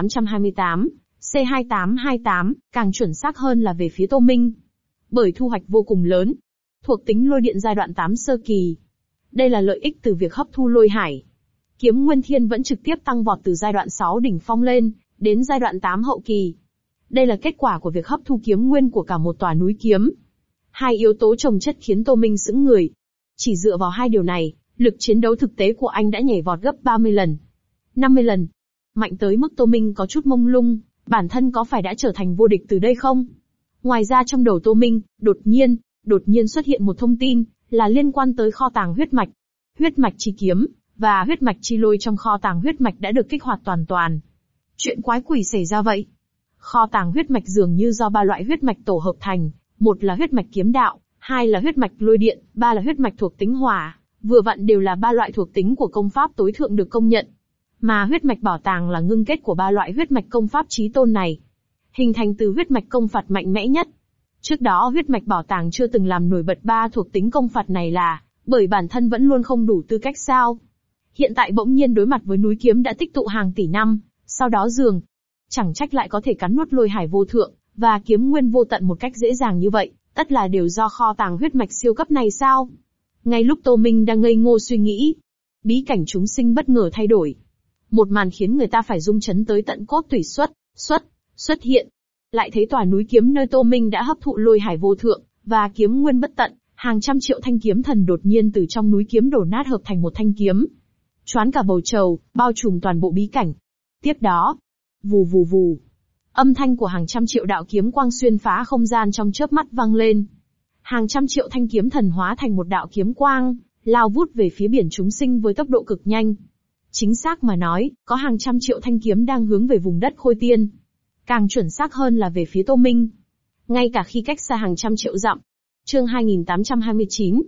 2828, C2828, càng chuẩn xác hơn là về phía Tô Minh. Bởi thu hoạch vô cùng lớn. Thuộc tính lôi điện giai đoạn 8 sơ kỳ. Đây là lợi ích từ việc hấp thu lôi hải. Kiếm nguyên thiên vẫn trực tiếp tăng vọt từ giai đoạn 6 đỉnh phong lên, đến giai đoạn 8 hậu kỳ. Đây là kết quả của việc hấp thu kiếm nguyên của cả một tòa núi kiếm. Hai yếu tố chồng chất khiến Tô Minh sững người. Chỉ dựa vào hai điều này, lực chiến đấu thực tế của anh đã nhảy vọt gấp 30 lần. 50 lần. Mạnh tới mức Tô Minh có chút mông lung, bản thân có phải đã trở thành vô địch từ đây không? Ngoài ra trong đầu Tô Minh, đột nhiên xuất hiện một thông tin, là liên quan tới kho tàng huyết mạch. Huyết mạch chi kiếm, và huyết mạch chi lôi trong kho tàng huyết mạch đã được kích hoạt hoàn toàn. Chuyện quái quỷ xảy ra vậy? Kho tàng huyết mạch dường như do 3 loại huyết mạch tổ hợp thành, một là huyết mạch kiếm đạo, 2 là huyết mạch lôi điện, 3 là huyết mạch thuộc tính hỏa, vừa vặn đều là 3 loại thuộc tính của công pháp tối thượng được công nhận. Mà huyết mạch bảo tàng là ngưng kết của 3 loại huyết mạch công pháp chí tôn này, hình thành từ huyết mạch công phạt mạnh mẽ nhất. Trước đó huyết mạch bảo tàng chưa từng làm nổi bật 3 thuộc tính công phạt này là bởi bản thân vẫn luôn không đủ tư cách sao? Hiện tại bỗng nhiên đối mặt với núi kiếm đã tích tụ hàng tỷ năm, sau đó chẳng trách lại có thể cắn nuốt lôi hải vô thượng, và kiếm nguyên vô tận một cách dễ dàng như vậy, tất là đều do kho tàng huyết mạch siêu cấp này sao? Ngay lúc Tô Minh đang ngây ngô suy nghĩ, bí cảnh chúng sinh bất ngờ thay đổi. Một màn khiến người ta phải rung chấn tới tận cốt tủy xuất hiện. Lại thấy tòa núi kiếm nơi Tô Minh đã hấp thụ lôi hải vô thượng, và kiếm nguyên bất tận, hàng trăm triệu thanh kiếm thần đột nhiên từ trong núi kiếm đổ nát hợp thành một thanh kiếm. Choán cả bầu trời, bao trùm toàn bộ bí cảnh. Tiếp đó, vù vù vù, âm thanh của hàng trăm triệu đạo kiếm quang xuyên phá không gian trong chớp mắt vang lên. Hàng trăm triệu thanh kiếm thần hóa thành một đạo kiếm quang, lao vút về phía biển chúng sinh với tốc độ cực nhanh. Chính xác mà nói, có hàng trăm triệu thanh kiếm đang hướng về vùng đất Khôi Tiên. Càng chuẩn xác hơn là về phía Tô Minh. Ngay cả khi cách xa hàng trăm triệu dặm. Chương 2829,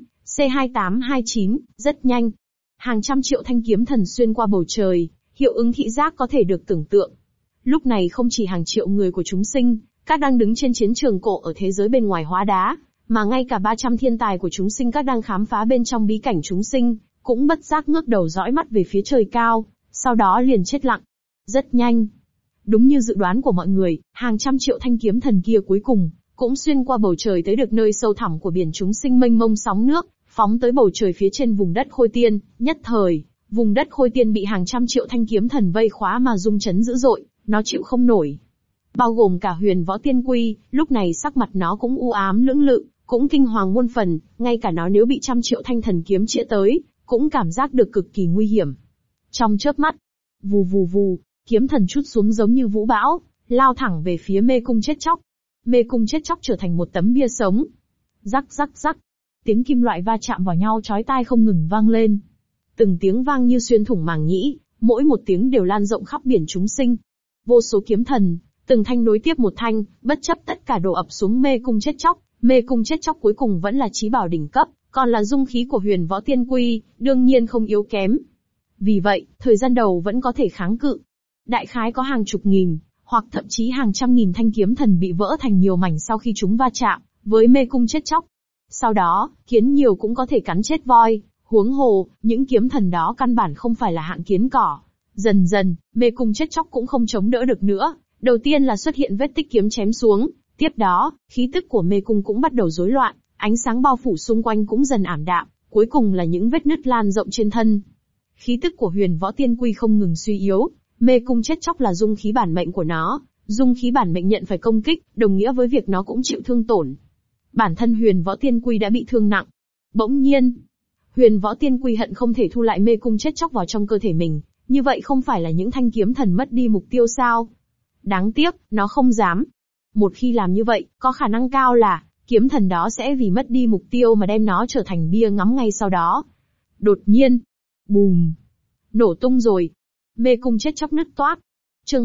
C2829, rất nhanh. Hàng trăm triệu thanh kiếm thần xuyên qua bầu trời, hiệu ứng thị giác có thể được tưởng tượng. Lúc này không chỉ hàng triệu người của chúng sinh, các đang đứng trên chiến trường cổ ở thế giới bên ngoài hóa đá, mà ngay cả 300 thiên tài của chúng sinh các đang khám phá bên trong bí cảnh chúng sinh, cũng bất giác ngước đầu dõi mắt về phía trời cao, sau đó liền chết lặng. Rất nhanh. Đúng như dự đoán của mọi người, hàng trăm triệu thanh kiếm thần kia cuối cùng, cũng xuyên qua bầu trời tới được nơi sâu thẳm của biển chúng sinh mênh mông sóng nước, phóng tới bầu trời phía trên vùng đất Khôi Tiên. Nhất thời, vùng đất Khôi Tiên bị hàng trăm triệu thanh kiếm thần vây khóa mà rung chấn dữ dội, nó chịu không nổi. Bao gồm cả Huyền Võ Tiên Quy, lúc này sắc mặt nó cũng u ám lưỡng lự, cũng kinh hoàng muôn phần, ngay cả nó nếu bị trăm triệu thanh thần kiếm chĩa tới, cũng cảm giác được cực kỳ nguy hiểm. Trong chớp mắt, vù vù vù, kiếm thần trút xuống giống như vũ bão, lao thẳng về phía mê cung chết chóc. Mê cung chết chóc trở thành một tấm bia sống. Rắc rắc rắc, tiếng kim loại va chạm vào nhau chói tai không ngừng vang lên. Từng tiếng vang như xuyên thủng màng nhĩ, mỗi một tiếng đều lan rộng khắp biển chúng sinh. Vô số kiếm thần, từng thanh nối tiếp một thanh, bất chấp tất cả đổ ập xuống mê cung chết chóc. Mê cung chết chóc cuối cùng vẫn là chí bảo đỉnh cấp, còn là dung khí của Huyền Võ Tiên Quy, đương nhiên không yếu kém. Vì vậy, thời gian đầu vẫn có thể kháng cự. Đại khái có hàng chục nghìn, hoặc thậm chí hàng trăm nghìn thanh kiếm thần bị vỡ thành nhiều mảnh sau khi chúng va chạm với mê cung chết chóc. Sau đó, kiến nhiều cũng có thể cắn chết voi, huống hồ, những kiếm thần đó căn bản không phải là hạng kiến cỏ. Dần dần, mê cung chết chóc cũng không chống đỡ được nữa, đầu tiên là xuất hiện vết tích kiếm chém xuống, tiếp đó, khí tức của mê cung cũng bắt đầu rối loạn, ánh sáng bao phủ xung quanh cũng dần ảm đạm, cuối cùng là những vết nứt lan rộng trên thân. Khí tức của Huyền Võ Tiên Quy không ngừng suy yếu, mê cung chết chóc là dung khí bản mệnh của nó, dung khí bản mệnh nhận phải công kích, đồng nghĩa với việc nó cũng chịu thương tổn. Bản thân Huyền Võ Tiên Quy đã bị thương nặng. Bỗng nhiên, Huyền Võ Tiên Quy hận không thể thu lại mê cung chết chóc vào trong cơ thể mình, như vậy không phải là những thanh kiếm thần mất đi mục tiêu sao? Đáng tiếc, nó không dám. Một khi làm như vậy, có khả năng cao là, kiếm thần đó sẽ vì mất đi mục tiêu mà đem nó trở thành bia ngắm ngay sau đó. Đột nhiên, bùm, nổ tung rồi. Mê cung chết chóc nứt toác. Chương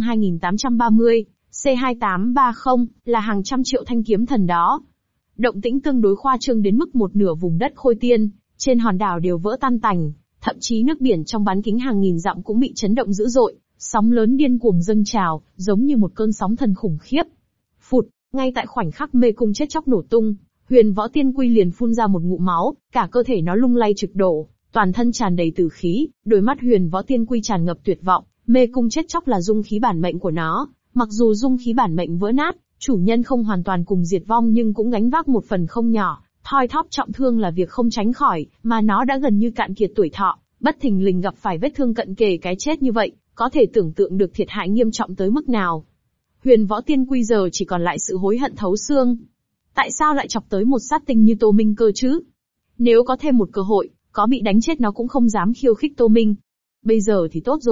2830, C2830, là hàng trăm triệu thanh kiếm thần đó. Động tĩnh tương đối khoa trương đến mức một nửa vùng đất Khôi Tiên, trên hòn đảo đều vỡ tan tành, thậm chí nước biển trong bán kính hàng nghìn dặm cũng bị chấn động dữ dội, sóng lớn điên cuồng dâng trào, giống như một cơn sóng thần khủng khiếp. Phụt, ngay tại khoảnh khắc mê cung chết chóc nổ tung, Huyền Võ Tiên Quy liền phun ra một ngụm máu, cả cơ thể nó lung lay trực đổ, toàn thân tràn đầy tử khí, đôi mắt Huyền Võ Tiên Quy tràn ngập tuyệt vọng. Mê cung chết chóc là dung khí bản mệnh của nó, mặc dù dung khí bản mệnh vỡ nát, chủ nhân không hoàn toàn cùng diệt vong nhưng cũng gánh vác một phần không nhỏ, thoi thóp trọng thương là việc không tránh khỏi, mà nó đã gần như cạn kiệt tuổi thọ, bất thình lình gặp phải vết thương cận kề cái chết như vậy, có thể tưởng tượng được thiệt hại nghiêm trọng tới mức nào. Huyền Võ Tiên Quy giờ chỉ còn lại sự hối hận thấu xương. Tại sao lại chọc tới một sát tinh như Tô Minh cơ chứ? Nếu có thêm một cơ hội, có bị đánh chết nó cũng không dám khiêu khích Tô Minh. Bây giờ thì tốt rồi,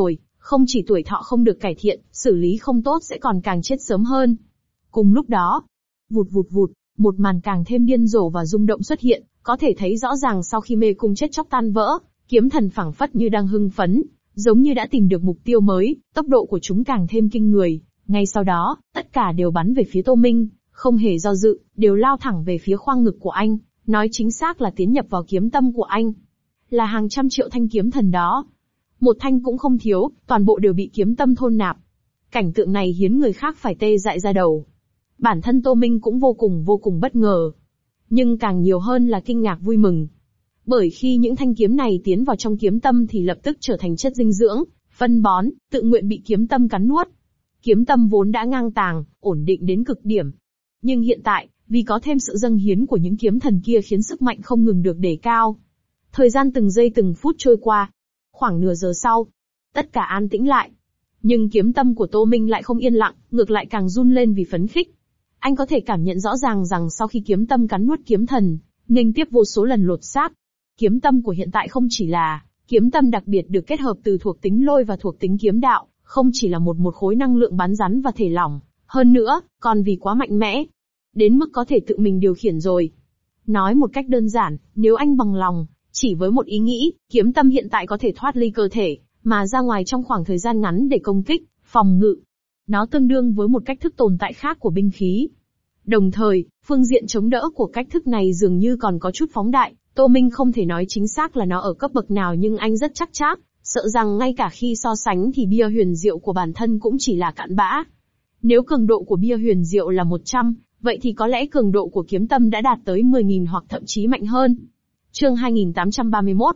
Không chỉ tuổi thọ không được cải thiện, xử lý không tốt sẽ còn càng chết sớm hơn. Cùng lúc đó, vụt vụt vụt, một màn càng thêm điên rồ và rung động xuất hiện, có thể thấy rõ ràng sau khi mê cung chết chóc tan vỡ, kiếm thần phảng phất như đang hưng phấn, giống như đã tìm được mục tiêu mới, tốc độ của chúng càng thêm kinh người. Ngay sau đó, tất cả đều bắn về phía Tô Minh, không hề do dự, đều lao thẳng về phía khoang ngực của anh, nói chính xác là tiến nhập vào kiếm tâm của anh. Là hàng trăm triệu thanh kiếm thần đó. Một thanh cũng không thiếu, toàn bộ đều bị kiếm tâm thôn nạp. Cảnh tượng này khiến người khác phải tê dại ra đầu. Bản thân Tô Minh cũng vô cùng bất ngờ. Nhưng càng nhiều hơn là kinh ngạc vui mừng. Bởi khi những thanh kiếm này tiến vào trong kiếm tâm thì lập tức trở thành chất dinh dưỡng, phân bón, tự nguyện bị kiếm tâm cắn nuốt. Kiếm tâm vốn đã ngang tàng, ổn định đến cực điểm. Nhưng hiện tại, vì có thêm sự dâng hiến của những kiếm thần kia khiến sức mạnh không ngừng được đề cao. Thời gian từng giây từng phút trôi qua. Khoảng nửa giờ sau, tất cả an tĩnh lại. Nhưng kiếm tâm của Tô Minh lại không yên lặng, ngược lại càng run lên vì phấn khích. Anh có thể cảm nhận rõ ràng rằng sau khi kiếm tâm cắn nuốt kiếm thần, nghênh tiếp vô số lần lột xác. Kiếm tâm của hiện tại không chỉ là kiếm tâm đặc biệt được kết hợp từ thuộc tính lôi và thuộc tính kiếm đạo, không chỉ là một khối năng lượng bắn rắn và thể lỏng, hơn nữa, còn vì quá mạnh mẽ, đến mức có thể tự mình điều khiển rồi. Nói một cách đơn giản, nếu anh bằng lòng, chỉ với một ý nghĩ, kiếm tâm hiện tại có thể thoát ly cơ thể, mà ra ngoài trong khoảng thời gian ngắn để công kích, phòng ngự. Nó tương đương với một cách thức tồn tại khác của binh khí. Đồng thời, phương diện chống đỡ của cách thức này dường như còn có chút phóng đại. Tô Minh không thể nói chính xác là nó ở cấp bậc nào nhưng anh rất chắc chắn, sợ rằng ngay cả khi so sánh thì bia huyền diệu của bản thân cũng chỉ là cặn bã. Nếu cường độ của bia huyền diệu là 100, vậy thì có lẽ cường độ của kiếm tâm đã đạt tới 10.000 hoặc thậm chí mạnh hơn. Chương 2831,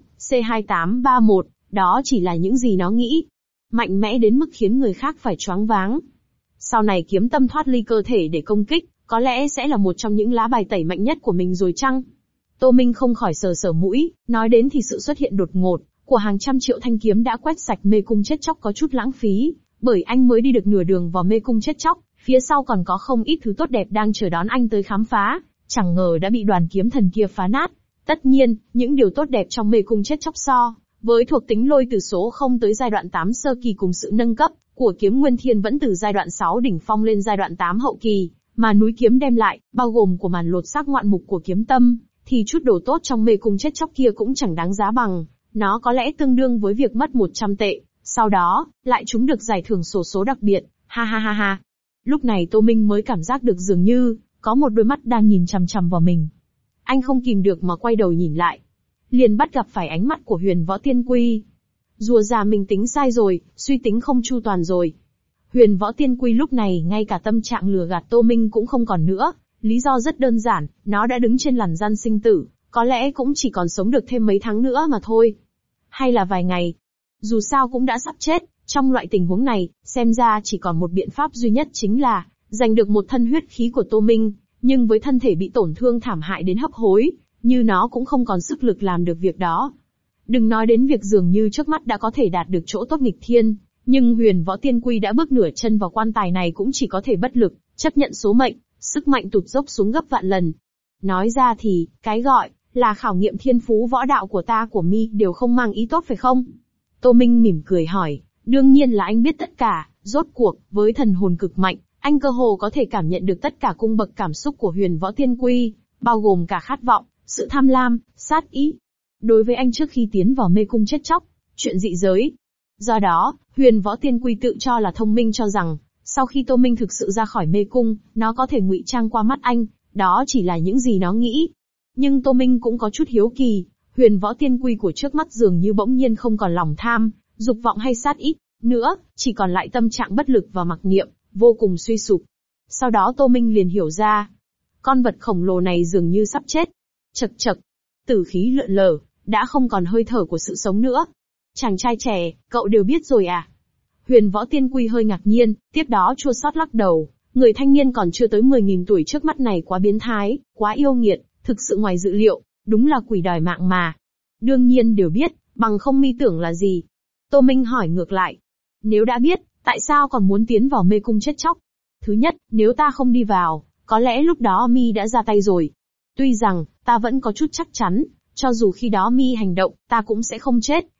C2831, đó chỉ là những gì nó nghĩ. Mạnh mẽ đến mức khiến người khác phải choáng váng. Sau này kiếm tâm thoát ly cơ thể để công kích, có lẽ sẽ là một trong những lá bài tẩy mạnh nhất của mình rồi chăng? Tô Minh không khỏi sờ mũi, nói đến thì sự xuất hiện đột ngột của hàng trăm triệu thanh kiếm đã quét sạch mê cung chết chóc có chút lãng phí, bởi anh mới đi được nửa đường vào mê cung chết chóc, phía sau còn có không ít thứ tốt đẹp đang chờ đón anh tới khám phá, chẳng ngờ đã bị đoàn kiếm thần kia phá nát. Tất nhiên, những điều tốt đẹp trong mê cung chết chóc với thuộc tính lôi từ số 0 tới giai đoạn 8 sơ kỳ cùng sự nâng cấp của kiếm nguyên thiên vẫn từ giai đoạn 6 đỉnh phong lên giai đoạn 8 hậu kỳ, mà núi kiếm đem lại, bao gồm của màn lột xác ngoạn mục của kiếm tâm, thì chút đồ tốt trong mê cung chết chóc kia cũng chẳng đáng giá bằng. Nó có lẽ tương đương với việc mất 100 tệ, sau đó, lại trúng được giải thưởng xổ số đặc biệt, ha ha ha ha. Lúc này Tô Minh mới cảm giác được dường như, có một đôi mắt đang nhìn chằm chằm vào mình. Anh không kìm được mà quay đầu nhìn lại. Liền bắt gặp phải ánh mắt của Huyền Võ Tiên Quy. Rùa già mình tính sai rồi, suy tính không chu toàn rồi. Huyền Võ Tiên Quy lúc này ngay cả tâm trạng lừa gạt Tô Minh cũng không còn nữa. Lý do rất đơn giản, nó đã đứng trên lằn răn sinh tử, có lẽ cũng chỉ còn sống được thêm mấy tháng nữa mà thôi. Hay là vài ngày. Dù sao cũng đã sắp chết, trong loại tình huống này, xem ra chỉ còn một biện pháp duy nhất chính là giành được một thân huyết khí của Tô Minh, nhưng với thân thể bị tổn thương thảm hại đến hấp hối, như nó cũng không còn sức lực làm được việc đó. Đừng nói đến việc dường như trước mắt đã có thể đạt được chỗ tốt nghịch thiên, nhưng Huyền Võ Tiên Quy đã bước nửa chân vào quan tài này cũng chỉ có thể bất lực, chấp nhận số mệnh, sức mạnh tụt dốc xuống gấp vạn lần. Nói ra thì, cái gọi là khảo nghiệm thiên phú võ đạo của ta của mi đều không mang ý tốt phải không? Tô Minh mỉm cười hỏi, đương nhiên là anh biết tất cả, rốt cuộc, với thần hồn cực mạnh, anh cơ hồ có thể cảm nhận được tất cả cung bậc cảm xúc của Huyền Võ Tiên Quy, bao gồm cả khát vọng, sự tham lam, sát ý. Đối với anh trước khi tiến vào mê cung chết chóc, chuyện dị giới. Do đó, Huyền Võ Tiên Quy tự cho là thông minh cho rằng, sau khi Tô Minh thực sự ra khỏi mê cung, nó có thể ngụy trang qua mắt anh, đó chỉ là những gì nó nghĩ. Nhưng Tô Minh cũng có chút hiếu kỳ, Huyền Võ Tiên Quy của trước mắt dường như bỗng nhiên không còn lòng tham, dục vọng hay sát ý nữa, chỉ còn lại tâm trạng bất lực và mặc niệm, vô cùng suy sụp. Sau đó Tô Minh liền hiểu ra, con vật khổng lồ này dường như sắp chết. Chậc chậc, tử khí lượn lờ, đã không còn hơi thở của sự sống nữa. Chàng trai trẻ, cậu đều biết rồi à? Huyền Võ Tiên Quy hơi ngạc nhiên, tiếp đó chua xót lắc đầu. Người thanh niên còn chưa tới 10.000 tuổi trước mắt này quá biến thái, quá yêu nghiệt, thực sự ngoài dự liệu, đúng là quỷ đòi mạng mà. Đương nhiên đều biết, bằng không mi tưởng là gì? Tô Minh hỏi ngược lại. Nếu đã biết, tại sao còn muốn tiến vào mê cung chết chóc? Thứ nhất, nếu ta không đi vào, có lẽ lúc đó mi đã ra tay rồi. Tuy rằng, ta vẫn có chút chắc chắn, cho dù khi đó mi hành động, ta cũng sẽ không chết,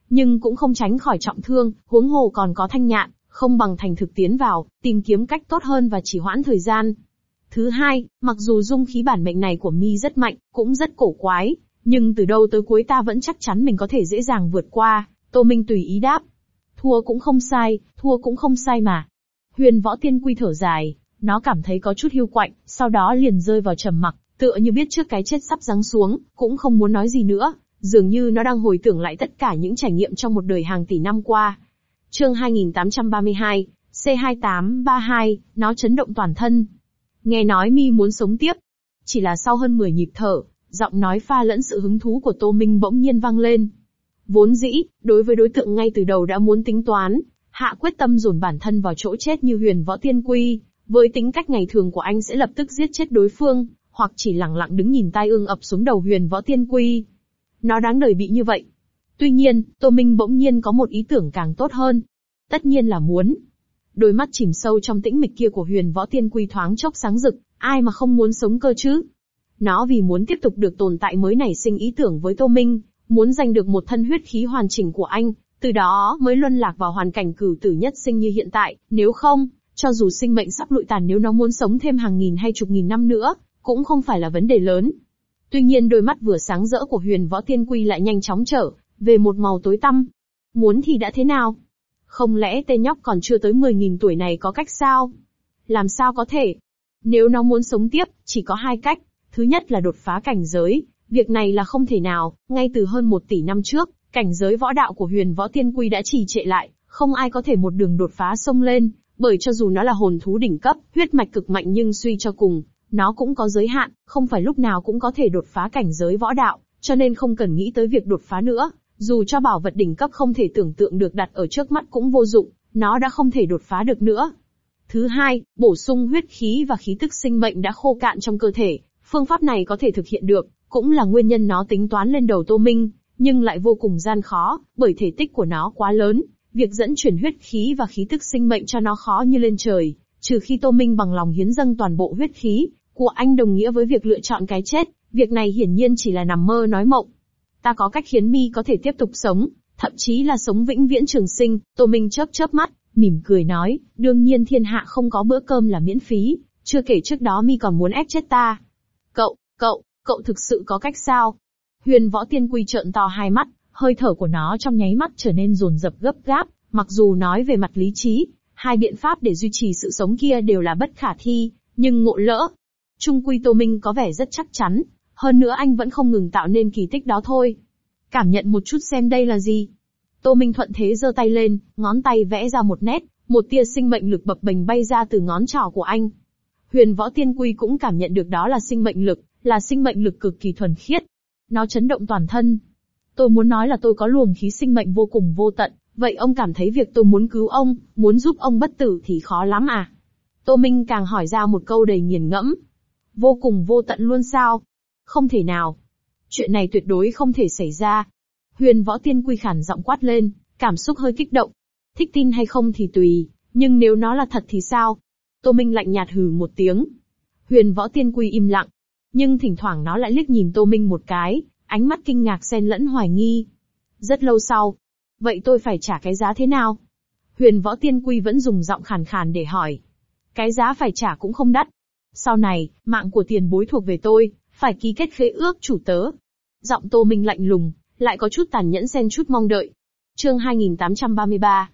nhưng cũng không tránh khỏi trọng thương, huống hồ còn có Thanh Nhạn, không bằng thành thực tiến vào, tìm kiếm cách tốt hơn và chỉ hoãn thời gian. Thứ hai, mặc dù dung khí bản mệnh này của mi rất mạnh, cũng rất cổ quái, nhưng từ đầu tới cuối ta vẫn chắc chắn mình có thể dễ dàng vượt qua. Tô Minh tùy ý đáp. Thua cũng không sai mà. Huyền Võ Tiên Quy thở dài, nó cảm thấy có chút hiu quạnh, sau đó liền rơi vào trầm mặc, tựa như biết trước cái chết sắp giáng xuống, cũng không muốn nói gì nữa, dường như nó đang hồi tưởng lại tất cả những trải nghiệm trong một đời hàng tỷ năm qua. Chương 2832, C2832, nó chấn động toàn thân. Nghe nói mi muốn sống tiếp. Chỉ là sau hơn 10 nhịp thở, giọng nói pha lẫn sự hứng thú của Tô Minh bỗng nhiên vang lên. Vốn dĩ, đối với đối tượng ngay từ đầu đã muốn tính toán, hạ quyết tâm dồn bản thân vào chỗ chết như Huyền Võ Tiên Quy, với tính cách ngày thường của anh sẽ lập tức giết chết đối phương, hoặc chỉ lặng lặng đứng nhìn tai ương ập xuống đầu Huyền Võ Tiên Quy. Nó đáng đời bị như vậy. Tuy nhiên, Tô Minh bỗng nhiên có một ý tưởng càng tốt hơn. Tất nhiên là muốn. Đôi mắt chìm sâu trong tĩnh mịch kia của Huyền Võ Tiên Quy thoáng chốc sáng rực, ai mà không muốn sống cơ chứ? Nó vì muốn tiếp tục được tồn tại mới nảy sinh ý tưởng với Tô Minh, muốn giành được một thân huyết khí hoàn chỉnh của anh, từ đó mới luân lạc vào hoàn cảnh cửu tử nhất sinh như hiện tại, nếu không, cho dù sinh mệnh sắp lụi tàn nếu nó muốn sống thêm hàng nghìn hay chục nghìn năm nữa, cũng không phải là vấn đề lớn. Tuy nhiên đôi mắt vừa sáng rỡ của Huyền Võ Tiên Quy lại nhanh chóng trở về một màu tối tăm. Muốn thì đã thế nào? Không lẽ tên nhóc còn chưa tới 10.000 tuổi này có cách sao? Làm sao có thể? Nếu nó muốn sống tiếp, chỉ có hai cách. Thứ nhất là đột phá cảnh giới. Việc này là không thể nào, ngay từ hơn 1 tỷ năm trước, cảnh giới võ đạo của Huyền Võ Tiên Quy đã trì trệ lại, không ai có thể một đường đột phá xông lên, bởi cho dù nó là hồn thú đỉnh cấp, huyết mạch cực mạnh nhưng suy cho cùng, nó cũng có giới hạn, không phải lúc nào cũng có thể đột phá cảnh giới võ đạo, cho nên không cần nghĩ tới việc đột phá nữa, dù cho bảo vật đỉnh cấp không thể tưởng tượng được đặt ở trước mắt cũng vô dụng, nó đã không thể đột phá được nữa. Thứ hai, bổ sung huyết khí và khí tức sinh mệnh đã khô cạn trong cơ thể, phương pháp này có thể thực hiện được, cũng là nguyên nhân nó tính toán lên đầu Tô Minh, nhưng lại vô cùng gian khó, bởi thể tích của nó quá lớn, việc dẫn chuyển huyết khí và khí tức sinh mệnh cho nó khó như lên trời, trừ khi Tô Minh bằng lòng hiến dâng toàn bộ huyết khí của anh đồng nghĩa với việc lựa chọn cái chết, việc này hiển nhiên chỉ là nằm mơ nói mộng. Ta có cách khiến mi có thể tiếp tục sống, thậm chí là sống vĩnh viễn trường sinh. Tô Minh chớp chớp mắt, mỉm cười nói, đương nhiên thiên hạ không có bữa cơm là miễn phí, chưa kể trước đó mi còn muốn ép chết ta. Cậu thực sự có cách sao? Huyền Võ Tiên Quy trợn to hai mắt, hơi thở của nó trong nháy mắt trở nên dồn dập gấp gáp, mặc dù nói về mặt lý trí, hai biện pháp để duy trì sự sống kia đều là bất khả thi, nhưng ngộ lỡ. Trung quy Tô Minh có vẻ rất chắc chắn, hơn nữa anh vẫn không ngừng tạo nên kỳ tích đó thôi. Cảm nhận một chút xem đây là gì. Tô Minh thuận thế giơ tay lên, ngón tay vẽ ra một nét, một tia sinh mệnh lực bập bềnh bay ra từ ngón trỏ của anh. Huyền Võ Tiên Quy cũng cảm nhận được đó là sinh mệnh lực, là sinh mệnh lực cực kỳ thuần khiết. Nó chấn động toàn thân. Tôi muốn nói là tôi có luồng khí sinh mệnh vô cùng vô tận, vậy ông cảm thấy việc tôi muốn cứu ông, muốn giúp ông bất tử thì khó lắm à? Tô Minh càng hỏi ra một câu đầy nghiền ngẫm. Vô cùng vô tận luôn sao? Không thể nào. Chuyện này tuyệt đối không thể xảy ra. Huyền Võ Tiên Quy khản giọng quát lên, cảm xúc hơi kích động. Thích tin hay không thì tùy, nhưng nếu nó là thật thì sao? Tô Minh lạnh nhạt hừ một tiếng. Huyền Võ Tiên Quy im lặng, nhưng thỉnh thoảng nó lại liếc nhìn Tô Minh một cái, ánh mắt kinh ngạc xen lẫn hoài nghi. Rất lâu sau, vậy tôi phải trả cái giá thế nào? Huyền Võ Tiên Quy vẫn dùng giọng khàn khàn để hỏi. Cái giá phải trả cũng không đắt. Sau này, mạng của tiền bối thuộc về tôi, phải ký kết khế ước chủ tớ. Giọng Tô Minh lạnh lùng, lại có chút tàn nhẫn xen chút mong đợi. Chương 2833,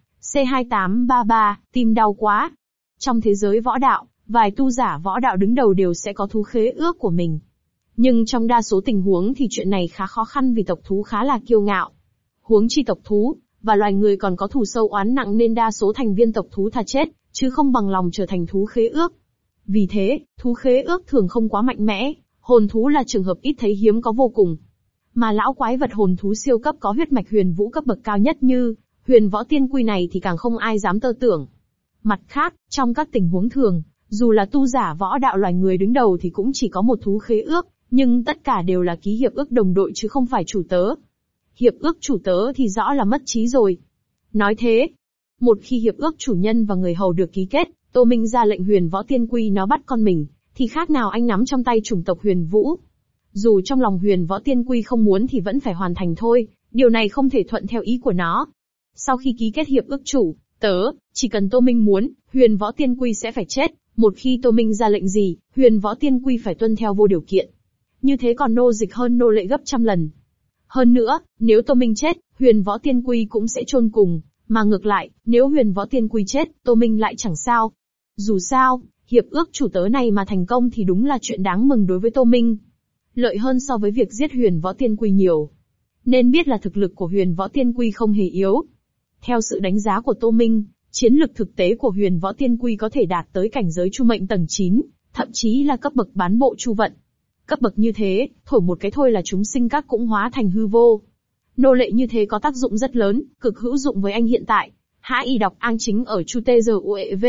C2833, tim đau quá. Trong thế giới võ đạo, vài tu giả võ đạo đứng đầu đều sẽ có thú khế ước của mình. Nhưng trong đa số tình huống thì chuyện này khá khó khăn vì tộc thú khá là kiêu ngạo. Huống chi tộc thú, và loài người còn có thù sâu oán nặng nên đa số thành viên tộc thú thà chết, chứ không bằng lòng trở thành thú khế ước. Vì thế, thú khế ước thường không quá mạnh mẽ, hồn thú là trường hợp ít thấy hiếm có vô cùng. Mà lão quái vật hồn thú siêu cấp có huyết mạch huyền vũ cấp bậc cao nhất như Huyền Võ Tiên Quy này thì càng không ai dám tơ tưởng. Mặt khác, trong các tình huống thường, dù là tu giả võ đạo loài người đứng đầu thì cũng chỉ có một thú khế ước, nhưng tất cả đều là ký hiệp ước đồng đội chứ không phải chủ tớ. Hiệp ước chủ tớ thì rõ là mất trí rồi. Nói thế, một khi hiệp ước chủ nhân và người hầu được ký kết, Tô Minh ra lệnh Huyền Võ Tiên Quy nó bắt con mình, thì khác nào anh nắm trong tay chủng tộc Huyền Vũ. Dù trong lòng Huyền Võ Tiên Quy không muốn thì vẫn phải hoàn thành thôi, Điều này không thể thuận theo ý của nó. Sau khi ký kết hiệp ước chủ tớ, chỉ cần Tô Minh muốn, Huyền Võ Tiên Quy sẽ phải chết. Một khi Tô Minh ra lệnh gì, Huyền Võ Tiên Quy phải tuân theo vô điều kiện. Như thế còn nô dịch hơn nô lệ gấp trăm lần. Hơn nữa, nếu Tô Minh chết, Huyền Võ Tiên Quy cũng sẽ chôn cùng. Mà ngược lại, nếu Huyền Võ Tiên Quy chết, Tô Minh lại chẳng sao. Dù sao, hiệp ước chủ tớ này mà thành công thì đúng là chuyện đáng mừng đối với Tô Minh. Lợi hơn so với việc giết Huyền Võ Tiên Quy nhiều. Nên biết là thực lực của Huyền Võ Tiên Quy không hề yếu. Theo sự đánh giá của Tô Minh, chiến lực thực tế của Huyền Võ Tiên Quy có thể đạt tới cảnh giới Chu Mệnh tầng 9, thậm chí là cấp bậc bán bộ Chu Vận. Cấp bậc như thế, thổi một cái thôi là chúng sinh các cũng hóa thành hư vô. Nô lệ như thế có tác dụng rất lớn, cực hữu dụng với anh hiện tại. Hã y đọc An chính ở Chu Tê Giờ UEV.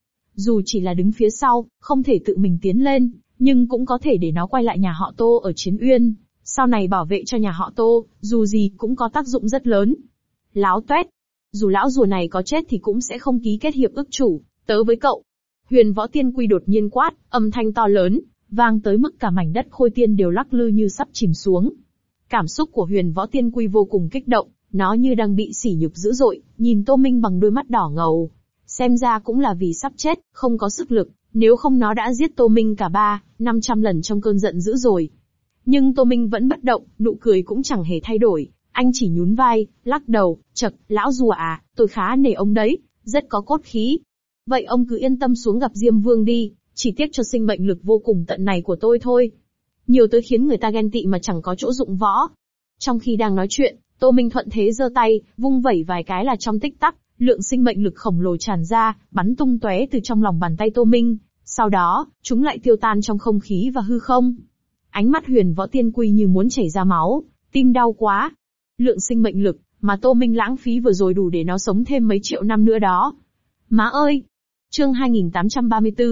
Dù chỉ là đứng phía sau, không thể tự mình tiến lên, nhưng cũng có thể để nó quay lại nhà họ Tô ở Chiến Uyên. Sau này bảo vệ cho nhà họ Tô, dù gì cũng có tác dụng rất lớn. Láo toét. Dù lão rùa này có chết thì cũng sẽ không ký kết hiệp ước chủ tớ với cậu. Huyền Võ Tiên Quy đột nhiên quát, âm thanh to lớn, vang tới mức cả mảnh đất Khôi Tiên đều lắc lư như sắp chìm xuống. Cảm xúc của Huyền Võ Tiên Quy vô cùng kích động, nó như đang bị sỉ nhục dữ dội, nhìn Tô Minh bằng đôi mắt đỏ ngầu. Xem ra cũng là vì sắp chết, không có sức lực, nếu không nó đã giết Tô Minh cả 300-500 lần trong cơn giận dữ rồi. Nhưng Tô Minh vẫn bất động, nụ cười cũng chẳng hề thay đổi, anh chỉ nhún vai, lắc đầu, chậc, lão rùa à, tôi khá nể ông đấy, rất có cốt khí. Vậy ông cứ yên tâm xuống gặp Diêm Vương đi, chỉ tiếc cho sinh mệnh lực vô cùng tận này của tôi thôi. Nhiều tới khiến người ta ghen tị mà chẳng có chỗ dụng võ. Trong khi đang nói chuyện, Tô Minh thuận thế giơ tay, vung vẩy vài cái là trong tích tắc, lượng sinh mệnh lực khổng lồ tràn ra, bắn tung tóe từ trong lòng bàn tay Tô Minh. Sau đó, chúng lại tiêu tan trong không khí và hư không. Ánh mắt Huyền Võ Tiên Quy như muốn chảy ra máu, tim đau quá. Lượng sinh mệnh lực mà Tô Minh lãng phí vừa rồi đủ để nó sống thêm mấy triệu năm nữa đó. Má ơi! Chương 2834,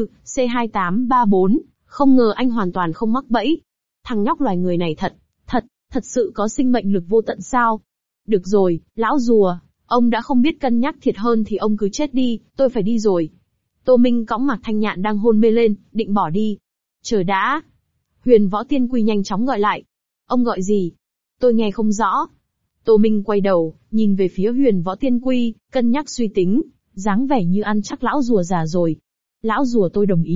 C2834, không ngờ anh hoàn toàn không mắc bẫy. Thằng nhóc loài người này thật sự có sinh mệnh lực vô tận sao? Được rồi, lão rùa, ông đã không biết cân nhắc thiệt hơn thì ông cứ chết đi, tôi phải đi rồi. Tô Minh cõng Mạc Thanh Nhạn đang hôn mê lên, định bỏ đi. Chờ đã! Huyền Võ Tiên Quy nhanh chóng gọi lại. Ông gọi gì? Tôi nghe không rõ. Tô Minh quay đầu, nhìn về phía Huyền Võ Tiên Quy, cân nhắc suy tính, dáng vẻ như ăn chắc lão rùa già rồi. Lão rùa tôi đồng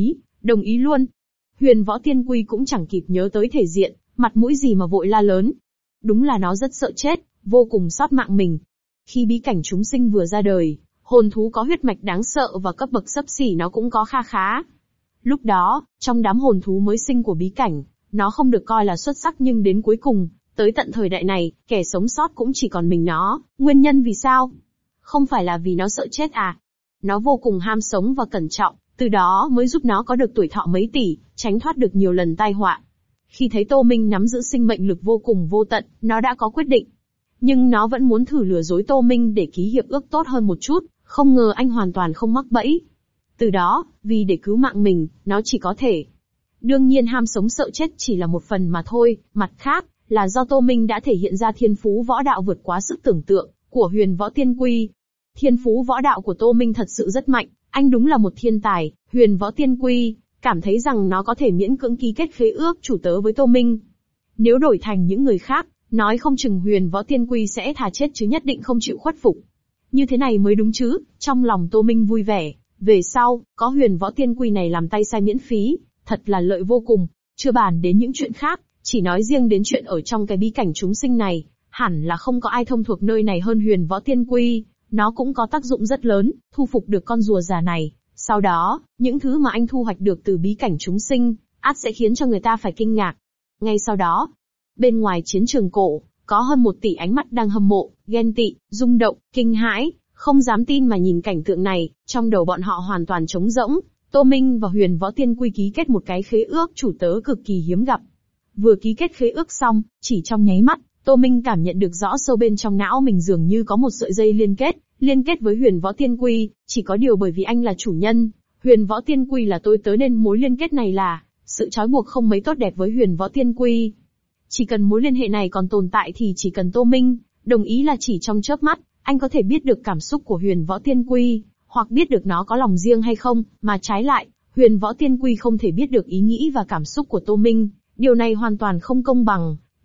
ý luôn. Huyền Võ Tiên Quy cũng chẳng kịp nhớ tới thể diện, mặt mũi gì mà vội la lớn. Đúng là nó rất sợ chết, vô cùng xót mạng mình. Khi bí cảnh chúng sinh vừa ra đời, hồn thú có huyết mạch đáng sợ và cấp bậc xấp xỉ nó cũng có kha khá. Lúc đó, trong đám hồn thú mới sinh của bí cảnh, nó không được coi là xuất sắc nhưng đến cuối cùng, tới tận thời đại này, kẻ sống sót cũng chỉ còn mình nó. Nguyên nhân vì sao? Không phải là vì nó sợ chết à? Nó vô cùng ham sống và cẩn trọng, từ đó mới giúp nó có được tuổi thọ mấy tỷ, tránh thoát được nhiều lần tai họa. Khi thấy Tô Minh nắm giữ sinh mệnh lực vô cùng vô tận, nó đã có quyết định. Nhưng nó vẫn muốn thử lừa dối Tô Minh để ký hiệp ước tốt hơn một chút, không ngờ anh hoàn toàn không mắc bẫy. Từ đó, vì để cứu mạng mình, nó chỉ có thể. Đương nhiên ham sống sợ chết chỉ là một phần mà thôi, mặt khác, là do Tô Minh đã thể hiện ra thiên phú võ đạo vượt quá sức tưởng tượng của Huyền Võ Tiên Quy. Thiên phú võ đạo của Tô Minh thật sự rất mạnh, anh đúng là một thiên tài. Huyền Võ Tiên Quy cảm thấy rằng nó có thể miễn cưỡng ký kết khế ước chủ tớ với Tô Minh. Nếu đổi thành những người khác, nói không chừng Huyền Võ Tiên Quy sẽ thà chết chứ nhất định không chịu khuất phục. Như thế này mới đúng chứ, trong lòng Tô Minh vui vẻ. Về sau, có Huyền Võ Tiên Quy này làm tay sai miễn phí, thật là lợi vô cùng. Chưa bàn đến những chuyện khác, chỉ nói riêng đến chuyện ở trong cái bí cảnh chúng sinh này, hẳn là không có ai thông thuộc nơi này hơn Huyền Võ Tiên Quy. Nó cũng có tác dụng rất lớn, thu phục được con rùa già này. Sau đó, những thứ mà anh thu hoạch được từ bí cảnh chúng sinh, ắt sẽ khiến cho người ta phải kinh ngạc. Ngay sau đó, bên ngoài chiến trường cổ, có hơn 1 tỷ ánh mắt đang hâm mộ, ghen tị, rung động, kinh hãi, không dám tin mà nhìn cảnh tượng này, trong đầu bọn họ hoàn toàn trống rỗng. Tô Minh và Huyền Võ Tiên Quy ký kết một cái khế ước chủ tớ cực kỳ hiếm gặp. Vừa ký kết khế ước xong, chỉ trong nháy mắt, Tô Minh cảm nhận được rõ sâu bên trong não mình dường như có một sợi dây liên kết với Huyền Võ Tiên Quy, chỉ có điều bởi vì anh là chủ nhân, Huyền Võ Tiên Quy là tôi tớ nên mối liên kết này là sự trói buộc không mấy tốt đẹp với Huyền Võ Tiên Quy. Chỉ cần mối liên hệ này còn tồn tại thì chỉ cần Tô Minh đồng ý là chỉ trong chớp mắt, anh có thể biết được cảm xúc của Huyền Võ Tiên Quy, hoặc biết được nó có lòng riêng hay không, mà trái lại, Huyền Võ Tiên Quy không thể biết được ý nghĩ và cảm xúc của Tô Minh, điều này hoàn toàn không công bằng.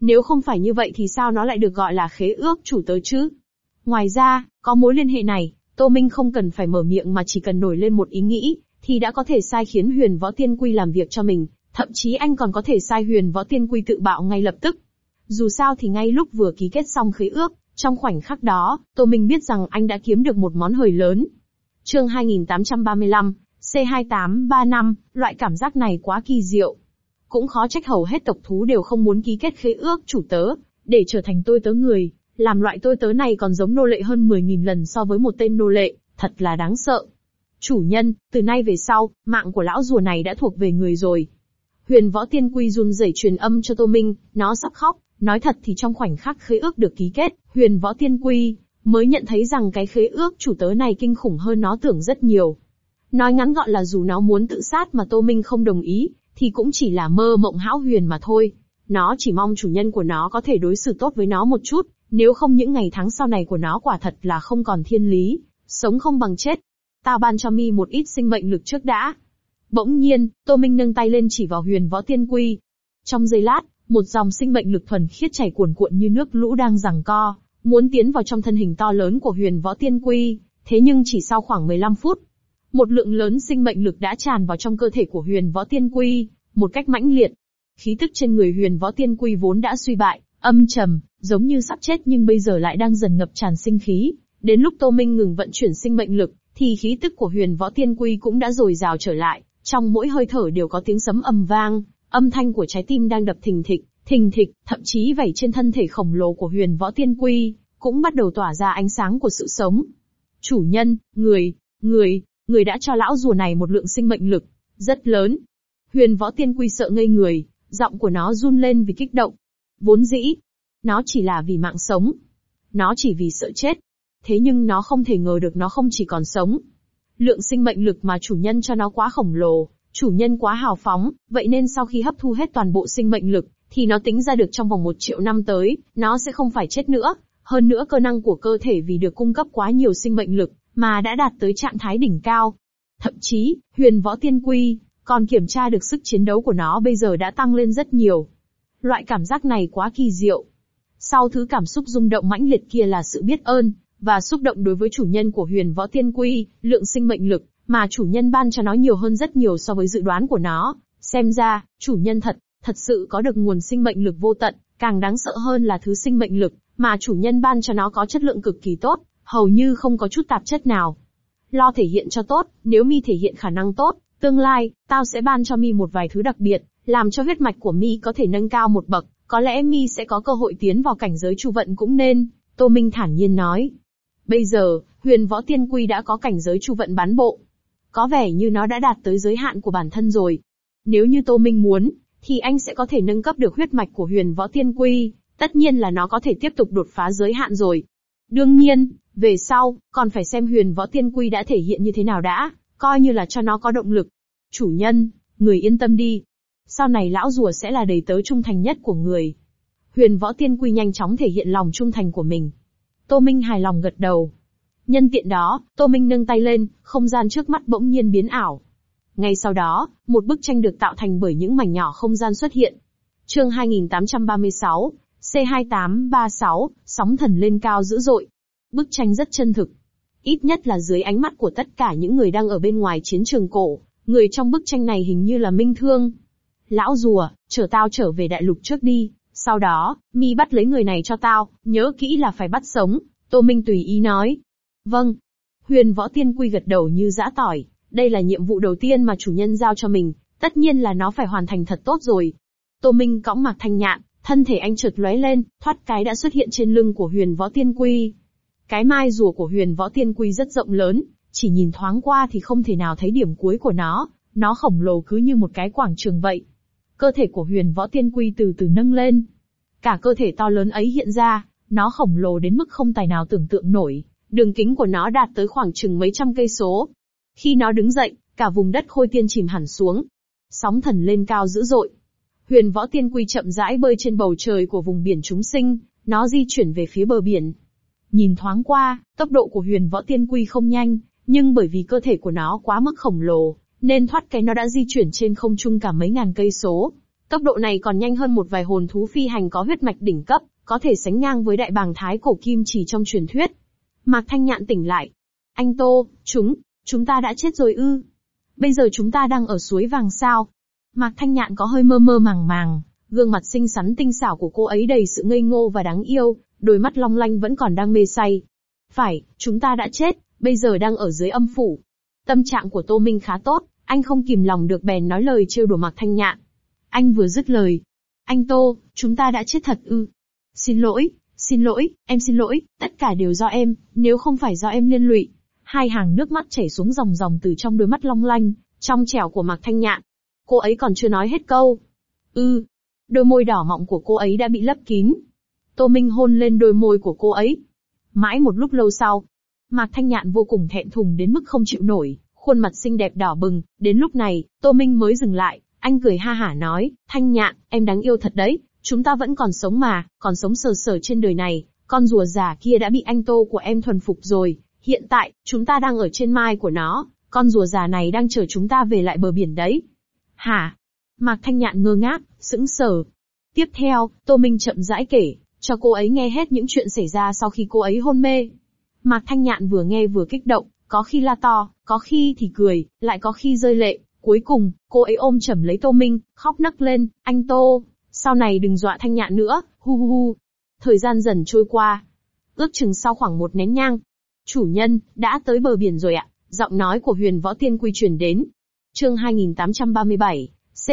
Nếu không phải như vậy thì sao nó lại được gọi là khế ước chủ tớ chứ? Ngoài ra, có mối liên hệ này, Tô Minh không cần phải mở miệng mà chỉ cần nổi lên một ý nghĩ, thì đã có thể sai khiến Huyền Võ Tiên Quy làm việc cho mình, thậm chí anh còn có thể sai Huyền Võ Tiên Quy tự bạo ngay lập tức. Dù sao thì ngay lúc vừa ký kết xong khế ước, trong khoảnh khắc đó, Tô Minh biết rằng anh đã kiếm được một món hời lớn. Chương 2835, C2835, loại cảm giác này quá kỳ diệu. Cũng khó trách hầu hết tộc thú đều không muốn ký kết khế ước chủ tớ, để trở thành tôi tớ người, làm loại tôi tớ này còn giống nô lệ hơn 10.000 lần so với một tên nô lệ, thật là đáng sợ. Chủ nhân, từ nay về sau, mạng của lão rùa này đã thuộc về người rồi. Huyền Võ Tiên Quy run rẩy truyền âm cho Tô Minh, nó sắp khóc. Nói thật thì trong khoảnh khắc khế ước được ký kết, Huyền Võ Tiên Quy mới nhận thấy rằng cái khế ước chủ tớ này kinh khủng hơn nó tưởng rất nhiều. Nói ngắn gọn là dù nó muốn tự sát mà Tô Minh không đồng ý, thì cũng chỉ là mơ mộng hão huyền mà thôi. Nó chỉ mong chủ nhân của nó có thể đối xử tốt với nó một chút, nếu không những ngày tháng sau này của nó quả thật là không còn thiên lý, sống không bằng chết. Tao ban cho mi một ít sinh mệnh lực trước đã. Bỗng nhiên, Tô Minh nâng tay lên chỉ vào Huyền Võ Tiên Quy. Trong giây lát, một dòng sinh mệnh lực thuần khiết chảy cuồn cuộn như nước lũ đang giằng co, muốn tiến vào trong thân hình to lớn của Huyền Võ Tiên Quy. Thế nhưng chỉ sau khoảng 15 phút, một lượng lớn sinh mệnh lực đã tràn vào trong cơ thể của Huyền Võ Tiên Quy, một cách mãnh liệt. Khí tức trên người Huyền Võ Tiên Quy vốn đã suy bại, âm trầm, giống như sắp chết nhưng bây giờ lại đang dần ngập tràn sinh khí. Đến lúc Tô Minh ngừng vận chuyển sinh mệnh lực, thì khí tức của Huyền Võ Tiên Quy cũng đã dồi dào trở lại, trong mỗi hơi thở đều có tiếng sấm ầm vang, âm thanh của trái tim đang đập thình thịch, thậm chí vảy trên thân thể khổng lồ của Huyền Võ Tiên Quy cũng bắt đầu tỏa ra ánh sáng của sự sống. Chủ nhân, người đã cho lão rùa này một lượng sinh mệnh lực rất lớn. Huyền Võ Tiên Quy sợ ngây người, giọng của nó run lên vì kích động. Vốn dĩ, nó chỉ là vì mạng sống. Nó chỉ vì sợ chết. Thế nhưng nó không thể ngờ được nó không chỉ còn sống. Lượng sinh mệnh lực mà chủ nhân cho nó quá khổng lồ, chủ nhân quá hào phóng, vậy nên sau khi hấp thu hết toàn bộ sinh mệnh lực, thì nó tính ra được trong vòng 1 triệu năm tới, nó sẽ không phải chết nữa. Hơn nữa cơ năng của cơ thể vì được cung cấp quá nhiều sinh mệnh lực, mà đã đạt tới trạng thái đỉnh cao. Thậm chí, Huyền Võ Tiên Quy còn kiểm tra được sức chiến đấu của nó bây giờ đã tăng lên rất nhiều. Loại cảm giác này quá kỳ diệu. Sau thứ cảm xúc rung động mãnh liệt kia là sự biết ơn, và xúc động đối với chủ nhân của Huyền Võ Tiên Quy, lượng sinh mệnh lực mà chủ nhân ban cho nó nhiều hơn rất nhiều so với dự đoán của nó. Xem ra, chủ nhân thật sự có được nguồn sinh mệnh lực vô tận, càng đáng sợ hơn là thứ sinh mệnh lực mà chủ nhân ban cho nó có chất lượng cực kỳ tốt, hầu như không có chút tạp chất nào. Lo thể hiện cho tốt, nếu mi thể hiện khả năng tốt, tương lai, tao sẽ ban cho mi một vài thứ đặc biệt, làm cho huyết mạch của mi có thể nâng cao một bậc, có lẽ mi sẽ có cơ hội tiến vào cảnh giới chu vận cũng nên, Tô Minh thản nhiên nói. Bây giờ, Huyền Võ Tiên Quy đã có cảnh giới chu vận bán bộ. Có vẻ như nó đã đạt tới giới hạn của bản thân rồi. Nếu như Tô Minh muốn, thì anh sẽ có thể nâng cấp được huyết mạch của Huyền Võ Tiên Quy, tất nhiên là nó có thể tiếp tục đột phá giới hạn rồi. Đương nhiên, về sau, còn phải xem Huyền Võ Tiên Quy đã thể hiện như thế nào đã, coi như là cho nó có động lực. Chủ nhân, người yên tâm đi. Sau này lão rùa sẽ là đầy tớ trung thành nhất của người. Huyền Võ Tiên Quy nhanh chóng thể hiện lòng trung thành của mình. Tô Minh hài lòng gật đầu. Nhân tiện đó, Tô Minh nâng tay lên, không gian trước mắt bỗng nhiên biến ảo. Ngay sau đó, một bức tranh được tạo thành bởi những mảnh nhỏ không gian xuất hiện. Chương 2836, C2836, sóng thần lên cao dữ dội. Bức tranh rất chân thực. Ít nhất là dưới ánh mắt của tất cả những người đang ở bên ngoài chiến trường cổ, người trong bức tranh này hình như là Minh Thương. Lão rùa, chở tao trở về đại lục trước đi, sau đó, mi bắt lấy người này cho tao, nhớ kỹ là phải bắt sống, Tô Minh tùy ý nói. Vâng. Huyền Võ Tiên Quy gật đầu như giã tỏi, đây là nhiệm vụ đầu tiên mà chủ nhân giao cho mình, tất nhiên là nó phải hoàn thành thật tốt rồi. Tô Minh cõng Mạc Thanh Nhạn, thân thể anh chợt lóe lên, thoát cái đã xuất hiện trên lưng của Huyền Võ Tiên Quy. Cái mai rùa của Huyền Võ Tiên Quy rất rộng lớn, chỉ nhìn thoáng qua thì không thể nào thấy điểm cuối của nó khổng lồ cứ như một cái quảng trường vậy. Cơ thể của Huyền Võ Tiên Quy từ từ nâng lên. Cả cơ thể to lớn ấy hiện ra, nó khổng lồ đến mức không tài nào tưởng tượng nổi, đường kính của nó đạt tới khoảng chừng mấy trăm cây số. Khi nó đứng dậy, cả vùng đất Khôi Tiên chìm hẳn xuống. Sóng thần lên cao dữ dội. Huyền Võ Tiên Quy chậm rãi bơi trên bầu trời của vùng biển chúng sinh, nó di chuyển về phía bờ biển. Nhìn thoáng qua, tốc độ của Huyền Võ Tiên Quy không nhanh, nhưng bởi vì cơ thể của nó quá mức khổng lồ, nên thoát cái nó đã di chuyển trên không trung cả mấy ngàn cây số. Tốc độ này còn nhanh hơn một vài hồn thú phi hành có huyết mạch đỉnh cấp, có thể sánh ngang với đại bàng thái cổ kim chỉ trong truyền thuyết. Mạc Thanh Nhạn tỉnh lại. Anh Tô, chúng ta đã chết rồi ư? Bây giờ chúng ta đang ở suối vàng sao? Mạc Thanh Nhạn có hơi mơ mơ màng màng, gương mặt xinh xắn tinh xảo của cô ấy đầy sự ngây ngô và đáng yêu, đôi mắt long lanh vẫn còn đang mê say. Phải, chúng ta đã chết, bây giờ đang ở dưới âm phủ. Tâm trạng của Tô Minh khá tốt, anh không kìm lòng được bèn nói lời trêu đùa Mạc Thanh Nhạn. Anh vừa dứt lời. Anh Tô, chúng ta đã chết thật ư? Xin lỗi, em xin lỗi, tất cả đều do em, nếu không phải do em liên lụy. Hai hàng nước mắt chảy xuống ròng ròng từ trong đôi mắt long lanh, trong trẻo của Mạc Thanh Nhạn. Cô ấy còn chưa nói hết câu. Đôi môi đỏ mọng của cô ấy đã bị lấp kín. Tô Minh hôn lên đôi môi của cô ấy. Mãi một lúc lâu sau, Mạc Thanh Nhạn vô cùng thẹn thùng đến mức không chịu nổi, khuôn mặt xinh đẹp đỏ bừng. Đến lúc này, Tô Minh mới dừng lại, anh cười ha hả nói, Thanh Nhạn, em đáng yêu thật đấy, chúng ta vẫn còn sống mà, còn sống sờ sờ trên đời này, con rùa già kia đã bị anh Tô của em thuần phục rồi, hiện tại, chúng ta đang ở trên mai của nó, con rùa già này đang chờ chúng ta về lại bờ biển đấy. Hả? Mạc Thanh Nhạn ngơ ngác, sững sờ. Tiếp theo, Tô Minh chậm rãi kể, cho cô ấy nghe hết những chuyện xảy ra sau khi cô ấy hôn mê. Mạc Thanh Nhạn vừa nghe vừa kích động, có khi la to, có khi thì cười, lại có khi rơi lệ. Cuối cùng, cô ấy ôm chầm lấy Tô Minh, khóc nấc lên, anh Tô, sau này đừng dọa Thanh Nhạn nữa, hu hu hu. Thời gian dần trôi qua. Ước chừng sau khoảng một nén nhang. Chủ nhân, đã tới bờ biển rồi ạ, giọng nói của Huyền Võ Tiên Quy truyền đến. Chương 2837,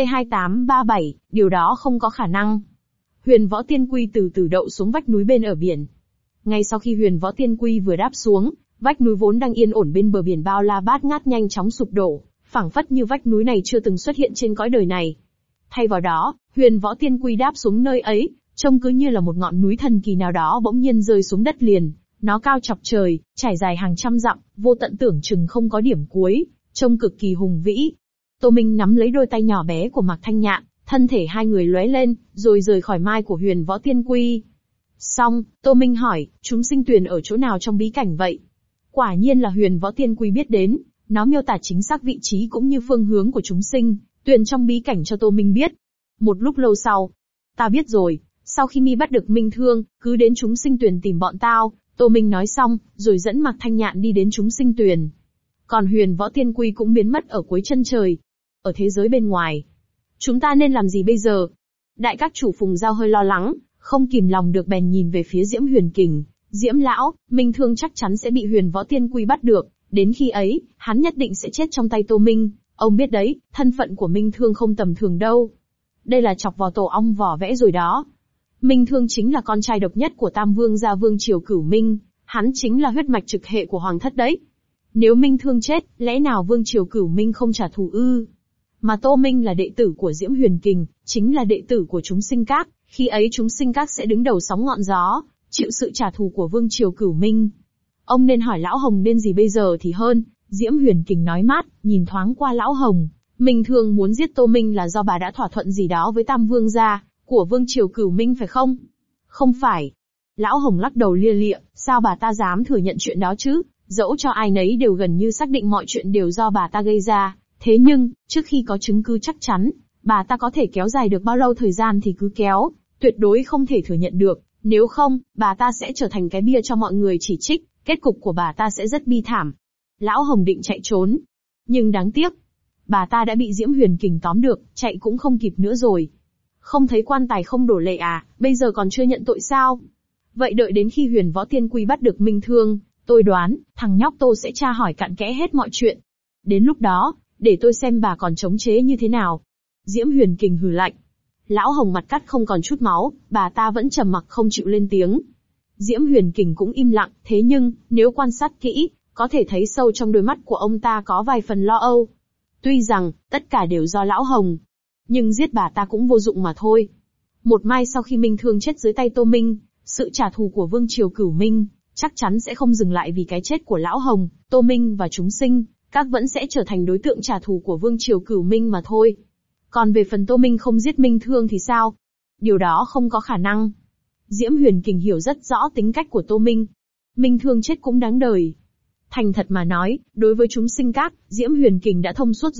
C2837, điều đó không có khả năng. Huyền Võ Tiên Quy từ từ đậu xuống vách núi bên ở biển. Ngay sau khi Huyền Võ Tiên Quy vừa đáp xuống, vách núi vốn đang yên ổn bên bờ biển bao la bát ngát nhanh chóng sụp đổ, phảng phất như vách núi này chưa từng xuất hiện trên cõi đời này. Thay vào đó, Huyền Võ Tiên Quy đáp xuống nơi ấy, trông cứ như là một ngọn núi thần kỳ nào đó bỗng nhiên rơi xuống đất liền. Nó cao chọc trời, trải dài hàng trăm dặm, vô tận tưởng chừng không có điểm cuối, trông cực kỳ hùng vĩ. Tô Minh nắm lấy đôi tay nhỏ bé của Mạc Thanh Nhạn, thân thể hai người lóe lên, rồi rời khỏi mai của Huyền Võ Tiên Quy. Xong, Tô Minh hỏi, chúng sinh tuyền ở chỗ nào trong bí cảnh vậy? Quả nhiên là Huyền Võ Tiên Quy biết đến, nó miêu tả chính xác vị trí cũng như phương hướng của chúng sinh tuyền trong bí cảnh cho Tô Minh biết. Một lúc lâu sau, ta biết rồi, sau khi mi bắt được Minh Thương, cứ đến chúng sinh tuyền tìm bọn tao. Tô Minh nói xong, rồi dẫn Mạc Thanh Nhạn đi đến chúng sinh tuyền. Còn Huyền Võ Tiên Quy cũng biến mất ở cuối chân trời. Ở thế giới bên ngoài, chúng ta nên làm gì bây giờ? Đại các chủ Phùng Giao hơi lo lắng, không kìm lòng được bèn nhìn về phía Diễm Huyền Kình. Diễm lão, Minh Thương chắc chắn sẽ bị Huyền Võ Tiên Quy bắt được, đến khi ấy, hắn nhất định sẽ chết trong tay Tô Minh. Ông biết đấy, thân phận của Minh Thương không tầm thường đâu. Đây là chọc vào tổ ong vỏ vẽ rồi đó. Minh Thương chính là con trai độc nhất của Tam Vương gia Vương Triều Cửu Minh, hắn chính là huyết mạch trực hệ của Hoàng thất đấy. Nếu Minh Thương chết, lẽ nào Vương Triều Cửu Minh không trả thù ư? Mà Tô Minh là đệ tử của Diễm Huyền Kình, chính là đệ tử của chúng sinh các, khi ấy chúng sinh các sẽ đứng đầu sóng ngọn gió, chịu sự trả thù của Vương Triều Cửu Minh. Ông nên hỏi Lão Hồng nên gì bây giờ thì hơn. Diễm Huyền Kình nói mát, nhìn thoáng qua Lão Hồng. Minh Thương muốn giết Tô Minh là do bà đã thỏa thuận gì đó với Tam Vương gia của Vương Triều Cửu Minh phải không? Không phải. Lão Hồng lắc đầu lia lịa, sao bà ta dám thừa nhận chuyện đó chứ? Dẫu cho ai nấy đều gần như xác định mọi chuyện đều do bà ta gây ra. Thế nhưng, trước khi có chứng cứ chắc chắn, bà ta có thể kéo dài được bao lâu thời gian thì cứ kéo, tuyệt đối không thể thừa nhận được. Nếu không, bà ta sẽ trở thành cái bia cho mọi người chỉ trích, kết cục của bà ta sẽ rất bi thảm. Lão Hồng định chạy trốn. Nhưng đáng tiếc, bà ta đã bị Diễm Huyền Kình tóm được, chạy cũng không kịp nữa rồi. Không thấy quan tài không đổ lệ à, bây giờ còn chưa nhận tội sao? Vậy đợi đến khi Huyền Võ Tiên Quy bắt được Minh Thương, tôi đoán, thằng nhóc Tô sẽ tra hỏi cặn kẽ hết mọi chuyện. Đến lúc đó, để tôi xem bà còn chống chế như thế nào. Diễm Huyền Kình hừ lạnh. Lão Hồng mặt cắt không còn chút máu, bà ta vẫn trầm mặc không chịu lên tiếng. Diễm Huyền Kình cũng im lặng, thế nhưng, nếu quan sát kỹ, có thể thấy sâu trong đôi mắt của ông ta có vài phần lo âu. Tuy rằng, tất cả đều do Lão Hồng, nhưng giết bà ta cũng vô dụng mà thôi. Một mai sau khi Minh Thương chết dưới tay Tô Minh, sự trả thù của Vương Triều Cửu Minh chắc chắn sẽ không dừng lại vì cái chết của Lão Hồng. Tô Minh và chúng sinh các vẫn sẽ trở thành đối tượng trả thù của Vương Triều Cửu Minh mà thôi. Còn về phần Tô Minh không giết Minh Thương thì sao? Điều đó không có khả năng. Diễm Huyền Kình hiểu rất rõ tính cách của Tô Minh. Minh Thương chết cũng đáng đời. Thành thật mà nói, đối với chúng sinh các, Diễm Huyền Kình đã thông suốt rồi.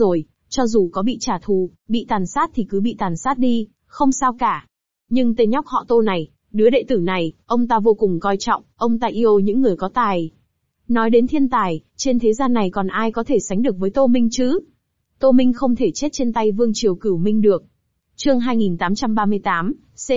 Cho dù có bị trả thù, bị tàn sát thì cứ bị tàn sát đi, không sao cả. Nhưng tên nhóc họ Tô này, đứa đệ tử này, ông ta vô cùng coi trọng, ông ta yêu những người có tài. Nói đến thiên tài, trên thế gian này còn ai có thể sánh được với Tô Minh chứ? Tô Minh không thể chết trên tay Vương Triều Cửu Minh được. Chương 2838,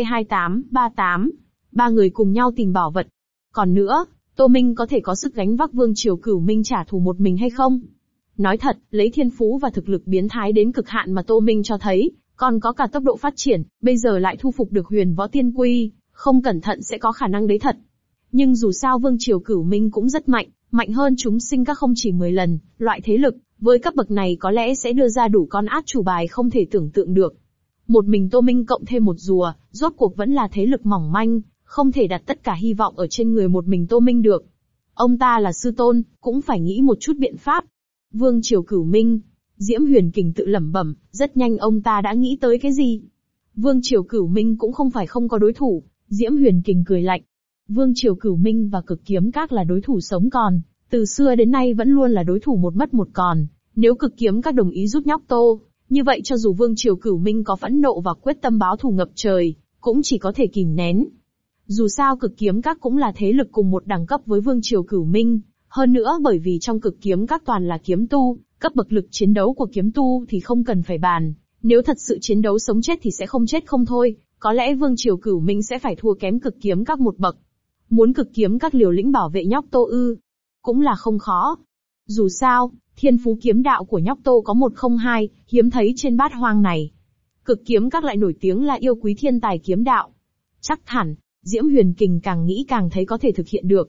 C2838. Ba người cùng nhau tìm bảo vật. Còn nữa, Tô Minh có thể có sức gánh vác Vương Triều Cửu Minh trả thù một mình hay không? Nói thật, lấy thiên phú và thực lực biến thái đến cực hạn mà Tô Minh cho thấy, còn có cả tốc độ phát triển, bây giờ lại thu phục được Huyền Võ Tiên Quy, không cẩn thận sẽ có khả năng đấy thật. Nhưng dù sao Vương Triều Cửu Minh cũng rất mạnh, mạnh hơn chúng sinh các không chỉ 10 lần, loại thế lực, với cấp bậc này có lẽ sẽ đưa ra đủ con át chủ bài không thể tưởng tượng được. Một mình Tô Minh cộng thêm một rùa, rốt cuộc vẫn là thế lực mỏng manh, không thể đặt tất cả hy vọng ở trên người một mình Tô Minh được. Ông ta là sư tôn, cũng phải nghĩ một chút biện pháp. Vương Triều Cửu Minh, Diễm Huyền Kình tự lẩm bẩm, rất nhanh ông ta đã nghĩ tới cái gì. Vương Triều Cửu Minh cũng không phải không có đối thủ, Diễm Huyền Kình cười lạnh. Vương Triều Cửu Minh và Cực Kiếm Các là đối thủ sống còn, từ xưa đến nay vẫn luôn là đối thủ một mất một còn. Nếu Cực Kiếm Các đồng ý giúp nhóc Tô, như vậy cho dù Vương Triều Cửu Minh có phẫn nộ và quyết tâm báo thù ngập trời, cũng chỉ có thể kìm nén. Dù sao Cực Kiếm Các cũng là thế lực cùng một đẳng cấp với Vương Triều Cửu Minh, hơn nữa bởi vì trong Cực Kiếm Các toàn là kiếm tu, cấp bậc lực chiến đấu của kiếm tu thì không cần phải bàn, nếu thật sự chiến đấu sống chết thì sẽ không chết không thôi, có lẽ Vương Triều Cửu Minh sẽ phải thua kém Cực Kiếm Các một bậc. Muốn Cực Kiếm Các liều lĩnh bảo vệ nhóc Tô ư, cũng là không khó. Dù sao, thiên phú kiếm đạo của nhóc Tô có 102, hiếm thấy trên bát hoang này. Cực Kiếm Các lại nổi tiếng là yêu quý thiên tài kiếm đạo. Chắc hẳn, Diễm Huyền Kình càng nghĩ càng thấy có thể thực hiện được.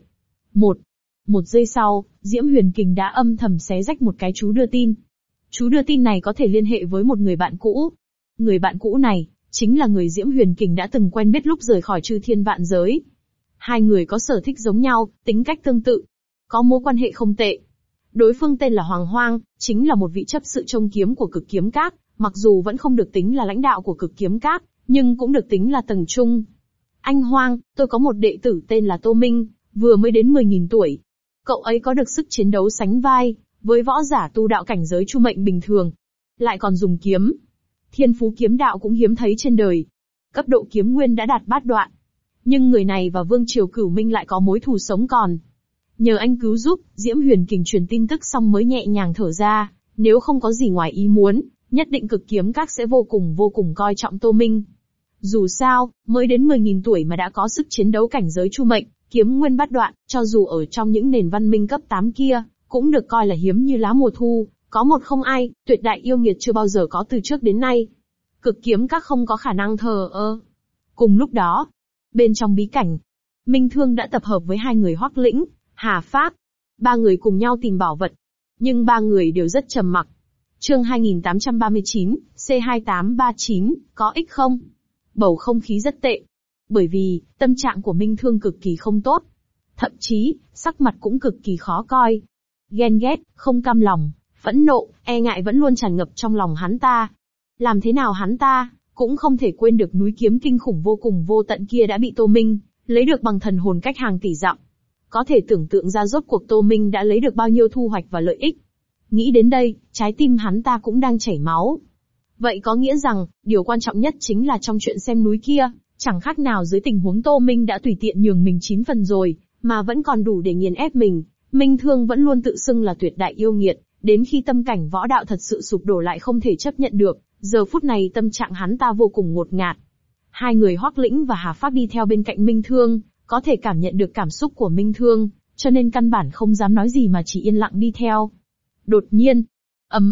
Một giây sau, Diễm Huyền Kình đã âm thầm xé rách một cái chú đưa tin. Chú đưa tin này có thể liên hệ với một người bạn cũ. Người bạn cũ này, chính là người Diễm Huyền Kình đã từng quen biết lúc rời khỏi Chư Thiên Vạn Giới. Hai người có sở thích giống nhau, tính cách tương tự, có mối quan hệ không tệ. Đối phương tên là Hoàng Hoang, chính là một vị chấp sự trông kiếm của Cực Kiếm Các, mặc dù vẫn không được tính là lãnh đạo của Cực Kiếm Các, nhưng cũng được tính là tầng trung. Anh Hoang, tôi có một đệ tử tên là Tô Minh, vừa mới đến 10.000 tuổi. Cậu ấy có được sức chiến đấu sánh vai với võ giả tu đạo cảnh giới chu mệnh bình thường, lại còn dùng kiếm. Thiên phú kiếm đạo cũng hiếm thấy trên đời. Cấp độ kiếm nguyên đã đạt bát đoạn. Nhưng người này và Vương Triều Cửu Minh lại có mối thù sống còn. Nhờ anh cứu giúp, Diễm Huyền Kình truyền tin tức xong mới nhẹ nhàng thở ra, nếu không có gì ngoài ý muốn, nhất định Cực Kiếm Các sẽ vô cùng coi trọng Tô Minh. Dù sao, mới đến 10.000 tuổi mà đã có sức chiến đấu cảnh giới chu mệnh, kiếm nguyên bát đoạn, cho dù ở trong những nền văn minh cấp 8 kia, cũng được coi là hiếm như lá mùa thu, có một không ai, tuyệt đại yêu nghiệt chưa bao giờ có từ trước đến nay. Cực Kiếm Các không có khả năng thờ ơ. Cùng lúc đó, bên trong bí cảnh, Minh Thương đã tập hợp với hai người Hoắc Lĩnh, Hà Phác. Ba người cùng nhau tìm bảo vật. Nhưng ba người đều rất trầm mặc. Chương 2839, C2839, có ích không? Bầu không khí rất tệ. Bởi vì, tâm trạng của Minh Thương cực kỳ không tốt. Thậm chí, sắc mặt cũng cực kỳ khó coi. Ghen ghét, không cam lòng, phẫn nộ, e ngại vẫn luôn tràn ngập trong lòng hắn ta. Làm thế nào hắn ta, cũng không thể quên được núi kiếm kinh khủng vô cùng vô tận kia đã bị Tô Minh lấy được bằng thần hồn cách hàng tỷ dặm. Có thể tưởng tượng ra rốt cuộc Tô Minh đã lấy được bao nhiêu thu hoạch và lợi ích. Nghĩ đến đây, trái tim hắn ta cũng đang chảy máu. Vậy có nghĩa rằng, điều quan trọng nhất chính là trong chuyện xem núi kia, chẳng khác nào dưới tình huống Tô Minh đã tùy tiện nhường mình 9 phần rồi, mà vẫn còn đủ để nghiền ép mình. Minh Thương vẫn luôn tự xưng là tuyệt đại yêu nghiệt, đến khi tâm cảnh võ đạo thật sự sụp đổ lại không thể chấp nhận được, giờ phút này tâm trạng hắn ta vô cùng ngột ngạt. Hai người Hoắc Lĩnh và Hà Phác đi theo bên cạnh Minh Thương, có thể cảm nhận được cảm xúc của Minh Thương, cho nên căn bản không dám nói gì mà chỉ yên lặng đi theo. Đột nhiên, ầm,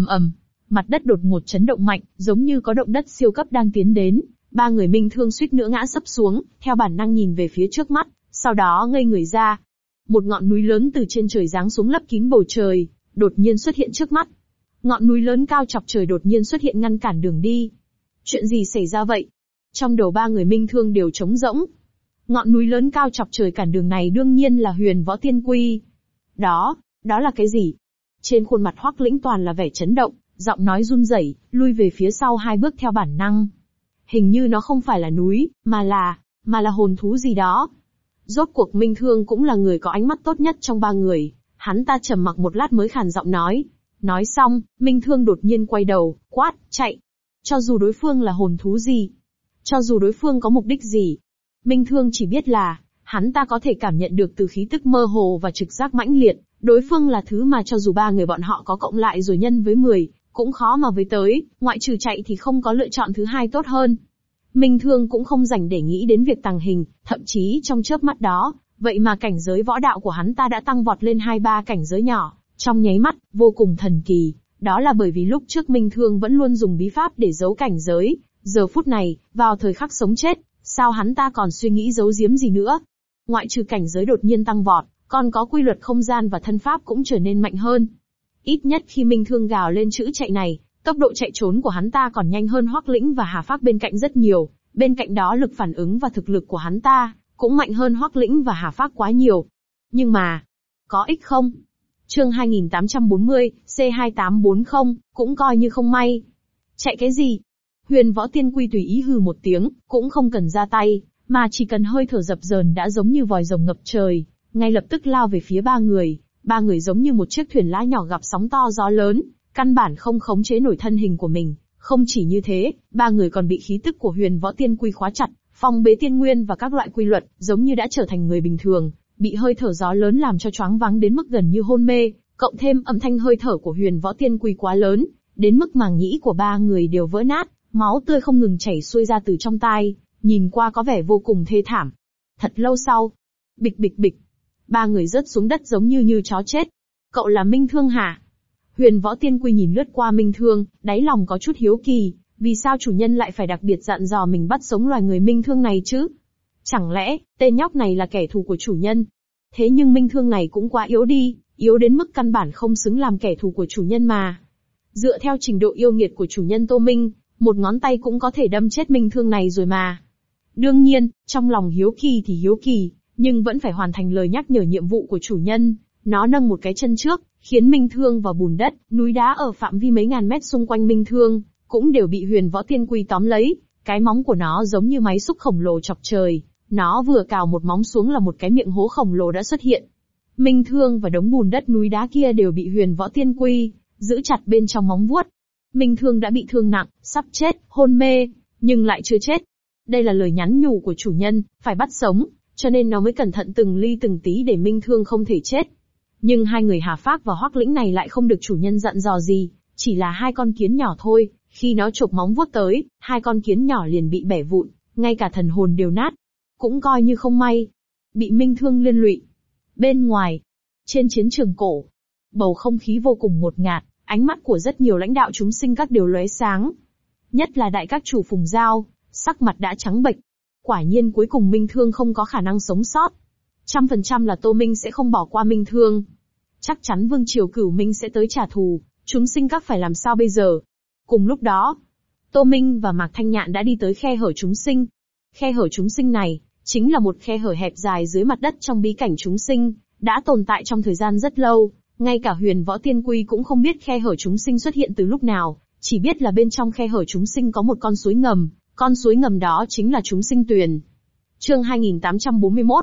mặt đất đột ngột chấn động mạnh, giống như có động đất siêu cấp đang tiến đến. Ba người Minh Thương suýt nữa ngã sấp xuống, theo bản năng nhìn về phía trước mắt, sau đó ngây người ra. Một ngọn núi lớn từ trên trời giáng xuống lấp kín bầu trời, đột nhiên xuất hiện trước mắt. Ngọn núi lớn cao chọc trời đột nhiên xuất hiện ngăn cản đường đi. Chuyện gì xảy ra vậy? Trong đầu ba người Minh Thương đều trống rỗng. Ngọn núi lớn cao chọc trời cản đường này đương nhiên là Huyền Võ Tiên Quy. Đó là cái gì? Trên khuôn mặt Hoắc Lĩnh toàn là vẻ chấn động, giọng nói run rẩy, lui về phía sau 2 bước theo bản năng. Hình như nó không phải là núi, mà là hồn thú gì đó. Rốt cuộc Minh Thương cũng là người có ánh mắt tốt nhất trong ba người, hắn ta trầm mặc một lát mới khàn giọng nói. Nói xong, Minh Thương đột nhiên quay đầu, quát, chạy. Cho dù đối phương là hồn thú gì, cho dù đối phương có mục đích gì, Minh Thương chỉ biết là, hắn ta có thể cảm nhận được từ khí tức mơ hồ và trực giác mãnh liệt, đối phương là thứ mà cho dù ba người bọn họ có cộng lại rồi nhân với 10, cũng khó mà với tới, ngoại trừ chạy thì không có lựa chọn thứ hai tốt hơn. Minh Thương cũng không rảnh để nghĩ đến việc tàng hình, thậm chí trong chớp mắt đó, vậy mà cảnh giới võ đạo của hắn ta đã tăng vọt lên 2-3 cảnh giới nhỏ, trong nháy mắt, vô cùng thần kỳ. Đó là bởi vì lúc trước Minh Thương vẫn luôn dùng bí pháp để giấu cảnh giới, giờ phút này, vào thời khắc sống chết, sao hắn ta còn suy nghĩ giấu giếm gì nữa? Ngoại trừ cảnh giới đột nhiên tăng vọt, còn có quy luật không gian và thân pháp cũng trở nên mạnh hơn. Ít nhất khi Minh Thương gào lên chữ chạy này, tốc độ chạy trốn của hắn ta còn nhanh hơn Hoắc Lĩnh và Hà Phác bên cạnh rất nhiều, bên cạnh đó lực phản ứng và thực lực của hắn ta cũng mạnh hơn Hoắc Lĩnh và Hà Phác quá nhiều. Nhưng mà, có ích không? Chương 2840, C2840, cũng coi như không may. Chạy cái gì? Huyền Võ Tiên Quy tùy ý hừ một tiếng, cũng không cần ra tay, mà chỉ cần hơi thở dập dờn đã giống như vòi rồng ngập trời, ngay lập tức lao về phía ba người. Ba người giống như một chiếc thuyền lá nhỏ gặp sóng to gió lớn, căn bản không khống chế nổi thân hình của mình. Không chỉ như thế, ba người còn bị khí tức của Huyền Võ Tiên Quy khóa chặt, phong bế tiên nguyên và các loại quy luật, giống như đã trở thành người bình thường, bị hơi thở gió lớn làm cho choáng váng đến mức gần như hôn mê, cộng thêm âm thanh hơi thở của Huyền Võ Tiên Quy quá lớn, đến mức màng nhĩ của ba người đều vỡ nát, máu tươi không ngừng chảy xuôi ra từ trong tai, nhìn qua có vẻ vô cùng thê thảm. Thật lâu sau, bịch bịch bịch, ba người rớt xuống đất giống như chó chết. Cậu là Minh Thương hả? Huyền Võ Tiên Quy nhìn lướt qua Minh Thương, đáy lòng có chút hiếu kỳ, vì sao chủ nhân lại phải đặc biệt dặn dò mình bắt sống loài người Minh Thương này chứ? Chẳng lẽ, tên nhóc này là kẻ thù của chủ nhân? Thế nhưng Minh Thương này cũng quá yếu đi, yếu đến mức căn bản không xứng làm kẻ thù của chủ nhân mà. Dựa theo trình độ yêu nghiệt của chủ nhân Tô Minh, một ngón tay cũng có thể đâm chết Minh Thương này rồi mà. Đương nhiên, trong lòng hiếu kỳ thì hiếu kỳ, nhưng vẫn phải hoàn thành lời nhắc nhở nhiệm vụ của chủ nhân. Nó nâng một cái chân trước, khiến Minh Thương vào bùn đất, núi đá ở phạm vi mấy ngàn mét xung quanh Minh Thương, cũng đều bị Huyền Võ Tiên Quy tóm lấy. Cái móng của nó giống như máy xúc khổng lồ chọc trời. Nó vừa cào một móng xuống là một cái miệng hố khổng lồ đã xuất hiện. Minh Thương và đống bùn đất núi đá kia đều bị Huyền Võ Tiên Quy giữ chặt bên trong móng vuốt. Minh Thương đã bị thương nặng, sắp chết, hôn mê, nhưng lại chưa chết. Đây là lời nhắn nhủ của chủ nhân, phải bắt sống, cho nên nó mới cẩn thận từng ly từng tí để Minh Thương không thể chết. Nhưng hai người Hà Phác và Hoắc Lĩnh này lại không được chủ nhân dặn dò gì, chỉ là hai con kiến nhỏ thôi, khi nó chộp móng vuốt tới, hai con kiến nhỏ liền bị bẻ vụn, ngay cả thần hồn đều nát. Cũng coi như không may, bị Minh Thương liên lụy. Bên ngoài, trên chiến trường cổ, bầu không khí vô cùng ngột ngạt, ánh mắt của rất nhiều lãnh đạo chúng sinh các đều lóe sáng. Nhất là đại các chủ Phùng Giao, sắc mặt đã trắng bệch. Quả nhiên cuối cùng Minh Thương không có khả năng sống sót. 100% là Tô Minh sẽ không bỏ qua Minh Thương. Chắc chắn Vương Triều Cửu Minh sẽ tới trả thù, chúng sinh các phải làm sao bây giờ? Cùng lúc đó, Tô Minh và Mạc Thanh Nhạn đã đi tới khe hở chúng sinh. Khe hở chúng sinh này, chính là một khe hở hẹp dài dưới mặt đất trong bí cảnh chúng sinh, đã tồn tại trong thời gian rất lâu. Ngay cả Huyền Võ Tiên Quy cũng không biết khe hở chúng sinh xuất hiện từ lúc nào, chỉ biết là bên trong khe hở chúng sinh có một con suối ngầm, con suối ngầm đó chính là chúng sinh tuyền. Chương 2841,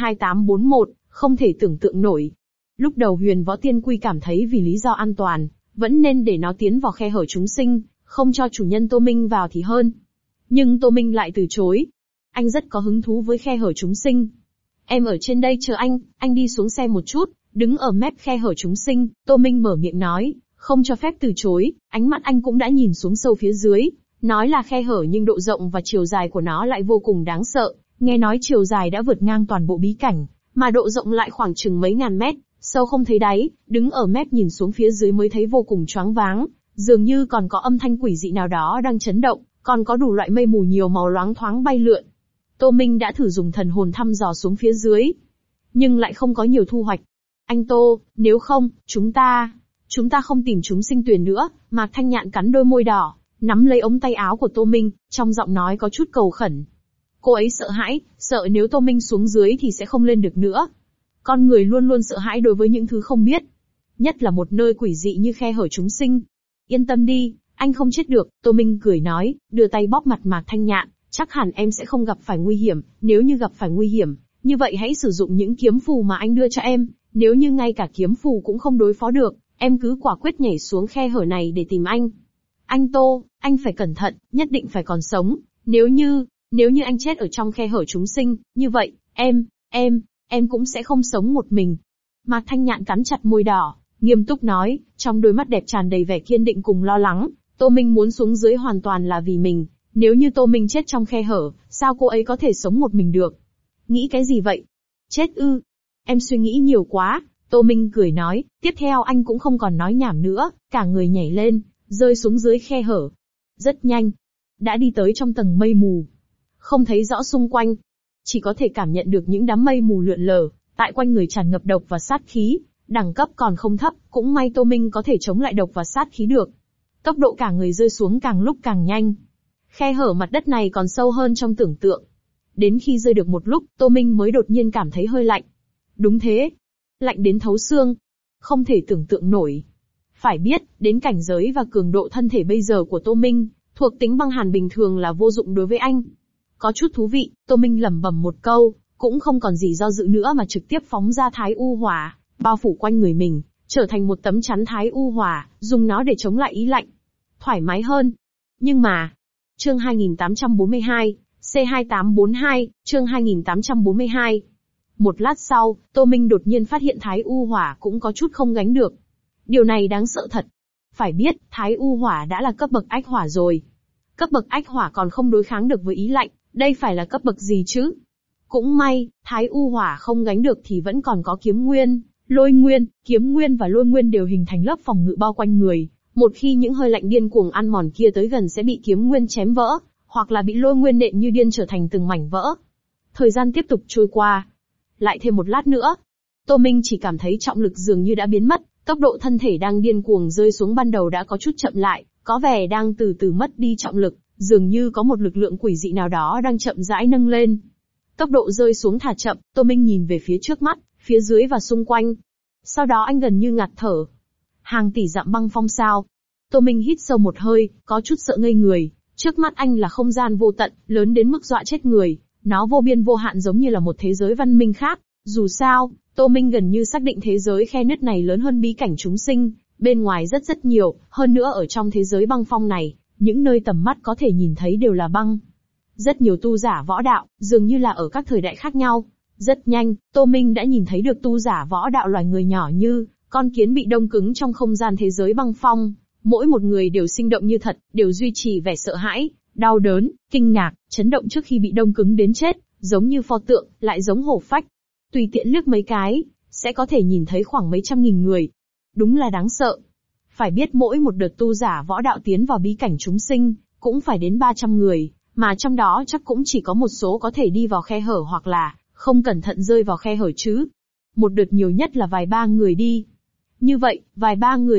C2841, không thể tưởng tượng nổi. Lúc đầu Huyền Võ Tiên Quy cảm thấy vì lý do an toàn, vẫn nên để nó tiến vào khe hở chúng sinh, không cho chủ nhân Tô Minh vào thì hơn. Nhưng Tô Minh lại từ chối. Anh rất có hứng thú với khe hở chúng sinh. Em ở trên đây chờ anh đi xuống xe một chút. Đứng ở mép khe hở chúng sinh, Tô Minh mở miệng nói, không cho phép từ chối, ánh mắt anh cũng đã nhìn xuống sâu phía dưới, nói là khe hở nhưng độ rộng và chiều dài của nó lại vô cùng đáng sợ, nghe nói chiều dài đã vượt ngang toàn bộ bí cảnh, mà độ rộng lại khoảng chừng mấy ngàn mét, sâu không thấy đáy, đứng ở mép nhìn xuống phía dưới mới thấy vô cùng choáng váng, dường như còn có âm thanh quỷ dị nào đó đang chấn động, còn có đủ loại mây mù nhiều màu loáng thoáng bay lượn. Tô Minh đã thử dùng thần hồn thăm dò xuống phía dưới, nhưng lại không có nhiều thu hoạch. Anh Tô, nếu không, chúng ta không tìm chúng sinh tuyền nữa. Mạc Thanh Nhạn cắn đôi môi đỏ, nắm lấy ống tay áo của Tô Minh, trong giọng nói có chút cầu khẩn. Cô ấy sợ hãi, sợ nếu Tô Minh xuống dưới thì sẽ không lên được nữa. Con người luôn luôn sợ hãi đối với những thứ không biết, nhất là một nơi quỷ dị như khe hở chúng sinh. Yên tâm đi, anh không chết được, Tô Minh cười nói, đưa tay bóp mặt Mạc Thanh Nhạn, chắc hẳn em sẽ không gặp phải nguy hiểm, nếu như gặp phải nguy hiểm, như vậy hãy sử dụng những kiếm phù mà anh đưa cho em. Nếu như ngay cả kiếm phù cũng không đối phó được, Em cứ quả quyết nhảy xuống khe hở này để tìm anh. Anh Tô, anh phải cẩn thận, nhất định phải còn sống. Nếu như anh chết ở trong khe hở chúng sinh, như vậy, em cũng sẽ không sống một mình. Mạc Thanh Nhạn cắn chặt môi đỏ, nghiêm túc nói, trong đôi mắt đẹp tràn đầy vẻ kiên định cùng lo lắng. Tô Minh muốn xuống dưới hoàn toàn là vì mình. Nếu như Tô Minh chết trong khe hở, sao cô ấy có thể sống một mình được? Nghĩ cái gì vậy? Chết ư? Em suy nghĩ nhiều quá. Tô Minh cười nói, tiếp theo anh cũng không còn nói nhảm nữa, cả người nhảy lên, rơi xuống dưới khe hở. Rất nhanh, đã đi tới trong tầng mây mù. Không thấy rõ xung quanh, chỉ có thể cảm nhận được những đám mây mù lượn lờ, tại quanh người tràn ngập độc và sát khí, đẳng cấp còn không thấp, cũng may Tô Minh có thể chống lại độc và sát khí được. Tốc độ cả người rơi xuống càng lúc càng nhanh. Khe hở mặt đất này còn sâu hơn trong tưởng tượng. Đến khi rơi được một lúc, Tô Minh mới đột nhiên cảm thấy hơi lạnh. Đúng thế, lạnh đến thấu xương. Không thể tưởng tượng nổi. Phải biết, đến cảnh giới và cường độ thân thể bây giờ của Tô Minh, thuộc tính băng hàn bình thường là vô dụng đối với anh. Có chút thú vị, Tô Minh lẩm bẩm một câu, cũng không còn gì do dự nữa mà trực tiếp phóng ra Thái U Hỏa, bao phủ quanh người mình, trở thành một tấm chắn Thái U Hỏa, dùng nó để chống lại ý lạnh. Thoải mái hơn. Nhưng mà, chương 2842, C2842, chương 2842. Một lát sau, Tô Minh đột nhiên phát hiện Thái U Hỏa cũng có chút không gánh được. Điều này đáng sợ thật. Phải biết, Thái U Hỏa đã là cấp bậc Ách Hỏa rồi. Cấp bậc Ách Hỏa còn không đối kháng được với ý lạnh, đây phải là cấp bậc gì chứ? Cũng may, Thái U Hỏa không gánh được thì vẫn còn có Kiếm Nguyên, Lôi Nguyên, Kiếm Nguyên và Lôi Nguyên đều hình thành lớp phòng ngự bao quanh người. Một khi những hơi lạnh điên cuồng ăn mòn kia tới gần sẽ bị Kiếm Nguyên chém vỡ, hoặc là bị Lôi Nguyên nện như điên trở thành từng mảnh vỡ. Thời gian tiếp tục trôi qua. Lại thêm một lát nữa, Tô Minh chỉ cảm thấy trọng lực dường như đã biến mất, tốc độ thân thể đang điên cuồng rơi xuống ban đầu đã có chút chậm lại, có vẻ đang từ từ mất đi trọng lực, dường như có một lực lượng quỷ dị nào đó đang chậm rãi nâng lên. Tốc độ rơi xuống thả chậm, Tô Minh nhìn về phía trước mắt, phía dưới và xung quanh. Sau đó anh gần như ngạt thở. Hàng tỷ dặm băng phong sao? Tô Minh hít sâu một hơi, có chút sợ ngây người. Trước mắt anh là không gian vô tận, lớn đến mức dọa chết người. Nó vô biên vô hạn giống như là một thế giới văn minh khác. Dù sao, Tô Minh gần như xác định thế giới khe nứt này lớn hơn bí cảnh chúng sinh, bên ngoài rất nhiều, hơn nữa ở trong thế giới băng phong này, những nơi tầm mắt có thể nhìn thấy đều là băng. Rất nhiều tu giả võ đạo, dường như là ở các thời đại khác nhau. Rất nhanh, Tô Minh đã nhìn thấy được tu giả võ đạo loài người nhỏ như con kiến bị đông cứng trong không gian thế giới băng phong. Mỗi một người đều sinh động như thật, đều duy trì vẻ sợ hãi, đau đớn, kinh ngạc, chấn động trước khi bị đông cứng đến chết, giống như pho tượng, lại giống hổ phách. Tùy tiện liếc mấy cái, sẽ có thể nhìn thấy khoảng mấy trăm nghìn người. Đúng là đáng sợ. Phải biết mỗi một đợt tu giả võ đạo tiến vào bí cảnh chúng sinh, cũng phải đến 300 người, mà trong đó chắc cũng chỉ có một số có thể đi vào khe hở hoặc là không cẩn thận rơi vào khe hở chứ. Một đợt nhiều nhất là vài ba người đi. Như vậy, vài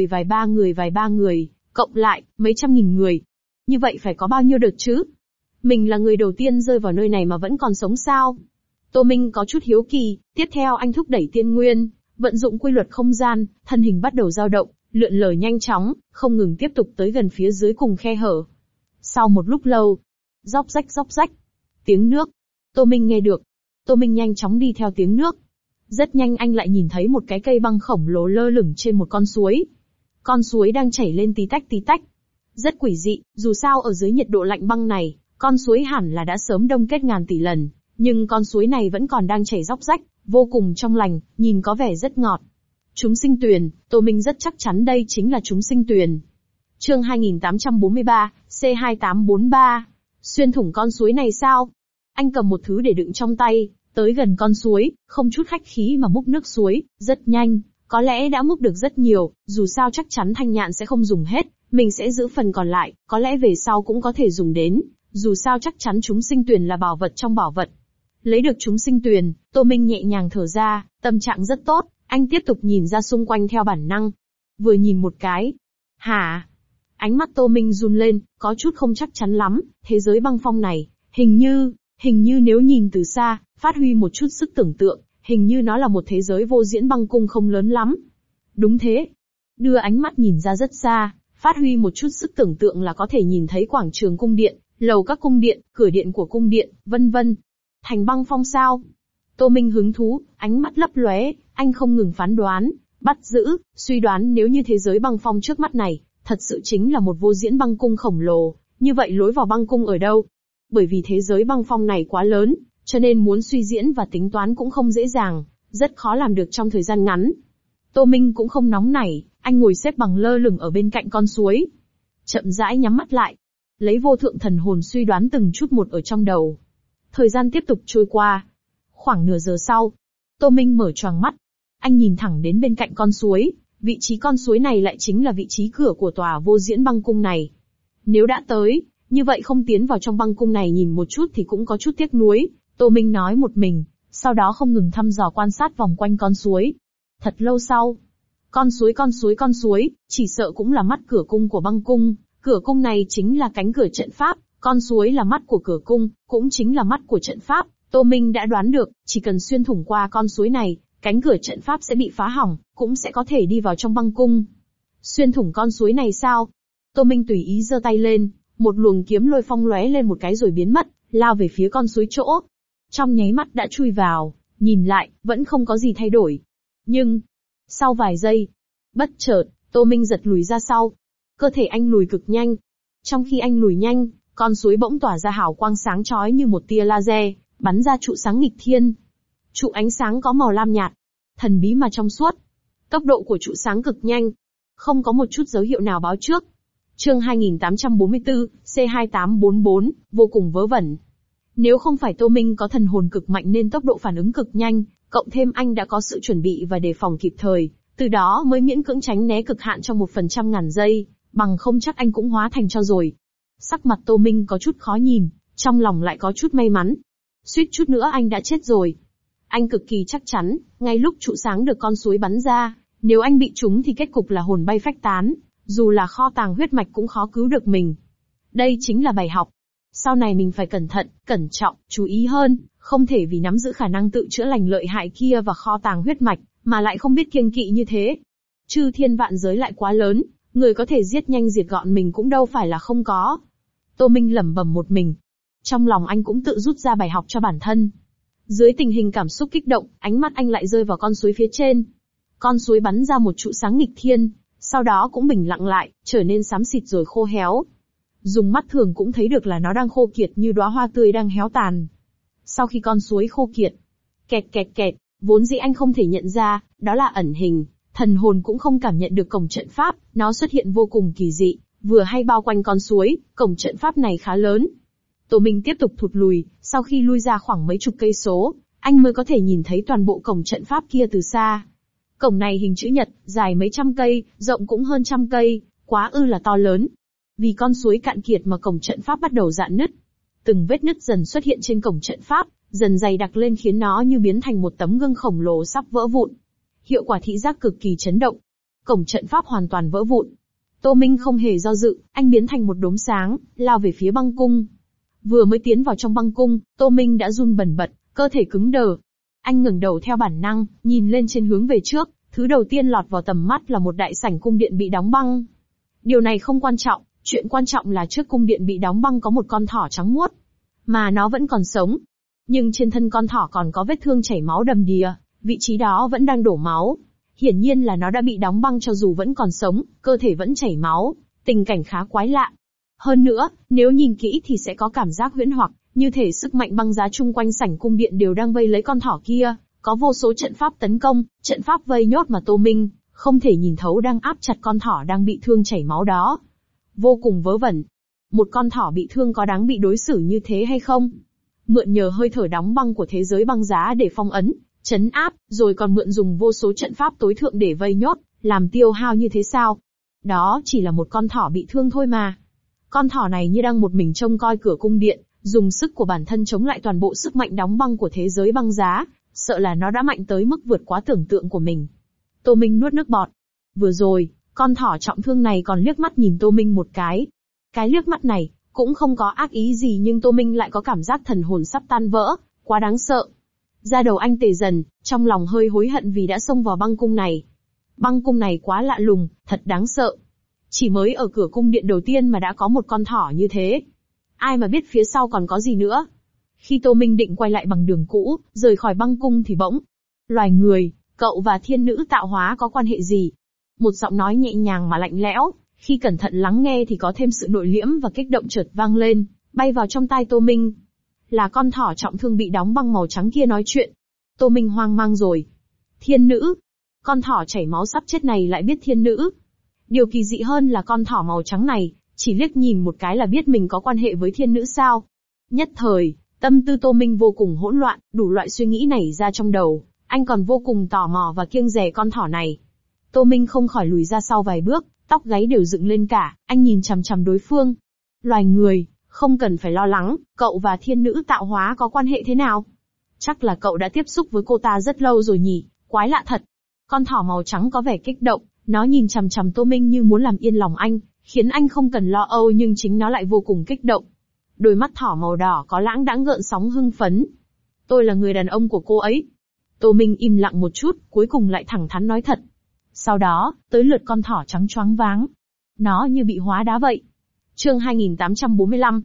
ba người, cộng lại, mấy trăm nghìn người. Như vậy phải có bao nhiêu đợt chứ? Mình là người đầu tiên rơi vào nơi này mà vẫn còn sống sao? Tô Minh có chút hiếu kỳ, tiếp theo anh thúc đẩy tiên nguyên, vận dụng quy luật không gian, thân hình bắt đầu dao động, lượn lờ nhanh chóng, không ngừng tiếp tục tới gần phía dưới cùng khe hở. Sau một lúc lâu, róc rách, tiếng nước. Tô Minh nghe được. Tô Minh nhanh chóng đi theo tiếng nước. Rất nhanh anh lại nhìn thấy một cái cây băng khổng lồ lơ lửng trên một con suối. Con suối đang chảy lên tí tách. Rất quỷ dị, dù sao ở dưới nhiệt độ lạnh băng này, con suối hẳn là đã sớm đông kết ngàn tỷ lần, nhưng con suối này vẫn còn đang chảy róc rách, vô cùng trong lành, nhìn có vẻ rất ngọt. Chúng sinh tuyền, Tô Minh rất chắc chắn đây chính là chúng sinh tuyền. Chương 2843, C2843. Xuyên thủng con suối này sao? Anh cầm một thứ để đựng trong tay, tới gần con suối, không chút khách khí mà múc nước suối, rất nhanh, có lẽ đã múc được rất nhiều, dù sao chắc chắn Thanh Nhạn sẽ không dùng hết, mình sẽ giữ phần còn lại, có lẽ về sau cũng có thể dùng đến, dù sao chắc chắn chúng sinh tuyền là bảo vật trong bảo vật. Lấy được chúng sinh tuyền, Tô Minh nhẹ nhàng thở ra, tâm trạng rất tốt, anh tiếp tục nhìn ra xung quanh theo bản năng. Vừa nhìn một cái. Hả? Ánh mắt Tô Minh run lên, có chút không chắc chắn lắm, thế giới băng phong này, hình như nếu nhìn từ xa, phát huy một chút sức tưởng tượng, hình như nó là một thế giới vô diễn băng cung không lớn lắm. Đúng thế. Đưa ánh mắt nhìn ra rất xa, phát huy một chút sức tưởng tượng là có thể nhìn thấy quảng trường cung điện, lầu các cung điện, cửa điện của cung điện, vân vân. Thành băng phong sao? Tô Minh hứng thú, ánh mắt lấp lóe, anh không ngừng phán đoán, Bắt giữ, suy đoán nếu như thế giới băng phong trước mắt này, thật sự chính là một vô diễn băng cung khổng lồ, như vậy lối vào băng cung ở đâu? Bởi vì thế giới băng phong này quá lớn, cho nên muốn suy diễn và tính toán cũng không dễ dàng, rất khó làm được trong thời gian ngắn. Tô Minh cũng không nóng nảy, anh ngồi xếp bằng lơ lửng ở bên cạnh con suối. Chậm rãi nhắm mắt lại, lấy vô thượng thần hồn suy đoán từng chút một ở trong đầu. Thời gian tiếp tục trôi qua. Khoảng nửa giờ sau, Tô Minh mở choàng mắt. Anh nhìn thẳng đến bên cạnh con suối, vị trí con suối này lại chính là vị trí cửa của tòa vô diễn băng cung này. Nếu đã tới, như vậy không tiến vào trong băng cung này nhìn một chút thì cũng có chút tiếc nuối, Tô Minh nói một mình, sau đó không ngừng thăm dò quan sát vòng quanh con suối. Thật lâu sau, con suối, chỉ sợ cũng là mắt cửa cung của băng cung, cửa cung này chính là cánh cửa trận pháp, con suối là mắt của cửa cung, cũng chính là mắt của trận pháp. Tô Minh đã đoán được, chỉ cần xuyên thủng qua con suối này, cánh cửa trận pháp sẽ bị phá hỏng, cũng sẽ có thể đi vào trong băng cung. Xuyên thủng con suối này sao? Tô Minh tùy ý giơ tay lên, một luồng kiếm lôi phong lóe lên một cái rồi biến mất, lao về phía con suối chỗ. Trong nháy mắt đã chui vào, nhìn lại, vẫn không có gì thay đổi. Nhưng, sau vài giây, bất chợt, Tô Minh giật lùi ra sau. Cơ thể anh lùi cực nhanh. Trong khi anh lùi nhanh, con suối bỗng tỏa ra hào quang sáng chói như một tia laser, bắn ra trụ sáng nghịch thiên. Trụ ánh sáng có màu lam nhạt, thần bí mà trong suốt. Tốc độ của trụ sáng cực nhanh, không có một chút dấu hiệu nào báo trước. Chương 2844, C2844, vô cùng vớ vẩn. Nếu không phải Tô Minh có thần hồn cực mạnh nên tốc độ phản ứng cực nhanh, cộng thêm anh đã có sự chuẩn bị và đề phòng kịp thời, từ đó mới miễn cưỡng tránh né cực hạn trong 1/1000 giây, bằng không chắc anh cũng hóa thành tro rồi. Sắc mặt Tô Minh có chút khó nhìn, trong lòng lại có chút may mắn. Suýt chút nữa anh đã chết rồi. Anh cực kỳ chắc chắn, ngay lúc trụ sáng được con suối bắn ra, nếu anh bị trúng thì kết cục là hồn bay phách tán, dù là kho tàng huyết mạch cũng khó cứu được mình. Đây chính là bài học. Sau này mình phải cẩn thận, cẩn trọng, chú ý hơn, không thể vì nắm giữ khả năng tự chữa lành lợi hại kia và kho tàng huyết mạch, mà lại không biết kiêng kỵ như thế. Chư thiên vạn giới lại quá lớn, người có thể giết nhanh diệt gọn mình cũng đâu phải là không có. Tô Minh lẩm bẩm một mình. Trong lòng anh cũng tự rút ra bài học cho bản thân. Dưới tình hình cảm xúc kích động, ánh mắt anh lại rơi vào con suối phía trên. Con suối bắn ra một trụ sáng nghịch thiên, sau đó cũng bình lặng lại, trở nên xám xịt rồi khô héo. Dùng mắt thường cũng thấy được là nó đang khô kiệt như đóa hoa tươi đang héo tàn. Sau khi con suối khô kiệt, kẹt kẹt kẹt, vốn dĩ anh không thể nhận ra, đó là ẩn hình, thần hồn cũng không cảm nhận được cổng trận pháp, nó xuất hiện vô cùng kỳ dị, vừa hay bao quanh con suối, cổng trận pháp này khá lớn. Tô Minh tiếp tục thụt lùi, sau khi lui ra khoảng mấy chục cây số, anh mới có thể nhìn thấy toàn bộ cổng trận pháp kia từ xa. Cổng này hình chữ nhật, dài mấy trăm cây, rộng cũng hơn 100 cây, quá ư là to lớn. Vì con suối cạn kiệt mà cổng trận pháp bắt đầu rạn nứt. Từng vết nứt dần xuất hiện trên cổng trận pháp, dần dày đặc lên khiến nó như biến thành một tấm gương khổng lồ sắp vỡ vụn. Hiệu quả thị giác cực kỳ chấn động. Cổng trận pháp hoàn toàn vỡ vụn. Tô Minh không hề do dự, anh biến thành một đốm sáng, lao về phía băng cung. Vừa mới tiến vào trong băng cung, Tô Minh đã run bần bật, cơ thể cứng đờ. Anh ngẩng đầu theo bản năng, nhìn lên trên hướng về trước, thứ đầu tiên lọt vào tầm mắt là một đại sảnh cung điện bị đóng băng. Điều này không quan trọng, chuyện quan trọng là trước cung điện bị đóng băng có một con thỏ trắng muốt. Mà nó vẫn còn sống. Nhưng trên thân con thỏ còn có vết thương chảy máu đầm đìa, vị trí đó vẫn đang đổ máu. Hiển nhiên là nó đã bị đóng băng cho dù vẫn còn sống, cơ thể vẫn chảy máu, tình cảnh khá quái lạ. Hơn nữa, nếu nhìn kỹ thì sẽ có cảm giác huyễn hoặc, như thể sức mạnh băng giá chung quanh sảnh cung điện đều đang vây lấy con thỏ kia, có vô số trận pháp tấn công, trận pháp vây nhốt mà Tô Minh không thể nhìn thấu đang áp chặt con thỏ đang bị thương chảy máu đó. Vô cùng vớ vẩn. Một con thỏ bị thương có đáng bị đối xử như thế hay không? Mượn nhờ hơi thở đóng băng của thế giới băng giá để phong ấn, trấn áp, rồi còn mượn dùng vô số trận pháp tối thượng để vây nhốt, làm tiêu hao như thế sao? Đó chỉ là một con thỏ bị thương thôi mà. Con thỏ này như đang một mình trông coi cửa cung điện, dùng sức của bản thân chống lại toàn bộ sức mạnh đóng băng của thế giới băng giá, sợ là nó đã mạnh tới mức vượt quá tưởng tượng của mình. Tô Minh nuốt nước bọt. Vừa rồi, con thỏ trọng thương này còn liếc mắt nhìn Tô Minh một cái. Cái liếc mắt này, cũng không có ác ý gì nhưng Tô Minh lại có cảm giác thần hồn sắp tan vỡ, quá đáng sợ. Da đầu anh tê dần, trong lòng hơi hối hận vì đã xông vào băng cung này. Băng cung này quá lạ lùng, thật đáng sợ. Chỉ mới ở cửa cung điện đầu tiên mà đã có một con thỏ như thế. Ai mà biết phía sau còn có gì nữa. Khi Tô Minh định quay lại bằng đường cũ, rời khỏi băng cung thì bỗng, loài người, cậu và thiên nữ tạo hóa có quan hệ gì? Một giọng nói nhẹ nhàng mà lạnh lẽo, khi cẩn thận lắng nghe thì có thêm sự nội liễm và kích động chợt vang lên, bay vào trong tai Tô Minh. Là con thỏ trọng thương bị đóng băng màu trắng kia nói chuyện. Tô Minh hoang mang rồi. Thiên nữ? Con thỏ chảy máu sắp chết này lại biết thiên nữ? Điều kỳ dị hơn là con thỏ màu trắng này, chỉ liếc nhìn một cái là biết mình có quan hệ với thiên nữ sao? Nhất thời, tâm tư Tô Minh vô cùng hỗn loạn, đủ loại suy nghĩ nảy ra trong đầu, anh còn vô cùng tò mò và kiêng dè con thỏ này. Tô Minh không khỏi lùi ra sau vài bước, tóc gáy đều dựng lên cả, anh nhìn chằm chằm đối phương. Loài người, không cần phải lo lắng, cậu và thiên nữ tạo hóa có quan hệ thế nào? Chắc là cậu đã tiếp xúc với cô ta rất lâu rồi nhỉ, quái lạ thật. Con thỏ màu trắng có vẻ kích động, nó nhìn chằm chằm Tô Minh như muốn làm yên lòng anh, khiến anh không cần lo âu nhưng chính nó lại vô cùng kích động. Đôi mắt thỏ màu đỏ có lãng đãng gợn sóng hưng phấn. Tôi là người đàn ông của cô ấy. Tô Minh im lặng một chút, cuối cùng lại thẳng thắn nói thật. Sau đó, tới lượt con thỏ trắng choáng váng. Nó như bị hóa đá vậy. Chương 2845,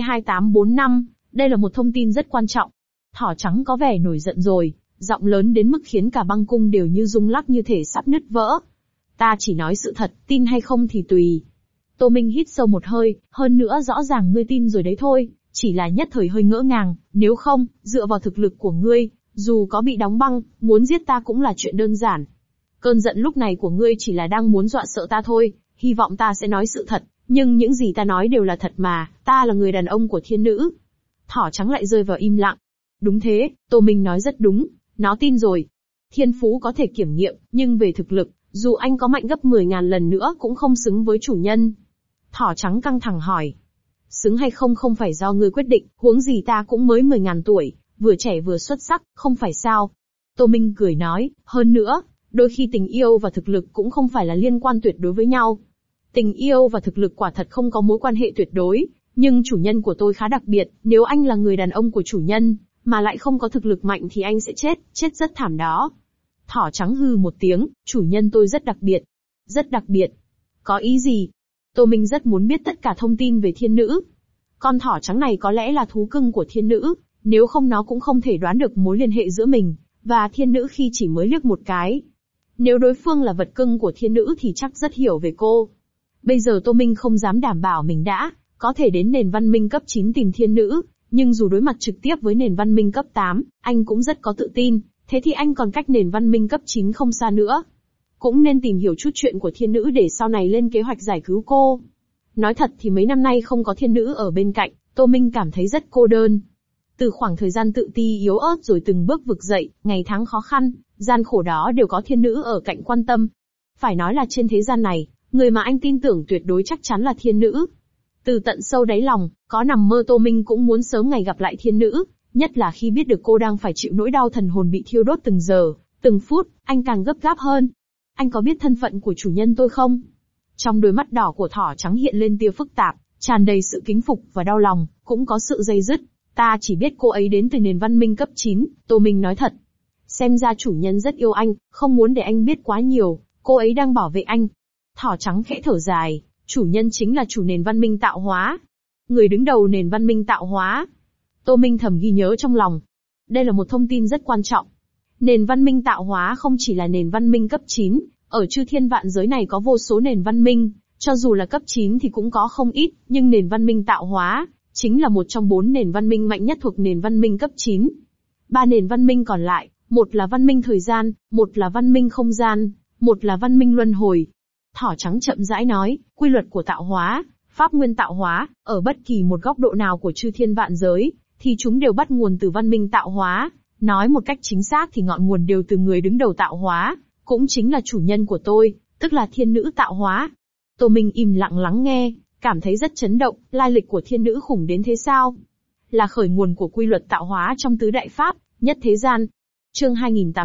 C2845, đây là một thông tin rất quan trọng. Thỏ trắng có vẻ nổi giận rồi, giọng lớn đến mức khiến cả băng cung đều như rung lắc như thể sắp nứt vỡ. Ta chỉ nói sự thật, tin hay không thì tùy. Tô Minh hít sâu một hơi, hơn nữa rõ ràng ngươi tin rồi đấy thôi, chỉ là nhất thời hơi ngỡ ngàng, nếu không, dựa vào thực lực của ngươi, dù có bị đóng băng, muốn giết ta cũng là chuyện đơn giản. Cơn giận lúc này của ngươi chỉ là đang muốn dọa sợ ta thôi, hy vọng ta sẽ nói sự thật, nhưng những gì ta nói đều là thật mà, ta là người đàn ông của thiên nữ. Thỏ trắng lại rơi vào im lặng. Đúng thế, Tô Minh nói rất đúng, nó tin rồi. Thiên phú có thể kiểm nghiệm, nhưng về thực lực, dù anh có mạnh gấp 10.000 lần nữa cũng không xứng với chủ nhân. Thỏ trắng căng thẳng hỏi. Xứng hay không không phải do ngươi quyết định, huống gì ta cũng mới 10.000 tuổi, vừa trẻ vừa xuất sắc, không phải sao? Tô Minh cười nói, hơn nữa, đôi khi tình yêu và thực lực cũng không phải là liên quan tuyệt đối với nhau. Tình yêu và thực lực quả thật không có mối quan hệ tuyệt đối, nhưng chủ nhân của tôi khá đặc biệt, nếu anh là người đàn ông của chủ nhân, mà lại không có thực lực mạnh thì anh sẽ chết rất thảm đó. Thỏ trắng hừ một tiếng, chủ nhân tôi rất đặc biệt. Rất đặc biệt. Có ý gì? Tô Minh rất muốn biết tất cả thông tin về thiên nữ. Con thỏ trắng này có lẽ là thú cưng của thiên nữ, nếu không nó cũng không thể đoán được mối liên hệ giữa mình và thiên nữ khi chỉ mới liếc một cái. Nếu đối phương là vật cưng của thiên nữ thì chắc rất hiểu về cô. Bây giờ Tô Minh không dám đảm bảo mình đã có thể đến nền văn minh cấp 9 tìm thiên nữ, nhưng dù đối mặt trực tiếp với nền văn minh cấp 8, anh cũng rất có tự tin, thế thì anh còn cách nền văn minh cấp 9 không xa nữa. Cũng nên tìm hiểu chút chuyện của thiên nữ để sau này lên kế hoạch giải cứu cô. Nói thật thì mấy năm nay không có thiên nữ ở bên cạnh, Tô Minh cảm thấy rất cô đơn. Từ khoảng thời gian tự ti yếu ớt rồi từng bước vực dậy, ngày tháng khó khăn, gian khổ đó đều có thiên nữ ở cạnh quan tâm. Phải nói là trên thế gian này, người mà anh tin tưởng tuyệt đối chắc chắn là thiên nữ. Từ tận sâu đáy lòng, có nằm mơ Tô Minh cũng muốn sớm ngày gặp lại thiên nữ, nhất là khi biết được cô đang phải chịu nỗi đau thần hồn bị thiêu đốt từng giờ, từng phút, anh càng gấp gáp hơn. Anh có biết thân phận của chủ nhân tôi không? Trong đôi mắt đỏ của thỏ trắng hiện lên tia phức tạp, tràn đầy sự kính phục và đau lòng, cũng có sự day dứt. Ta chỉ biết cô ấy đến từ nền văn minh cấp 9, Tô Minh nói thật. Xem ra chủ nhân rất yêu anh, không muốn để anh biết quá nhiều, cô ấy đang bảo vệ anh. Thỏ trắng khẽ thở dài, chủ nhân chính là chủ nền văn minh tạo hóa. Người đứng đầu nền văn minh tạo hóa. Tô Minh thầm ghi nhớ trong lòng. Đây là một thông tin rất quan trọng. Nền văn minh tạo hóa không chỉ là nền văn minh cấp 9, ở chư thiên vạn giới này có vô số nền văn minh, cho dù là cấp 9 thì cũng có không ít, nhưng nền văn minh tạo hóa chính là một trong 4 nền văn minh mạnh nhất thuộc nền văn minh cấp 9. 3 nền văn minh còn lại, một là văn minh thời gian, một là văn minh không gian, một là văn minh luân hồi. Thỏ trắng chậm rãi nói, quy luật của tạo hóa, pháp nguyên tạo hóa, ở bất kỳ một góc độ nào của chư thiên vạn giới, thì chúng đều bắt nguồn từ văn minh tạo hóa. Nói một cách chính xác thì ngọn nguồn đều từ người đứng đầu tạo hóa, cũng chính là chủ nhân của tôi, tức là thiên nữ tạo hóa. Tô Minh im lặng lắng nghe, cảm thấy rất chấn động, lai lịch của thiên nữ khủng đến thế sao? Là khởi nguồn của quy luật tạo hóa trong tứ đại pháp, nhất thế gian. Chương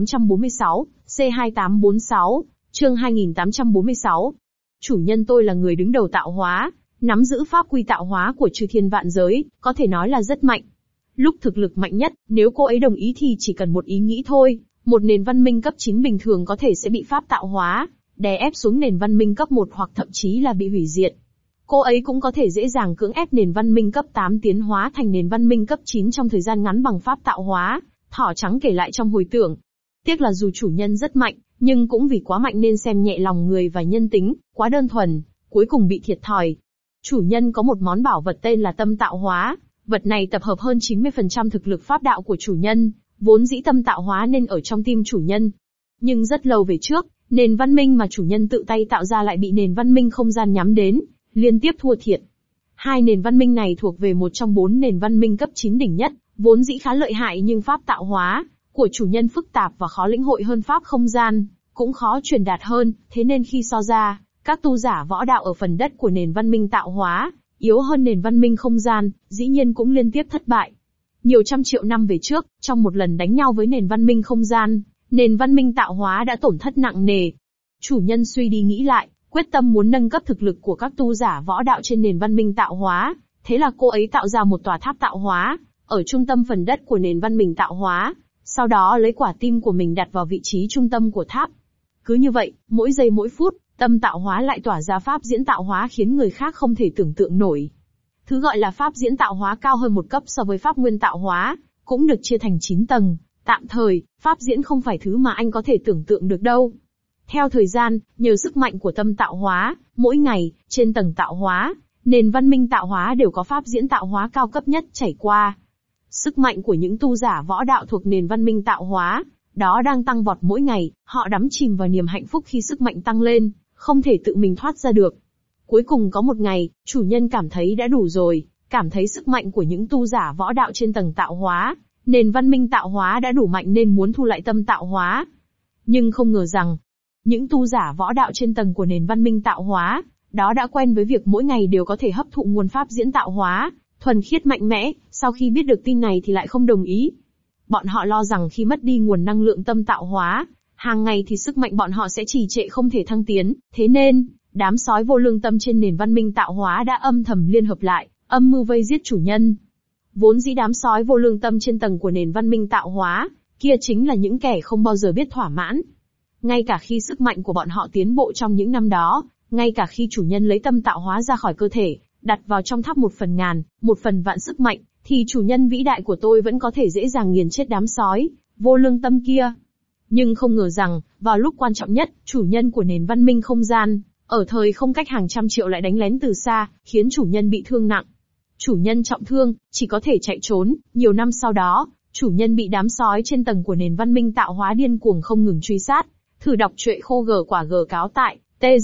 2846, C2846, chương 2846. Chủ nhân tôi là người đứng đầu tạo hóa, nắm giữ pháp quy tạo hóa của chư thiên vạn giới, có thể nói là rất mạnh. Lúc thực lực mạnh nhất, nếu cô ấy đồng ý thì chỉ cần một ý nghĩ thôi, một nền văn minh cấp 9 bình thường có thể sẽ bị pháp tạo hóa, đè ép xuống nền văn minh cấp 1 hoặc thậm chí là bị hủy diệt. Cô ấy cũng có thể dễ dàng cưỡng ép nền văn minh cấp 8 tiến hóa thành nền văn minh cấp 9 trong thời gian ngắn bằng pháp tạo hóa, thỏ trắng kể lại trong hồi tưởng. Tiếc là dù chủ nhân rất mạnh, nhưng cũng vì quá mạnh nên xem nhẹ lòng người và nhân tính, quá đơn thuần, cuối cùng bị thiệt thòi. Chủ nhân có một món bảo vật tên là tâm tạo hóa, vật này tập hợp hơn 90% thực lực pháp đạo của chủ nhân, vốn dĩ tâm tạo hóa nên ở trong tim chủ nhân. Nhưng rất lâu về trước, nền văn minh mà chủ nhân tự tay tạo ra lại bị nền văn minh không gian nhắm đến, liên tiếp thua thiệt. Hai nền văn minh này thuộc về một trong 4 nền văn minh cấp 9 đỉnh nhất, vốn dĩ khá lợi hại nhưng pháp tạo hóa của chủ nhân phức tạp và khó lĩnh hội hơn pháp không gian, cũng khó truyền đạt hơn, thế nên khi so ra, các tu giả võ đạo ở phần đất của nền văn minh tạo hóa, yếu hơn nền văn minh không gian, dĩ nhiên cũng liên tiếp thất bại. Nhiều trăm triệu năm về trước, trong một lần đánh nhau với nền văn minh không gian, nền văn minh tạo hóa đã tổn thất nặng nề. Chủ nhân suy đi nghĩ lại, quyết tâm muốn nâng cấp thực lực của các tu giả võ đạo trên nền văn minh tạo hóa, thế là cô ấy tạo ra một tòa tháp tạo hóa, ở trung tâm phần đất của nền văn minh tạo hóa, sau đó lấy quả tim của mình đặt vào vị trí trung tâm của tháp. Cứ như vậy, mỗi giây mỗi phút, tâm tạo hóa lại tỏa ra pháp diễn tạo hóa khiến người khác không thể tưởng tượng nổi. Thứ gọi là pháp diễn tạo hóa cao hơn một cấp so với pháp nguyên tạo hóa, cũng được chia thành 9 tầng. Tạm thời, pháp diễn không phải thứ mà anh có thể tưởng tượng được đâu. Theo thời gian, nhờ sức mạnh của tâm tạo hóa, mỗi ngày, trên tầng tạo hóa, nền văn minh tạo hóa đều có pháp diễn tạo hóa cao cấp nhất chảy qua. Sức mạnh của những tu giả võ đạo thuộc nền văn minh tạo hóa, đó đang tăng vọt mỗi ngày, họ đắm chìm vào niềm hạnh phúc khi sức mạnh tăng lên, không thể tự mình thoát ra được. Cuối cùng có một ngày, chủ nhân cảm thấy đã đủ rồi, cảm thấy sức mạnh của những tu giả võ đạo trên tầng tạo hóa, nền văn minh tạo hóa đã đủ mạnh nên muốn thu lại tâm tạo hóa. Nhưng không ngờ rằng, những tu giả võ đạo trên tầng của nền văn minh tạo hóa, đó đã quen với việc mỗi ngày đều có thể hấp thụ nguồn pháp diễn tạo hóa, thuần khiết mạnh mẽ, sau khi biết được tin này thì lại không đồng ý. Bọn họ lo rằng khi mất đi nguồn năng lượng tâm tạo hóa, hàng ngày thì sức mạnh bọn họ sẽ trì trệ không thể thăng tiến, thế nên, đám sói vô lương tâm trên nền văn minh tạo hóa đã âm thầm liên hợp lại, âm mưu vây giết chủ nhân. Vốn dĩ đám sói vô lương tâm trên tầng của nền văn minh tạo hóa, kia chính là những kẻ không bao giờ biết thỏa mãn. Ngay cả khi sức mạnh của bọn họ tiến bộ trong những năm đó, ngay cả khi chủ nhân lấy tâm tạo hóa ra khỏi cơ thể, đặt vào trong tháp 1/1000, 1/1000 sức mạnh, thì chủ nhân vĩ đại của tôi vẫn có thể dễ dàng nghiền chết đám sói vô lương tâm kia. Nhưng không ngờ rằng, vào lúc quan trọng nhất, chủ nhân của nền văn minh không gian, ở thời không cách hàng trăm triệu lại đánh lén từ xa, khiến chủ nhân bị thương nặng. Chủ nhân trọng thương, chỉ có thể chạy trốn. Nhiều năm sau đó, chủ nhân bị đám sói trên tầng của nền văn minh tạo hóa điên cuồng không ngừng truy sát. Thử đọc truyện khô g quả g cáo tại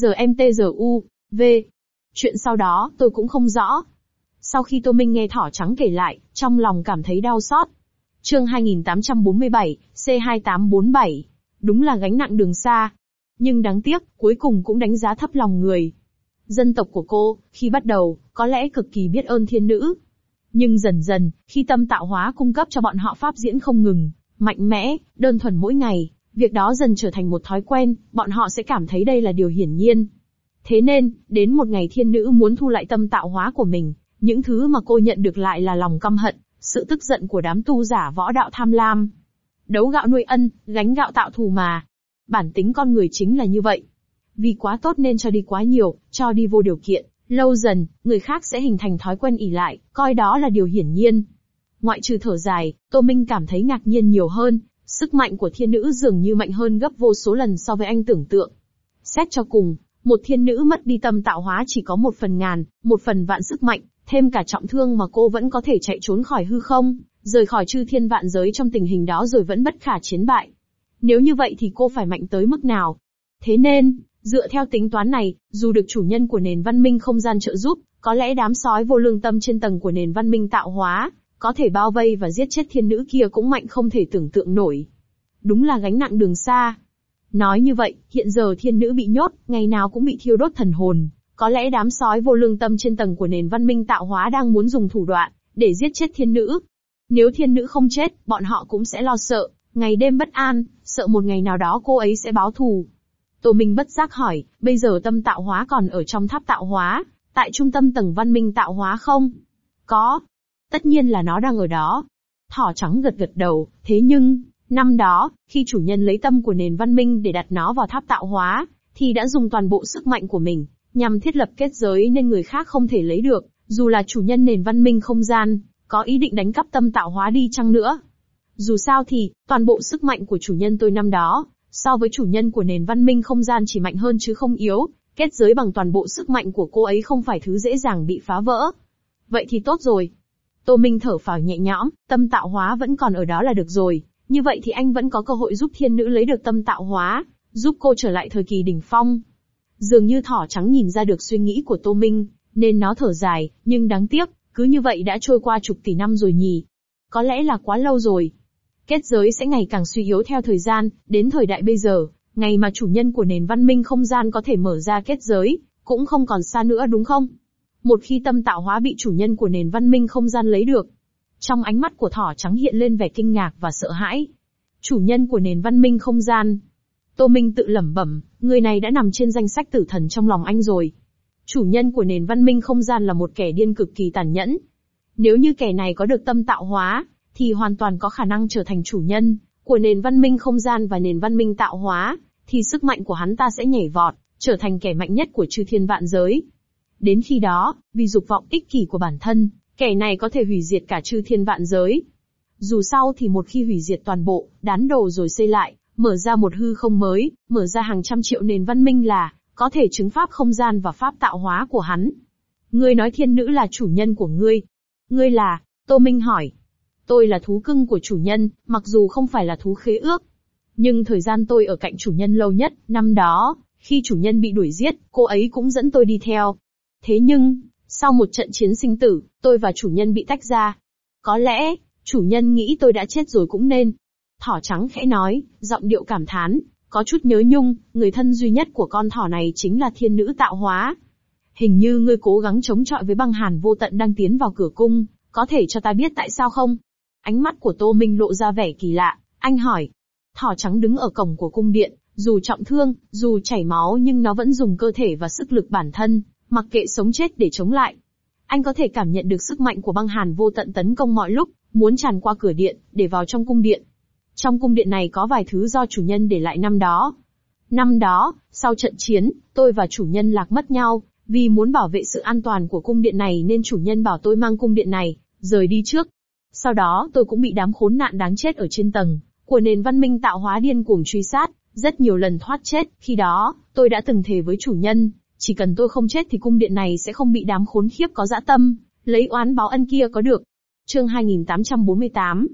TGMTGU V. Chuyện sau đó, tôi cũng không rõ. Sau khi Tô Minh nghe Thỏ Trắng kể lại, trong lòng cảm thấy đau xót. Chương 2847, C2847. Đúng là gánh nặng đường xa. Nhưng đáng tiếc, cuối cùng cũng đánh giá thấp lòng người. Dân tộc của cô, khi bắt đầu, có lẽ cực kỳ biết ơn thiên nữ. Nhưng dần dần, khi tâm tạo hóa cung cấp cho bọn họ pháp diễn không ngừng, mạnh mẽ, đơn thuần mỗi ngày, việc đó dần trở thành một thói quen, bọn họ sẽ cảm thấy đây là điều hiển nhiên. Thế nên, đến một ngày thiên nữ muốn thu lại tâm tạo hóa của mình, những thứ mà cô nhận được lại là lòng căm hận, sự tức giận của đám tu giả võ đạo tham lam. Đấu gạo nuôi ân, gánh gạo tạo thù mà. Bản tính con người chính là như vậy. Vì quá tốt nên cho đi quá nhiều, cho đi vô điều kiện, lâu dần, người khác sẽ hình thành thói quen ỷ lại, coi đó là điều hiển nhiên. Ngoại trừ thở dài, Tô Minh cảm thấy ngạc nhiên nhiều hơn, sức mạnh của thiên nữ dường như mạnh hơn gấp vô số lần so với anh tưởng tượng. Xét cho cùng, một thiên nữ mất đi tâm tạo hóa chỉ có 1/1000, 1/1000 sức mạnh, thêm cả trọng thương mà cô vẫn có thể chạy trốn khỏi hư không, rời khỏi chư thiên vạn giới trong tình hình đó rồi vẫn bất khả chiến bại. Nếu như vậy thì cô phải mạnh tới mức nào? Thế nên, dựa theo tính toán này, dù được chủ nhân của nền văn minh không gian trợ giúp, có lẽ đám sói vô lương tâm trên tầng của nền văn minh tạo hóa, có thể bao vây và giết chết thiên nữ kia cũng mạnh không thể tưởng tượng nổi. Đúng là gánh nặng đường xa. Nói như vậy, hiện giờ thiên nữ bị nhốt, ngày nào cũng bị thiêu đốt thần hồn. Có lẽ đám sói vô lương tâm trên tầng của nền văn minh tạo hóa đang muốn dùng thủ đoạn, để giết chết thiên nữ. Nếu thiên nữ không chết, bọn họ cũng sẽ lo sợ, ngày đêm bất an, sợ một ngày nào đó cô ấy sẽ báo thù. Tô Minh bất giác hỏi, bây giờ tâm tạo hóa còn ở trong tháp tạo hóa, tại trung tâm tầng văn minh tạo hóa không? Có. Tất nhiên là nó đang ở đó. Thỏ Trắng gật gật đầu, thế nhưng, năm đó, khi chủ nhân lấy tâm của nền văn minh để đặt nó vào tháp tạo hóa, thì đã dùng toàn bộ sức mạnh của mình, nhằm thiết lập kết giới nên người khác không thể lấy được, dù là chủ nhân nền văn minh không gian, có ý định đánh cắp tâm tạo hóa đi chăng nữa. Dù sao thì, toàn bộ sức mạnh của chủ nhân tôi năm đó, so với chủ nhân của nền văn minh không gian chỉ mạnh hơn chứ không yếu, kết giới bằng toàn bộ sức mạnh của cô ấy không phải thứ dễ dàng bị phá vỡ. Vậy thì tốt rồi. Tô Minh thở phào nhẹ nhõm, tâm tạo hóa vẫn còn ở đó là được rồi, như vậy thì anh vẫn có cơ hội giúp thiên nữ lấy được tâm tạo hóa, giúp cô trở lại thời kỳ đỉnh phong. Dường như thỏ trắng nhìn ra được suy nghĩ của Tô Minh, nên nó thở dài, nhưng đáng tiếc, cứ như vậy đã trôi qua chục tỷ năm rồi nhỉ. Có lẽ là quá lâu rồi. Kết giới sẽ ngày càng suy yếu theo thời gian, đến thời đại bây giờ, ngày mà chủ nhân của nền văn minh không gian có thể mở ra kết giới, cũng không còn xa nữa đúng không? Một khi tâm tạo hóa bị chủ nhân của nền văn minh không gian lấy được. Trong ánh mắt của thỏ trắng hiện lên vẻ kinh ngạc và sợ hãi. Chủ nhân của nền văn minh không gian. Tô Minh tự lẩm bẩm, người này đã nằm trên danh sách tử thần trong lòng anh rồi. Chủ nhân của nền văn minh không gian là một kẻ điên cực kỳ tàn nhẫn. Nếu như kẻ này có được tâm tạo hóa, thì hoàn toàn có khả năng trở thành chủ nhân của nền văn minh không gian và nền văn minh tạo hóa, thì sức mạnh của hắn ta sẽ nhảy vọt, trở thành kẻ mạnh nhất của chư thiên vạn giới. Đến khi đó, vì dục vọng ích kỷ của bản thân, kẻ này có thể hủy diệt cả chư thiên vạn giới. Dù sao thì một khi hủy diệt toàn bộ, đán đồ rồi xây lại, mở ra một hư không mới, mở ra hàng trăm triệu nền văn minh là, có thể chứng pháp không gian và pháp tạo hóa của hắn. Ngươi nói thiên nữ là chủ nhân của ngươi. Ngươi là, Tô Minh hỏi. Tôi là thú cưng của chủ nhân, mặc dù không phải là thú khế ước. Nhưng thời gian tôi ở cạnh chủ nhân lâu nhất, năm đó, khi chủ nhân bị đuổi giết, cô ấy cũng dẫn tôi đi theo. Thế nhưng, sau một trận chiến sinh tử, tôi và chủ nhân bị tách ra. Có lẽ, chủ nhân nghĩ tôi đã chết rồi cũng nên. Thỏ trắng khẽ nói, giọng điệu cảm thán, có chút nhớ nhung, người thân duy nhất của con thỏ này chính là thiên nữ tạo hóa. Hình như ngươi cố gắng chống chọi với băng hàn vô tận đang tiến vào cửa cung, có thể cho ta biết tại sao không? Ánh mắt của Tô Minh lộ ra vẻ kỳ lạ, anh hỏi. Thỏ trắng đứng ở cổng của cung điện, dù trọng thương, dù chảy máu nhưng nó vẫn dùng cơ thể và sức lực bản thân, mặc kệ sống chết để chống lại. Anh có thể cảm nhận được sức mạnh của băng hàn vô tận tấn công mọi lúc, muốn tràn qua cửa điện, để vào trong cung điện. Trong cung điện này có vài thứ do chủ nhân để lại năm đó. Năm đó, sau trận chiến, tôi và chủ nhân lạc mất nhau, vì muốn bảo vệ sự an toàn của cung điện này nên chủ nhân bảo tôi mang cung điện này, rời đi trước. Sau đó tôi cũng bị đám khốn nạn đáng chết ở trên tầng của nền văn minh tạo hóa điên cuồng truy sát, rất nhiều lần thoát chết. Khi đó, tôi đã từng thề với chủ nhân, chỉ cần tôi không chết thì cung điện này sẽ không bị đám khốn khiếp có dã tâm lấy oán báo ân kia có được. Chương 2848,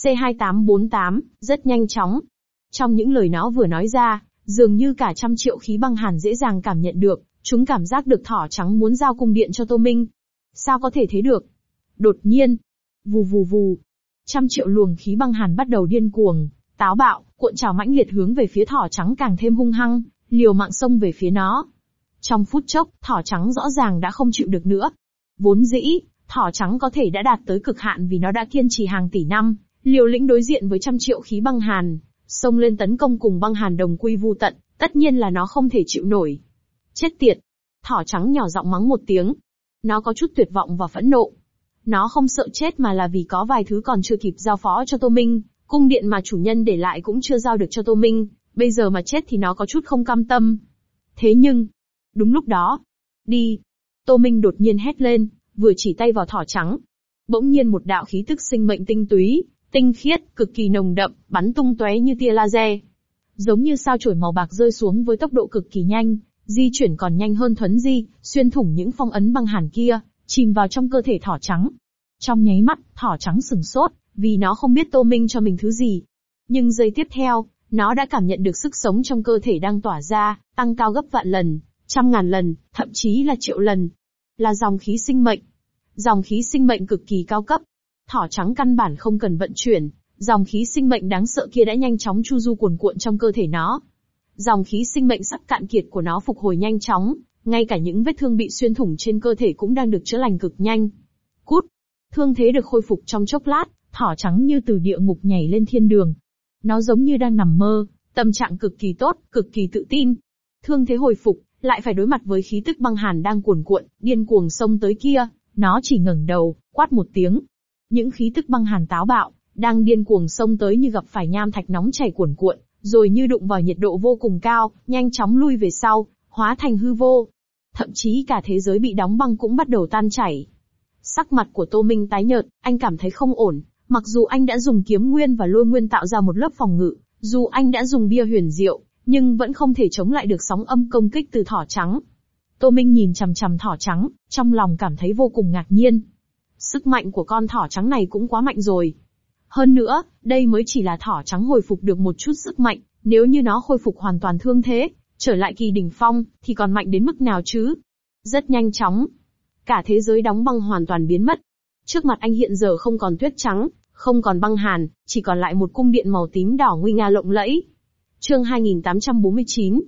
C2848, rất nhanh chóng. Trong những lời nó vừa nói ra, dường như cả trăm triệu khí băng hàn dễ dàng cảm nhận được, chúng cảm giác được thỏ trắng muốn giao cung điện cho Tô Minh. Sao có thể thế được? Đột nhiên, vù vù vù, trăm triệu luồng khí băng hàn bắt đầu điên cuồng, táo bạo, cuộn trào mãnh liệt hướng về phía thỏ trắng càng thêm hung hăng, liều mạng xông về phía nó. Trong phút chốc, thỏ trắng rõ ràng đã không chịu được nữa. Vốn dĩ, thỏ trắng có thể đã đạt tới cực hạn vì nó đã kiên trì hàng tỷ năm, liều lĩnh đối diện với trăm triệu khí băng hàn, xông lên tấn công cùng băng hàn đồng quy vu tận, tất nhiên là nó không thể chịu nổi. Chết tiệt! Thỏ trắng nhỏ giọng mắng một tiếng. Nó có chút tuyệt vọng và phẫn nộ. Nó không sợ chết mà là vì có vài thứ còn chưa kịp giao phó cho Tô Minh, cung điện mà chủ nhân để lại cũng chưa giao được cho Tô Minh, bây giờ mà chết thì nó có chút không cam tâm. Thế nhưng, đúng lúc đó, đi! Tô Minh đột nhiên hét lên, vừa chỉ tay vào thỏ trắng. Bỗng nhiên một đạo khí tức sinh mệnh tinh túy, tinh khiết, cực kỳ nồng đậm, bắn tung tóe như tia laser. Giống như sao chổi màu bạc rơi xuống với tốc độ cực kỳ nhanh, di chuyển còn nhanh hơn thuấn di, xuyên thủng những phong ấn băng hàn kia, chìm vào trong cơ thể thỏ trắng. Trong nháy mắt, thỏ trắng sửng sốt, vì nó không biết Tô Minh cho mình thứ gì. Nhưng giây tiếp theo, nó đã cảm nhận được sức sống trong cơ thể đang tỏa ra, tăng cao gấp vạn lần, trăm ngàn lần, thậm chí là triệu lần. Là dòng khí sinh mệnh. Dòng khí sinh mệnh cực kỳ cao cấp. Thỏ trắng căn bản không cần vận chuyển, dòng khí sinh mệnh đáng sợ kia đã nhanh chóng chu du cuồn cuộn trong cơ thể nó. Dòng khí sinh mệnh sắp cạn kiệt của nó phục hồi nhanh chóng, ngay cả những vết thương bị xuyên thủng trên cơ thể cũng đang được chữa lành cực nhanh. Cút! Thương thế được khôi phục trong chốc lát, thỏ trắng như từ địa ngục nhảy lên thiên đường. Nó giống như đang nằm mơ, tâm trạng cực kỳ tốt, cực kỳ tự tin. Thương thế hồi phục, lại phải đối mặt với khí tức băng hàn đang cuồn cuộn, điên cuồng xông tới kia, nó chỉ ngẩng đầu, quát một tiếng. Những khí tức băng hàn táo bạo, đang điên cuồng xông tới như gặp phải nham thạch nóng chảy cuồn cuộn, rồi như đụng vào nhiệt độ vô cùng cao, nhanh chóng lui về sau, hóa thành hư vô. Thậm chí cả thế giới bị đóng băng cũng bắt đầu tan chảy. Sắc mặt của Tô Minh tái nhợt, anh cảm thấy không ổn, Mặc dù anh đã dùng kiếm nguyên và lôi nguyên tạo ra một lớp phòng ngự, dù anh đã dùng bia huyền diệu, nhưng vẫn không thể chống lại được sóng âm công kích từ thỏ trắng. Tô Minh nhìn chằm chằm thỏ trắng, trong lòng cảm thấy vô cùng ngạc nhiên. Sức mạnh của con thỏ trắng này cũng quá mạnh rồi. Hơn nữa, đây mới chỉ là thỏ trắng hồi phục được một chút sức mạnh, nếu như nó khôi phục hoàn toàn thương thế, trở lại kỳ đỉnh phong, thì còn mạnh đến mức nào chứ? Rất nhanh chóng, cả thế giới đóng băng hoàn toàn biến mất. Trước mặt anh hiện giờ không còn tuyết trắng, không còn băng hàn, chỉ còn lại một cung điện màu tím đỏ nguy nga lộng lẫy. Chương 2849,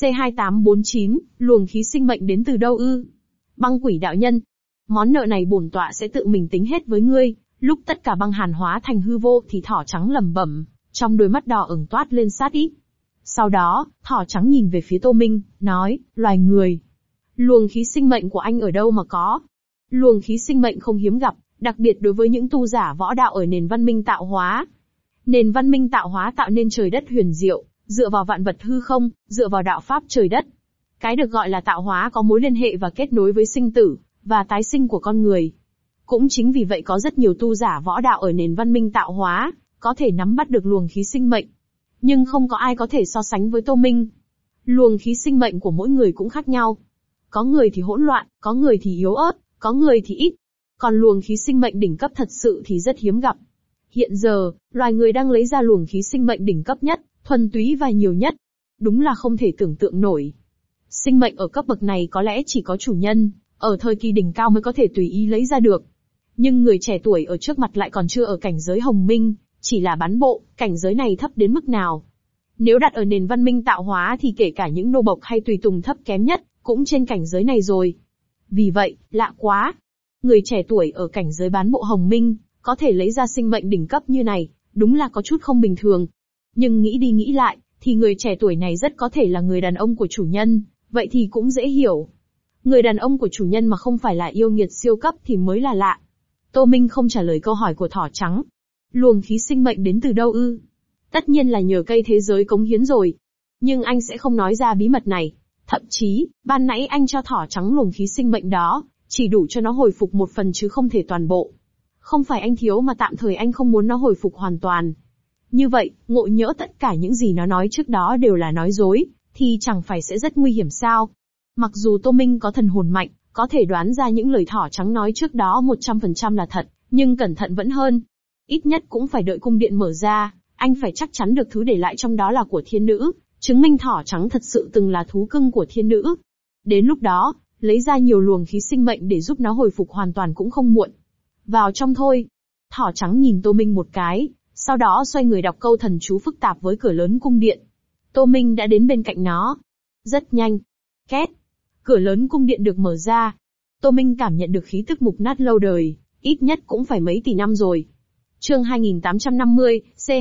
C2849, luồng khí sinh mệnh đến từ đâu ư? Băng quỷ đạo nhân, món nợ này bổn tọa sẽ tự mình tính hết với ngươi. Lúc tất cả băng hàn hóa thành hư vô thì thỏ trắng lẩm bẩm, trong đôi mắt đỏ ửng toát lên sát ý. Sau đó, thỏ trắng nhìn về phía Tô Minh, nói, loài người. Luồng khí sinh mệnh của anh ở đâu mà có? Luồng khí sinh mệnh không hiếm gặp, đặc biệt đối với những tu giả võ đạo ở nền văn minh tạo hóa. Nền văn minh tạo hóa tạo nên trời đất huyền diệu, dựa vào vạn vật hư không, dựa vào đạo pháp trời đất. Cái được gọi là tạo hóa có mối liên hệ và kết nối với sinh tử, và tái sinh của con người. Cũng chính vì vậy có rất nhiều tu giả võ đạo ở nền văn minh tạo hóa, có thể nắm bắt được luồng khí sinh mệnh. Nhưng không có ai có thể so sánh với Tô Minh. Luồng khí sinh mệnh của mỗi người cũng khác nhau. Có người thì hỗn loạn, có người thì yếu ớt, có người thì ít. Còn luồng khí sinh mệnh đỉnh cấp thật sự thì rất hiếm gặp. Hiện giờ, loài người đang lấy ra luồng khí sinh mệnh đỉnh cấp nhất, thuần túy và nhiều nhất. Đúng là không thể tưởng tượng nổi. Sinh mệnh ở cấp bậc này có lẽ chỉ có chủ nhân, ở thời kỳ đỉnh cao mới có thể tùy ý lấy ra được. Nhưng người trẻ tuổi ở trước mặt lại còn chưa ở cảnh giới hồng minh, chỉ là bán bộ, cảnh giới này thấp đến mức nào. Nếu đặt ở nền văn minh tạo hóa thì kể cả những nô bộc hay tùy tùng thấp kém nhất, cũng trên cảnh giới này rồi. Vì vậy, lạ quá. Người trẻ tuổi ở cảnh giới bán bộ hồng minh, có thể lấy ra sinh mệnh đỉnh cấp như này, đúng là có chút không bình thường. Nhưng nghĩ đi nghĩ lại, thì người trẻ tuổi này rất có thể là người đàn ông của chủ nhân, vậy thì cũng dễ hiểu. Người đàn ông của chủ nhân mà không phải là yêu nghiệt siêu cấp thì mới là lạ. Tô Minh không trả lời câu hỏi của thỏ trắng. Luồng khí sinh mệnh đến từ đâu ư? Tất nhiên là nhờ cây thế giới cống hiến rồi. Nhưng anh sẽ không nói ra bí mật này. Thậm chí, ban nãy anh cho thỏ trắng luồng khí sinh mệnh đó, chỉ đủ cho nó hồi phục một phần chứ không thể toàn bộ. Không phải anh thiếu mà tạm thời anh không muốn nó hồi phục hoàn toàn. Như vậy, ngộ nhỡ tất cả những gì nó nói trước đó đều là nói dối, thì chẳng phải sẽ rất nguy hiểm sao? Mặc dù Tô Minh có thần hồn mạnh, có thể đoán ra những lời thỏ trắng nói trước đó 100% là thật, nhưng cẩn thận vẫn hơn. Ít nhất cũng phải đợi cung điện mở ra, anh phải chắc chắn được thứ để lại trong đó là của thiên nữ, chứng minh thỏ trắng thật sự từng là thú cưng của thiên nữ. Đến lúc đó, lấy ra nhiều luồng khí sinh mệnh để giúp nó hồi phục hoàn toàn cũng không muộn. Vào trong thôi. Thỏ trắng nhìn Tô Minh một cái, sau đó xoay người đọc câu thần chú phức tạp với cửa lớn cung điện. Tô Minh đã đến bên cạnh nó. Rất nhanh. Két. Cửa lớn cung điện được mở ra. Tô Minh cảm nhận được khí tức mục nát lâu đời, ít nhất cũng phải mấy tỷ năm rồi. Chương 2850,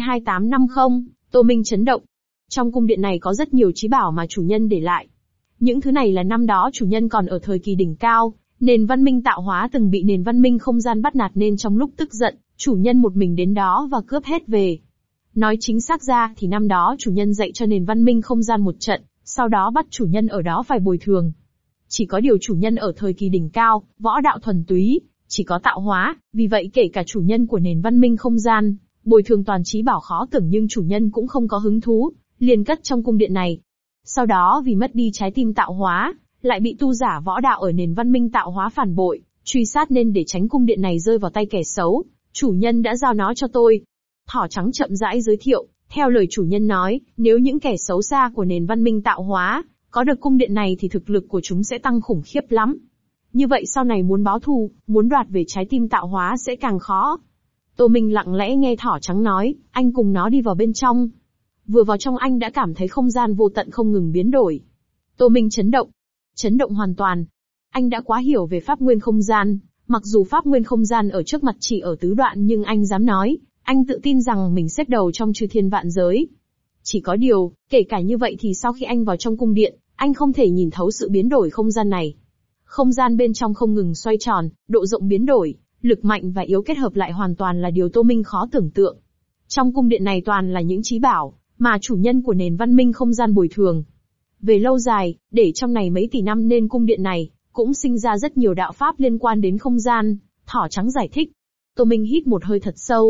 C2850, Tô Minh chấn động. Trong cung điện này có rất nhiều trí bảo mà chủ nhân để lại. Những thứ này là năm đó chủ nhân còn ở thời kỳ đỉnh cao, nền văn minh tạo hóa từng bị nền văn minh không gian bắt nạt nên trong lúc tức giận, chủ nhân một mình đến đó và cướp hết về. Nói chính xác ra thì năm đó chủ nhân dạy cho nền văn minh không gian một trận, sau đó bắt chủ nhân ở đó phải bồi thường. Chỉ có điều chủ nhân ở thời kỳ đỉnh cao, võ đạo thuần túy, chỉ có tạo hóa, vì vậy kể cả chủ nhân của nền văn minh không gian, bồi thường toàn trí bảo khó tưởng nhưng chủ nhân cũng không có hứng thú, liền cất trong cung điện này. Sau đó vì mất đi trái tim tạo hóa, lại bị tu giả võ đạo ở nền văn minh tạo hóa phản bội, truy sát nên để tránh cung điện này rơi vào tay kẻ xấu, chủ nhân đã giao nó cho tôi. Thỏ trắng chậm rãi giới thiệu, theo lời chủ nhân nói, nếu những kẻ xấu xa của nền văn minh tạo hóa, có được cung điện này thì thực lực của chúng sẽ tăng khủng khiếp lắm. Như vậy sau này muốn báo thù, muốn đoạt về trái tim tạo hóa sẽ càng khó. Tô Minh lặng lẽ nghe thỏ trắng nói, anh cùng nó đi vào bên trong. Vừa vào trong anh đã cảm thấy không gian vô tận không ngừng biến đổi. Tô Minh chấn động hoàn toàn. Anh đã quá hiểu về pháp nguyên không gian, mặc dù pháp nguyên không gian ở trước mặt chỉ ở tứ đoạn nhưng anh dám nói, anh tự tin rằng mình xếp đầu trong chư thiên vạn giới. Chỉ có điều, kể cả như vậy thì sau khi anh vào trong cung điện, anh không thể nhìn thấu sự biến đổi không gian này. Không gian bên trong không ngừng xoay tròn, độ rộng biến đổi, lực mạnh và yếu kết hợp lại hoàn toàn là điều Tô Minh khó tưởng tượng. Trong cung điện này toàn là những trí bảo, mà chủ nhân của nền văn minh không gian bồi thường. Về lâu dài, để trong này mấy tỷ năm nên cung điện này, cũng sinh ra rất nhiều đạo pháp liên quan đến không gian, thỏ trắng giải thích. Tô Minh hít một hơi thật sâu,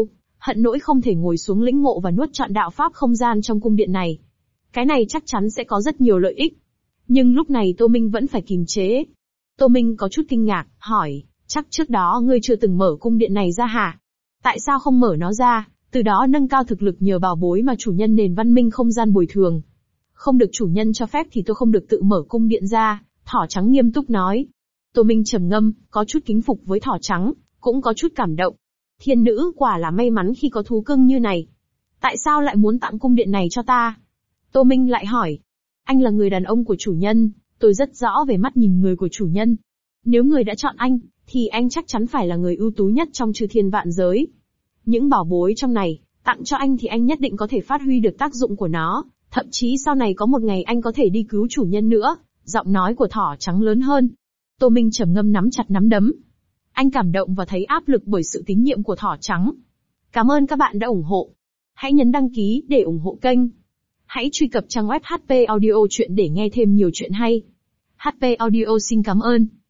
hận nỗi không thể ngồi xuống lĩnh ngộ và nuốt trọn đạo pháp không gian trong cung điện này. Cái này chắc chắn sẽ có rất nhiều lợi ích. Nhưng lúc này Tô Minh vẫn phải kìm chế. Tô Minh có chút kinh ngạc, hỏi, chắc trước đó ngươi chưa từng mở cung điện này ra hả? Tại sao không mở nó ra, từ đó nâng cao thực lực nhờ bảo bối mà chủ nhân nền văn minh không gian bồi thường? Không được chủ nhân cho phép thì tôi không được tự mở cung điện ra, thỏ trắng nghiêm túc nói. Tô Minh trầm ngâm, có chút kính phục với thỏ trắng, cũng có chút cảm động. Thiên nữ quả là may mắn khi có thú cưng như này. Tại sao lại muốn tặng cung điện này cho ta? Tô Minh lại hỏi. Anh là người đàn ông của chủ nhân, tôi rất rõ về mắt nhìn người của chủ nhân. Nếu người đã chọn anh, thì anh chắc chắn phải là người ưu tú nhất trong chư thiên vạn giới. Những bảo bối trong này, tặng cho anh thì anh nhất định có thể phát huy được tác dụng của nó, thậm chí sau này có một ngày anh có thể đi cứu chủ nhân nữa. Giọng nói của thỏ trắng lớn hơn. Tô Minh trầm ngâm nắm chặt nắm đấm. Anh cảm động và thấy áp lực bởi sự tín nhiệm của thỏ trắng. Cảm ơn các bạn đã ủng hộ. Hãy nhấn đăng ký để ủng hộ kênh. Hãy truy cập trang web HP Audio Chuyện để nghe thêm nhiều chuyện hay. HP Audio xin cảm ơn.